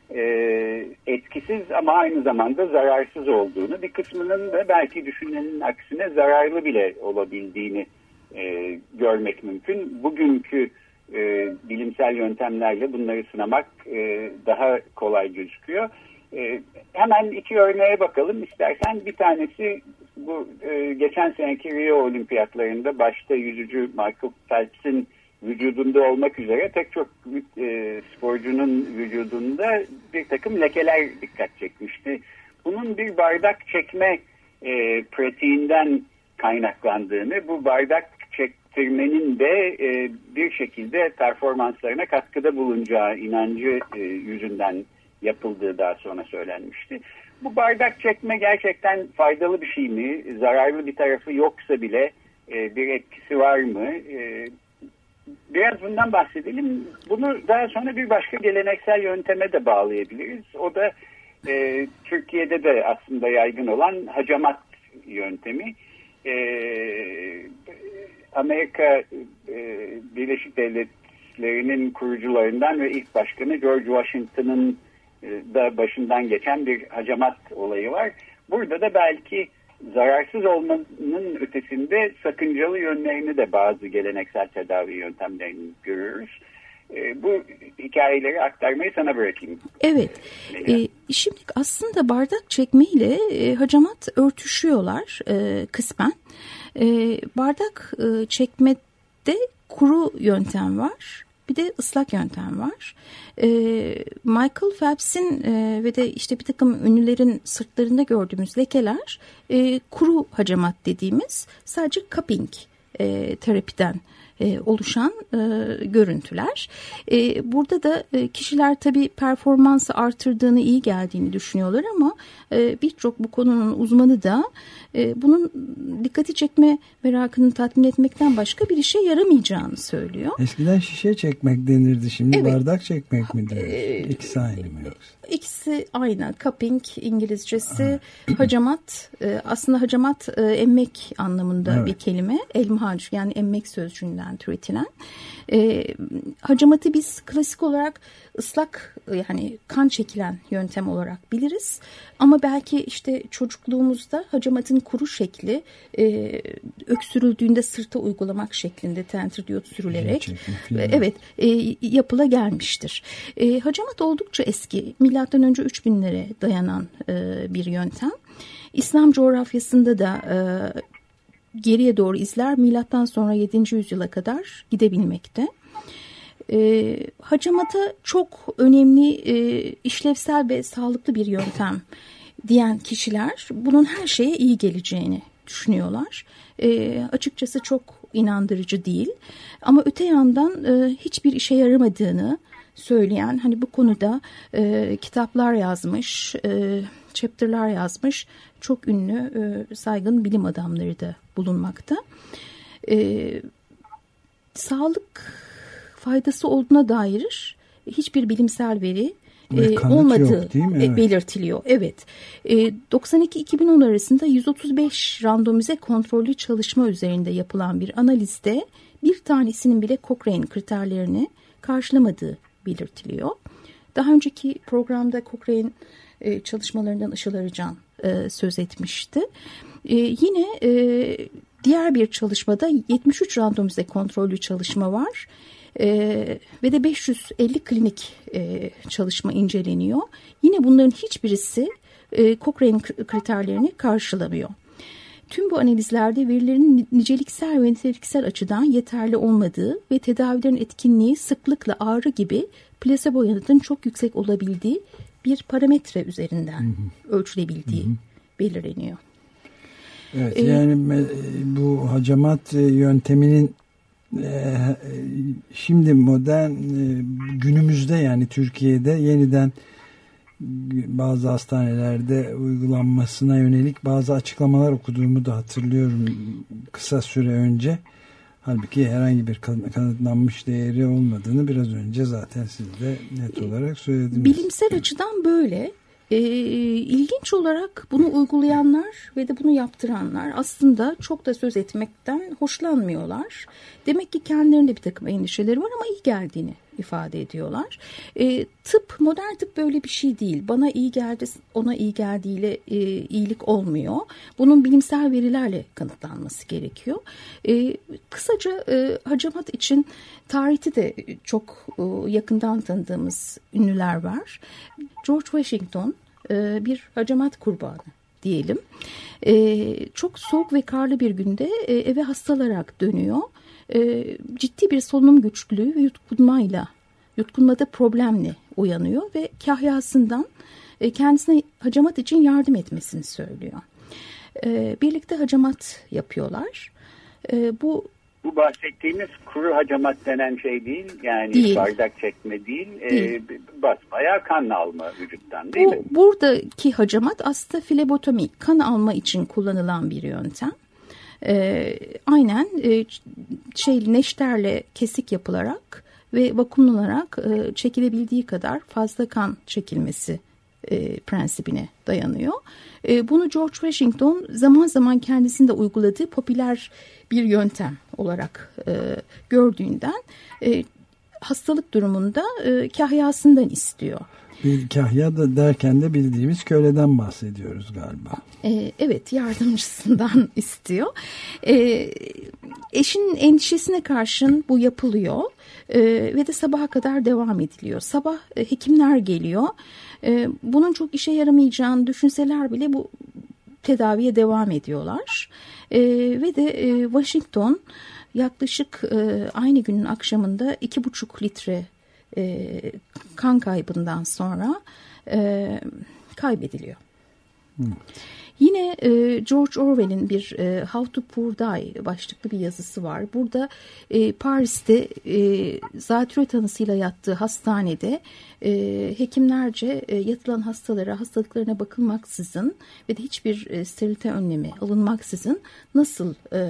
e, etkisiz ama aynı zamanda zararsız olduğunu, bir kısmının da belki düşünülenin aksine zararlı bile olabildiğini e, görmek mümkün. Bugünkü e, bilimsel yöntemlerle bunları sınamak e, daha kolay gözüküyor. E, hemen iki örneğe bakalım istersen. Bir tanesi bu e, geçen seneki Rio Olimpiyatlarında başta yüzücü Michael Phelps'in vücudunda olmak üzere pek çok e, sporcunun vücudunda bir takım lekeler dikkat çekmişti. Bunun bir bardak çekme e, pratiğinden kaynaklandığını, bu bardak çektirmenin de e, bir şekilde performanslarına katkıda bulunacağı inancı e, yüzünden yapıldığı daha sonra söylenmişti. Bu bardak çekme gerçekten faydalı bir şey mi? Zararlı bir tarafı yoksa bile e, bir etkisi var mı? E, biraz bundan bahsedelim. Bunu daha sonra bir başka geleneksel yönteme de bağlayabiliriz. O da e, Türkiye'de de aslında yaygın olan hacamat yöntemi. E, Amerika e, Birleşik Devletleri'nin kurucularından ve ilk başkanı George Washington'ın da başından geçen bir hacamat olayı var. Burada da belki zararsız olmanın ötesinde sakıncalı yönlerini de bazı geleneksel tedavi yöntemlerini görüyoruz. E, bu hikayeleri aktarmayı sana bırakayım. Evet. E, şimdi aslında bardak çekmeyle e, hacamat örtüşüyorlar e, kısmen. E, bardak e, çekmede kuru yöntem var. Bir de ıslak yöntem var. Ee, Michael Phelps'in e, ve de işte bir takım ünlülerin sırtlarında gördüğümüz lekeler e, kuru hacamat dediğimiz sadece cupping e, terapiden e, oluşan e, görüntüler. E, burada da e, kişiler tabii performansı artırdığını, iyi geldiğini düşünüyorlar ama e, birçok bu konunun uzmanı da e, bunun dikkati çekme merakını tatmin etmekten başka bir işe yaramayacağını söylüyor. Eskiden şişe çekmek denirdi, şimdi evet. bardak çekmek mi denir? E, İkisi aynı mı yoksa? İkisi aynı. Cupping İngilizcesi, hacamat e, aslında hacamat e, emmek anlamında evet. bir kelime. Elmhac yani emmek sözcüğünden türetilen. E, hacamatı biz klasik olarak ıslak yani kan çekilen yöntem olarak biliriz. Ama belki işte çocukluğumuzda hacamatın kuru şekli e, öksürüldüğünde sırta uygulamak şeklinde tentridiyot sürülerek e, evet e, yapıla gelmiştir. E, hacamat oldukça eski. Milattan önce üç binlere dayanan e, bir yöntem. İslam coğrafyasında da e, geriye doğru izler milattan sonra yedinci yüzyıla kadar gidebilmekte. E, hacamata çok önemli, e, işlevsel ve sağlıklı bir yöntem diyen kişiler bunun her şeye iyi geleceğini düşünüyorlar. E, açıkçası çok inandırıcı değil. Ama öte yandan e, hiçbir işe yaramadığını söyleyen, hani bu konuda e, kitaplar yazmış, e, chapter'lar yazmış çok ünlü e, saygın bilim adamları da bulunmakta. E, sağlık faydası olduğuna dair hiçbir bilimsel veri e, olmadığı yok, evet. belirtiliyor. Evet. E, doksan iki iki bin on arasında yüz otuz beş randomize kontrollü çalışma üzerinde yapılan bir analizde bir tanesinin bile Cochrane kriterlerini karşılamadığı belirtiliyor. Daha önceki programda Cochrane e, çalışmalarından Işıl Arıcan e, söz etmişti. E, yine e, diğer bir çalışmada yetmiş üç randomize kontrollü çalışma var. Ee, ve de beş yüz elli klinik e, çalışma inceleniyor. Yine bunların hiçbirisi e, Cochrane kriterlerini karşılamıyor. Tüm bu analizlerde verilerin niceliksel ve niteliksel açıdan yeterli olmadığı ve tedavilerin etkinliği sıklıkla ağrı gibi plasebo yanıtın çok yüksek olabildiği bir parametre üzerinden hı hı. ölçülebildiği hı hı. belirleniyor. Evet, ee, yani bu hacamat yönteminin şimdi modern günümüzde yani Türkiye'de yeniden bazı hastanelerde uygulanmasına yönelik bazı açıklamalar okuduğumu da hatırlıyorum kısa süre önce. Halbuki herhangi bir kanıtlanmış değeri olmadığını biraz önce zaten siz de net olarak söylediniz. Bilimsel açıdan böyle. Ee, ilginç olarak bunu uygulayanlar ve de bunu yaptıranlar aslında çok da söz etmekten hoşlanmıyorlar. Demek ki kendilerinde bir takım endişeleri var ama iyi geldiğini ifade ediyorlar. E, tıp, modern tıp böyle bir şey değil. Bana iyi geldi, ona iyi geldiğiyle e, iyilik olmuyor. Bunun bilimsel verilerle kanıtlanması gerekiyor. E, kısaca e, hacamat için tarihte de çok e, yakından tanıdığımız ünlüler var. George Washington e, bir hacamat kurbanı diyelim. E, çok soğuk ve karlı bir günde e, eve hastalarak dönüyor. E, ciddi bir solunum güçlüğü ve yutkunmayla, yutkunmada problemle uyanıyor ve kahyasından e, kendisine hacamat için yardım etmesini söylüyor. E, birlikte hacamat yapıyorlar. E, bu Bu bahsettiğimiz kuru hacamat denen şey değil. Yani değil. bardak çekme değil. değil. E, basbayağı kan alma vücuttan değil bu, mi? Buradaki hacamat aslında flebotomi, kan alma için kullanılan bir yöntem. E, aynen e, şey neşterle kesik yapılarak ve vakumlanarak e, çekilebildiği kadar fazla kan çekilmesi e, prensibine dayanıyor. E, bunu George Washington zaman zaman kendisinde uyguladığı popüler bir yöntem olarak e, gördüğünden e, hastalık durumunda e, kahyasından istiyor. Bir kahya da derken de bildiğimiz köleden bahsediyoruz galiba. E, evet, yardımcısından istiyor. E, eşinin endişesine karşın bu yapılıyor e, ve de sabaha kadar devam ediliyor. Sabah e, hekimler geliyor. E, bunun çok işe yaramayacağını düşünseler bile bu tedaviye devam ediyorlar. E, ve de e, Washington yaklaşık e, aynı günün akşamında iki buçuk litre e, kan kaybından sonra e, kaybediliyor. Hmm. Yine e, George Orwell'in bir e, How to Poor Die başlıklı bir yazısı var. Burada e, Paris'te e, zatürre tanısıyla yattığı hastanede e, hekimlerce e, yatılan hastalara hastalıklarına bakılmaksızın ve de hiçbir e, sterilite önlemi alınmaksızın nasıl e,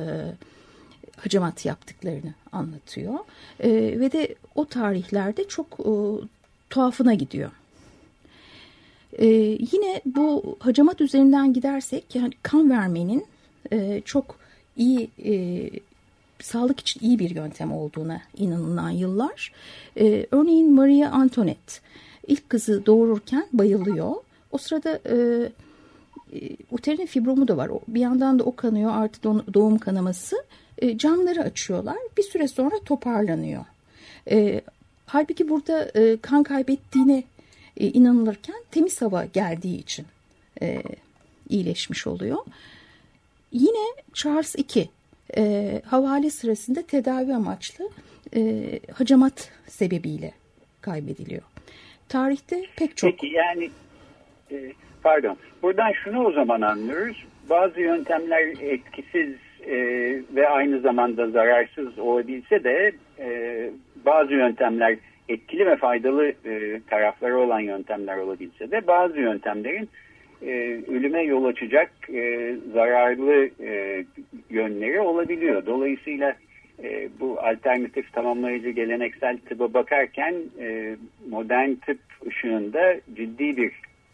hacamat yaptıklarını anlatıyor. E, ve de o tarihlerde çok e, tuhafına gidiyor. Ee, yine bu hacamat üzerinden gidersek yani kan vermenin e, çok iyi e, sağlık için iyi bir yöntem olduğuna inanılan yıllar. Ee, örneğin Maria Antoinette ilk kızı doğururken bayılıyor. O sırada e, e, uterine fibromu da var. Bir yandan da o kanıyor, artı doğum kanaması. E, camları açıyorlar. Bir süre sonra toparlanıyor. E, halbuki burada e, kan kaybettiğine E, inanılırken temiz hava geldiği için e, iyileşmiş oluyor. Yine Charles the Second e, havale sırasında tedavi amaçlı e, hacamat sebebiyle kaybediliyor. Tarihte pek çok... Peki yani e, pardon buradan şunu o zaman anlıyoruz. Bazı yöntemler etkisiz e, ve aynı zamanda zararsız olabilse de e, bazı yöntemler etkili ve faydalı e, tarafları olan yöntemler olabilse de bazı yöntemlerin e, ölüme yol açacak e, zararlı e, yönleri olabiliyor. Dolayısıyla e, bu alternatif tamamlayıcı geleneksel tıba bakarken e, modern tıp ışığında ciddi bir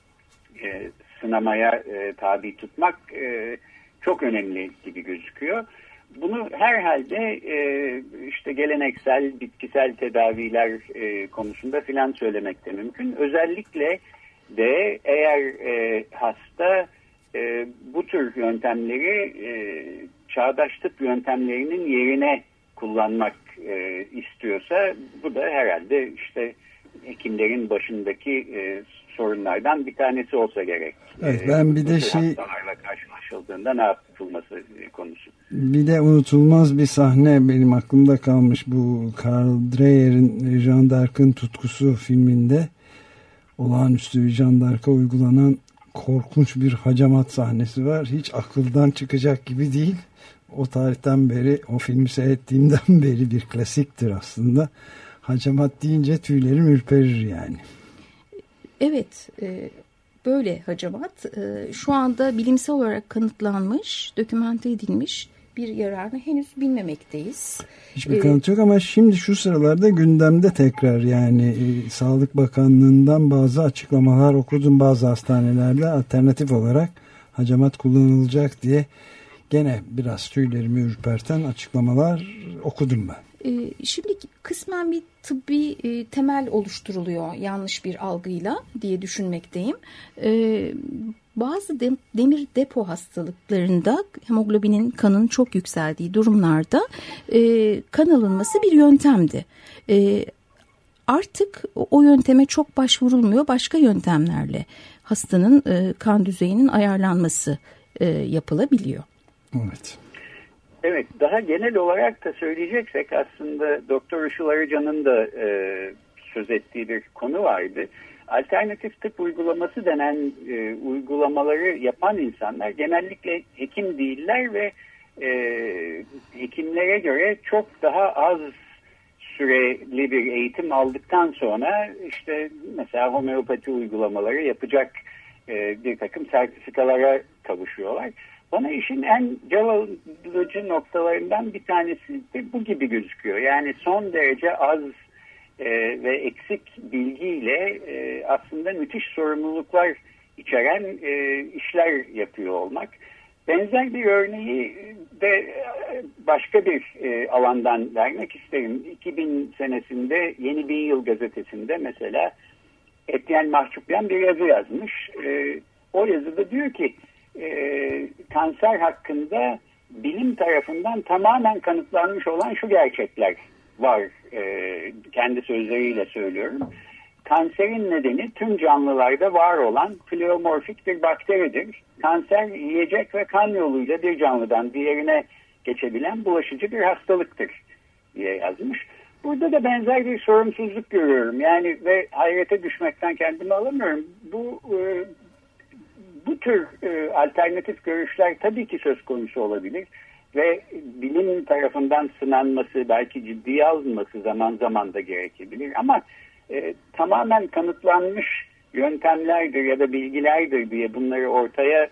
e, sınamaya e, tabi tutmak e, çok önemli gibi gözüküyor. Bunu herhalde e, işte geleneksel bitkisel tedaviler e, konusunda filan söylemek de mümkün. Özellikle de eğer e, hasta e, bu tür yöntemleri e, çağdaş tıp yöntemlerinin yerine kullanmak e, istiyorsa bu da herhalde işte hekimlerin başındaki e, sorunlardan bir tanesi olsa gerek. Evet, ben bir de şey hastalarla karşılaşıldığında ne yapılması konusu. Bir de unutulmaz bir sahne benim aklımda kalmış, bu Karl Dreyer'in Jeanne d'Arc'ın Tutkusu filminde olağanüstü bir Jeanne d'Arc'a uygulanan korkunç bir hacamat sahnesi var. Hiç akıldan çıkacak gibi değil. O tarihten beri, o filmi seyrettiğimden beri bir klasiktir aslında. Hacamat deyince tüylerim ürperir yani. Evet, e, böyle hacamat e, şu anda bilimsel olarak kanıtlanmış, dokümante edilmiş bir yararını henüz bilmemekteyiz. Hiçbir kanıt yok ama şimdi şu sıralarda gündemde tekrar, yani e, Sağlık Bakanlığı'ndan bazı açıklamalar okudum, bazı hastanelerde alternatif olarak hacamat kullanılacak diye gene biraz tüylerimi ürperten açıklamalar okudum ben. Şimdi kısmen bir tıbbi temel oluşturuluyor yanlış bir algıyla diye düşünmekteyim. Bazı demir depo hastalıklarında hemoglobinin kanın çok yükseldiği durumlarda kan alınması bir yöntemdi. Artık o yönteme çok başvurulmuyor. Başka yöntemlerle hastanın kan düzeyinin ayarlanması yapılabiliyor. Evet. Evet, daha genel olarak da söyleyeceksek aslında Doktor Işıl Arıcan'ın da e, söz ettiği bir konu vardı. Alternatif tıp uygulaması denen e, uygulamaları yapan insanlar genellikle hekim değiller ve e, hekimlere göre çok daha az süreli bir eğitim aldıktan sonra işte mesela homeopati uygulamaları yapacak e, bir takım sertifikalara kavuşuyorlar. Bana işin en cevaplıcı noktalarından bir tanesi de bu gibi gözüküyor. Yani son derece az e, ve eksik bilgiyle e, aslında müthiş sorumluluklar içeren e, işler yapıyor olmak. Benzer bir örneği de başka bir e, alandan vermek isterim. iki bin senesinde Yeni Bin Yıl gazetesinde mesela Etienne Mahçupyan bir yazı yazmış. E, o yazıda diyor ki e, kanser hakkında bilim tarafından tamamen kanıtlanmış olan şu gerçekler var. E, kendi sözleriyle söylüyorum. Kanserin nedeni tüm canlılarda var olan pleomorfik bir bakteridir. Kanser yiyecek ve kan yoluyla bir canlıdan diğerine geçebilen bulaşıcı bir hastalıktır diye yazmış. Burada da benzer bir sorumsuzluk görüyorum. Yani ve hayrete düşmekten kendimi alamıyorum. Bu e, bu tür e, alternatif görüşler tabii ki söz konusu olabilir ve bilim tarafından sınanması, belki ciddiye alınması zaman zaman da gerekebilir ama E, tamamen kanıtlanmış yöntemlerdir ya da bilgilerdir diye bunları ortaya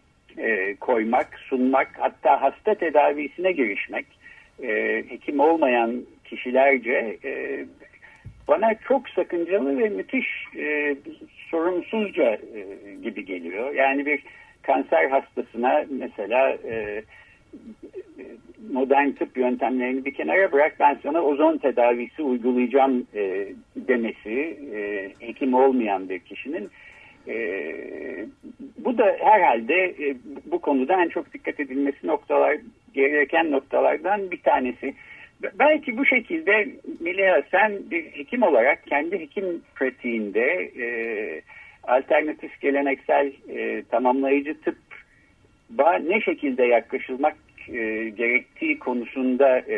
e, koymak, sunmak, hatta hasta tedavisine girişmek, e, hekim olmayan kişilerce e, bana çok sakıncalı ve müthiş e, sorumsuzca e, gibi geliyor. Yani bir kanser hastasına mesela e, modern tıp yöntemlerini bir kenara bırak, ben sana ozon tedavisi uygulayacağım e, demesi e, hekim olmayan bir kişinin e, bu da herhalde e, bu konuda en çok dikkat edilmesi noktalar gereken noktalardan bir tanesi. Belki bu şekilde Meliha, sen bir hekim olarak kendi hekim pratiğinde e, alternatif geleneksel e, tamamlayıcı tıp ne şekilde yaklaşılmak e, gerektiği konusunda e,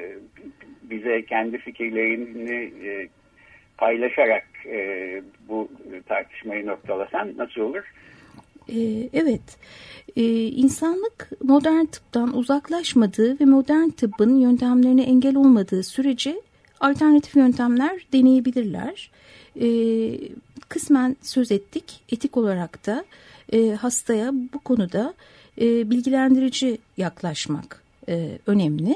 bize kendi fikirlerini e, paylaşarak e, bu tartışmayı noktalasan nasıl olur? Ee, evet, ee, insanlık modern tıptan uzaklaşmadığı ve modern tıbbın yöntemlerine engel olmadığı sürece alternatif yöntemler deneyebilirler. Ee, kısmen söz ettik, etik olarak da e, hastaya bu konuda e, bilgilendirici yaklaşmak e, önemli.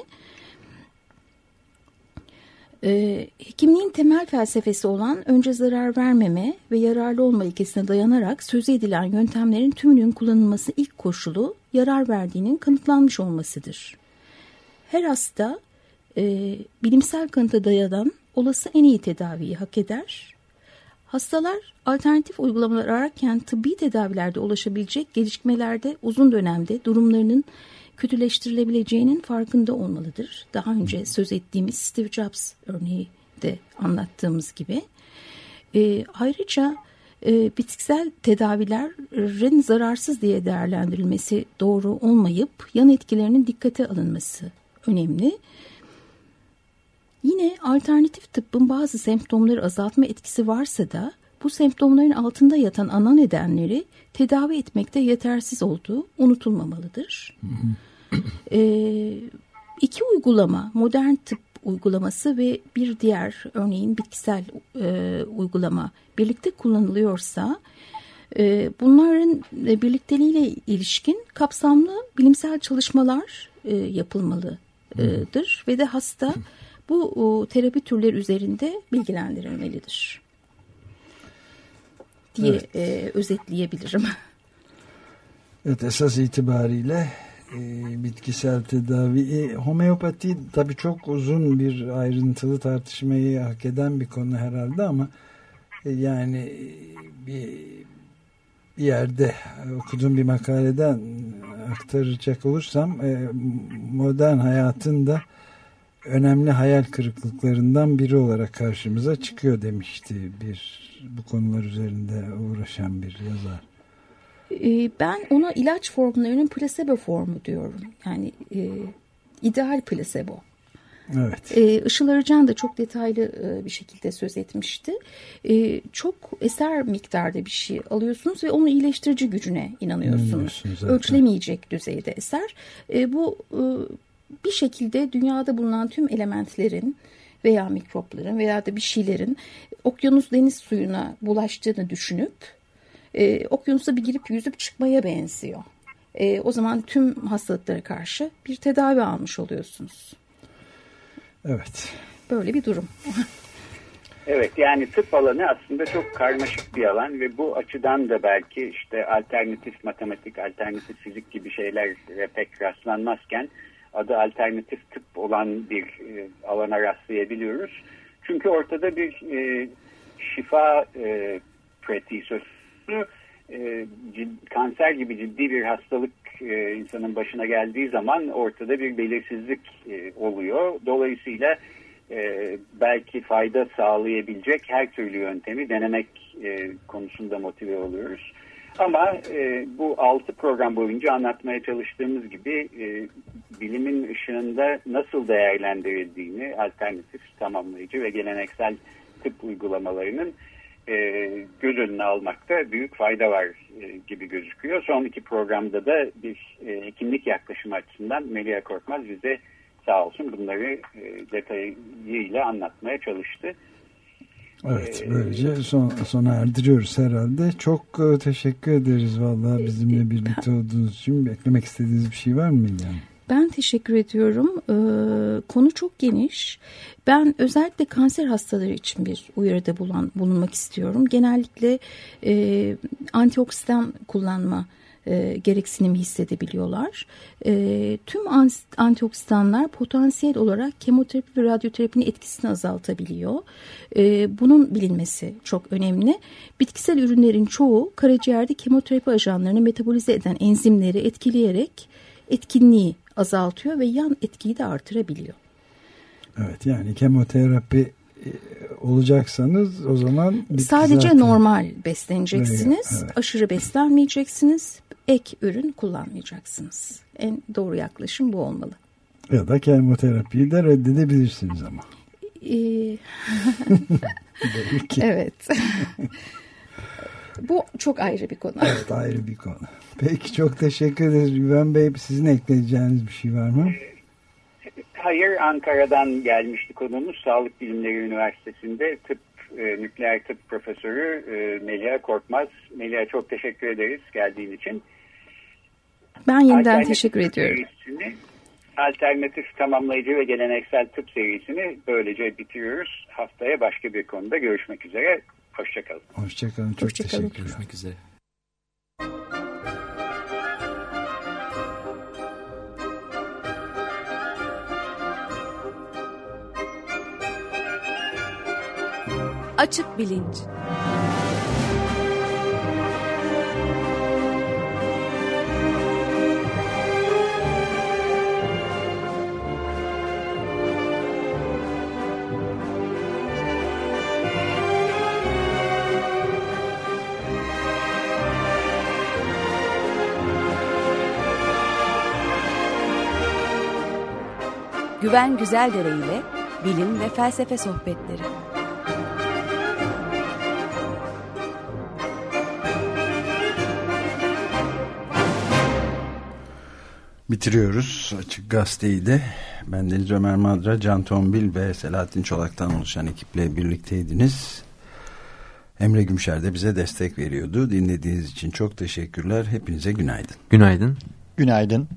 E, hekimliğin temel felsefesi olan önce zarar vermeme ve yararlı olma ilkesine dayanarak söz edilen yöntemlerin tümünün kullanılması ilk koşulu yarar verdiğinin kanıtlanmış olmasıdır. Her hasta e, bilimsel kanıta dayanan olası en iyi tedaviyi hak eder. Hastalar alternatif uygulamalar ararken tıbbi tedavilerde ulaşabilecek gelişmelerde uzun dönemde durumlarının kötüleştirilebileceğinin farkında olmalıdır. Daha önce söz ettiğimiz Steve Jobs örneği de anlattığımız gibi. E, ayrıca e, bitkisel tedavilerin zararsız diye değerlendirilmesi doğru olmayıp yan etkilerinin dikkate alınması önemli. Yine alternatif tıbbın bazı semptomları azaltma etkisi varsa da bu semptomların altında yatan ana nedenleri tedavi etmekte yetersiz olduğu unutulmamalıdır. e, iki uygulama, modern tıp uygulaması ve bir diğer örneğin bitkisel e, uygulama birlikte kullanılıyorsa e, bunların birlikteliğiyle ilişkin kapsamlı bilimsel çalışmalar e, yapılmalıdır ve de hasta bu o, terapi türleri üzerinde bilgilendirilmelidir diye evet. e, özetleyebilirim. Evet, esas itibariyle e, bitkisel tedavi. E, homeopati tabii çok uzun bir ayrıntılı tartışmayı hak eden bir konu herhalde ama e, yani bir, bir yerde okuduğum bir makaleden aktaracak olursam e, modern hayatın da önemli hayal kırıklıklarından biri olarak karşımıza çıkıyor demişti bir bu konular üzerinde uğraşan bir yazar. Ben ona ilaç formlarının plasebo formu diyorum. Yani e, ideal plasebo. Evet. E, Işıl Arıcan da çok detaylı e, bir şekilde söz etmişti. E, çok eser miktarda bir şey alıyorsunuz ve onun iyileştirici gücüne inanıyorsunuz. Ölçülemeyecek düzeyde eser. E, bu e, bir şekilde dünyada bulunan tüm elementlerin veya mikropların veya da bir şeylerin okyanus deniz suyuna bulaştığını düşünüp e, okyanusa bir girip yüzüp çıkmaya benziyor. E, o zaman tüm hastalıklara karşı bir tedavi almış oluyorsunuz. Evet. Böyle bir durum. Evet, yani tıp alanı aslında çok karmaşık bir alan ve bu açıdan da belki işte alternatif matematik, alternatif fizik gibi şeylere pek rastlanmazken adı alternatif tıp olan bir e, alana rastlayabiliyoruz. Çünkü ortada bir e, şifa e, pratiği söz konusu. E, cid, kanser gibi ciddi bir hastalık e, insanın başına geldiği zaman ortada bir belirsizlik e, oluyor. Dolayısıyla e, belki fayda sağlayabilecek her türlü yöntemi denemek e, konusunda motive oluyoruz. Ama e, bu altı program boyunca anlatmaya çalıştığımız gibi e, bilimin ışığında nasıl değerlendirildiğini alternatif, tamamlayıcı ve geleneksel tıp uygulamalarının e, göz önüne almakta büyük fayda var e, gibi gözüküyor. Son iki programda da bir e, hekimlik yaklaşımı açısından Melia Korkmaz bize sağ olsun bunları e, detayıyla anlatmaya çalıştı. Evet, böylece son, sona erdiriyoruz herhalde. Çok e, teşekkür ederiz vallahi bizimle birlikte olduğunuz için. Beklemek istediğiniz bir şey var mı yani? Ben teşekkür ediyorum. Ee, konu çok geniş. Ben özellikle kanser hastaları için bir uyarıda bulan, bulunmak istiyorum. Genellikle e, antioksidan kullanma E, gereksinimi hissedebiliyorlar. E, tüm antioksidanlar potansiyel olarak kemoterapi ve radyoterapinin etkisini azaltabiliyor. E, bunun bilinmesi çok önemli. Bitkisel ürünlerin çoğu karaciğerde kemoterapi ajanlarını metabolize eden enzimleri etkileyerek etkinliği azaltıyor ve yan etkiyi de artırabiliyor. Evet, yani kemoterapi olacaksanız o zaman sadece zaten normal besleneceksiniz. Evet. Aşırı beslenmeyeceksiniz. Ek ürün kullanmayacaksınız. En doğru yaklaşım bu olmalı. Ya da kemoterapiyi de reddedebilirsiniz ama. Ee... evet. Bu çok ayrı bir konu. Evet, ayrı bir konu. Peki, çok teşekkür ederiz. Güven Bey, sizin ekleyeceğiniz bir şey var mı? Hayır, Ankara'dan gelmişti konumuz. Sağlık Bilimleri Üniversitesi'nde tıp, e, nükleer tıp profesörü e, Melia Korkmaz. Melia, çok teşekkür ederiz geldiğin için. Ben yeniden teşekkür ediyorum. Serisini, alternatif, tamamlayıcı ve geleneksel tıp serisini böylece bitiriyoruz. Haftaya başka bir konuda görüşmek üzere. Hoşçakalın. Hoşçakalın. Çok Hoşça kalın. teşekkürler. Görüşmek üzere. Açık Bilinç. Güven Güzeldere ile bilim ve felsefe sohbetleri. Bitiriyoruz Açık Gazete'yi de. Ben Deniz Ömer Madra, Can Tombil ve Selahattin Çolak'tan oluşan ekiple birlikteydiniz. Emre Gümşer de bize destek veriyordu. Dinlediğiniz için çok teşekkürler. Hepinize günaydın. Günaydın. Günaydın.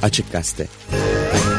Açık Gazete.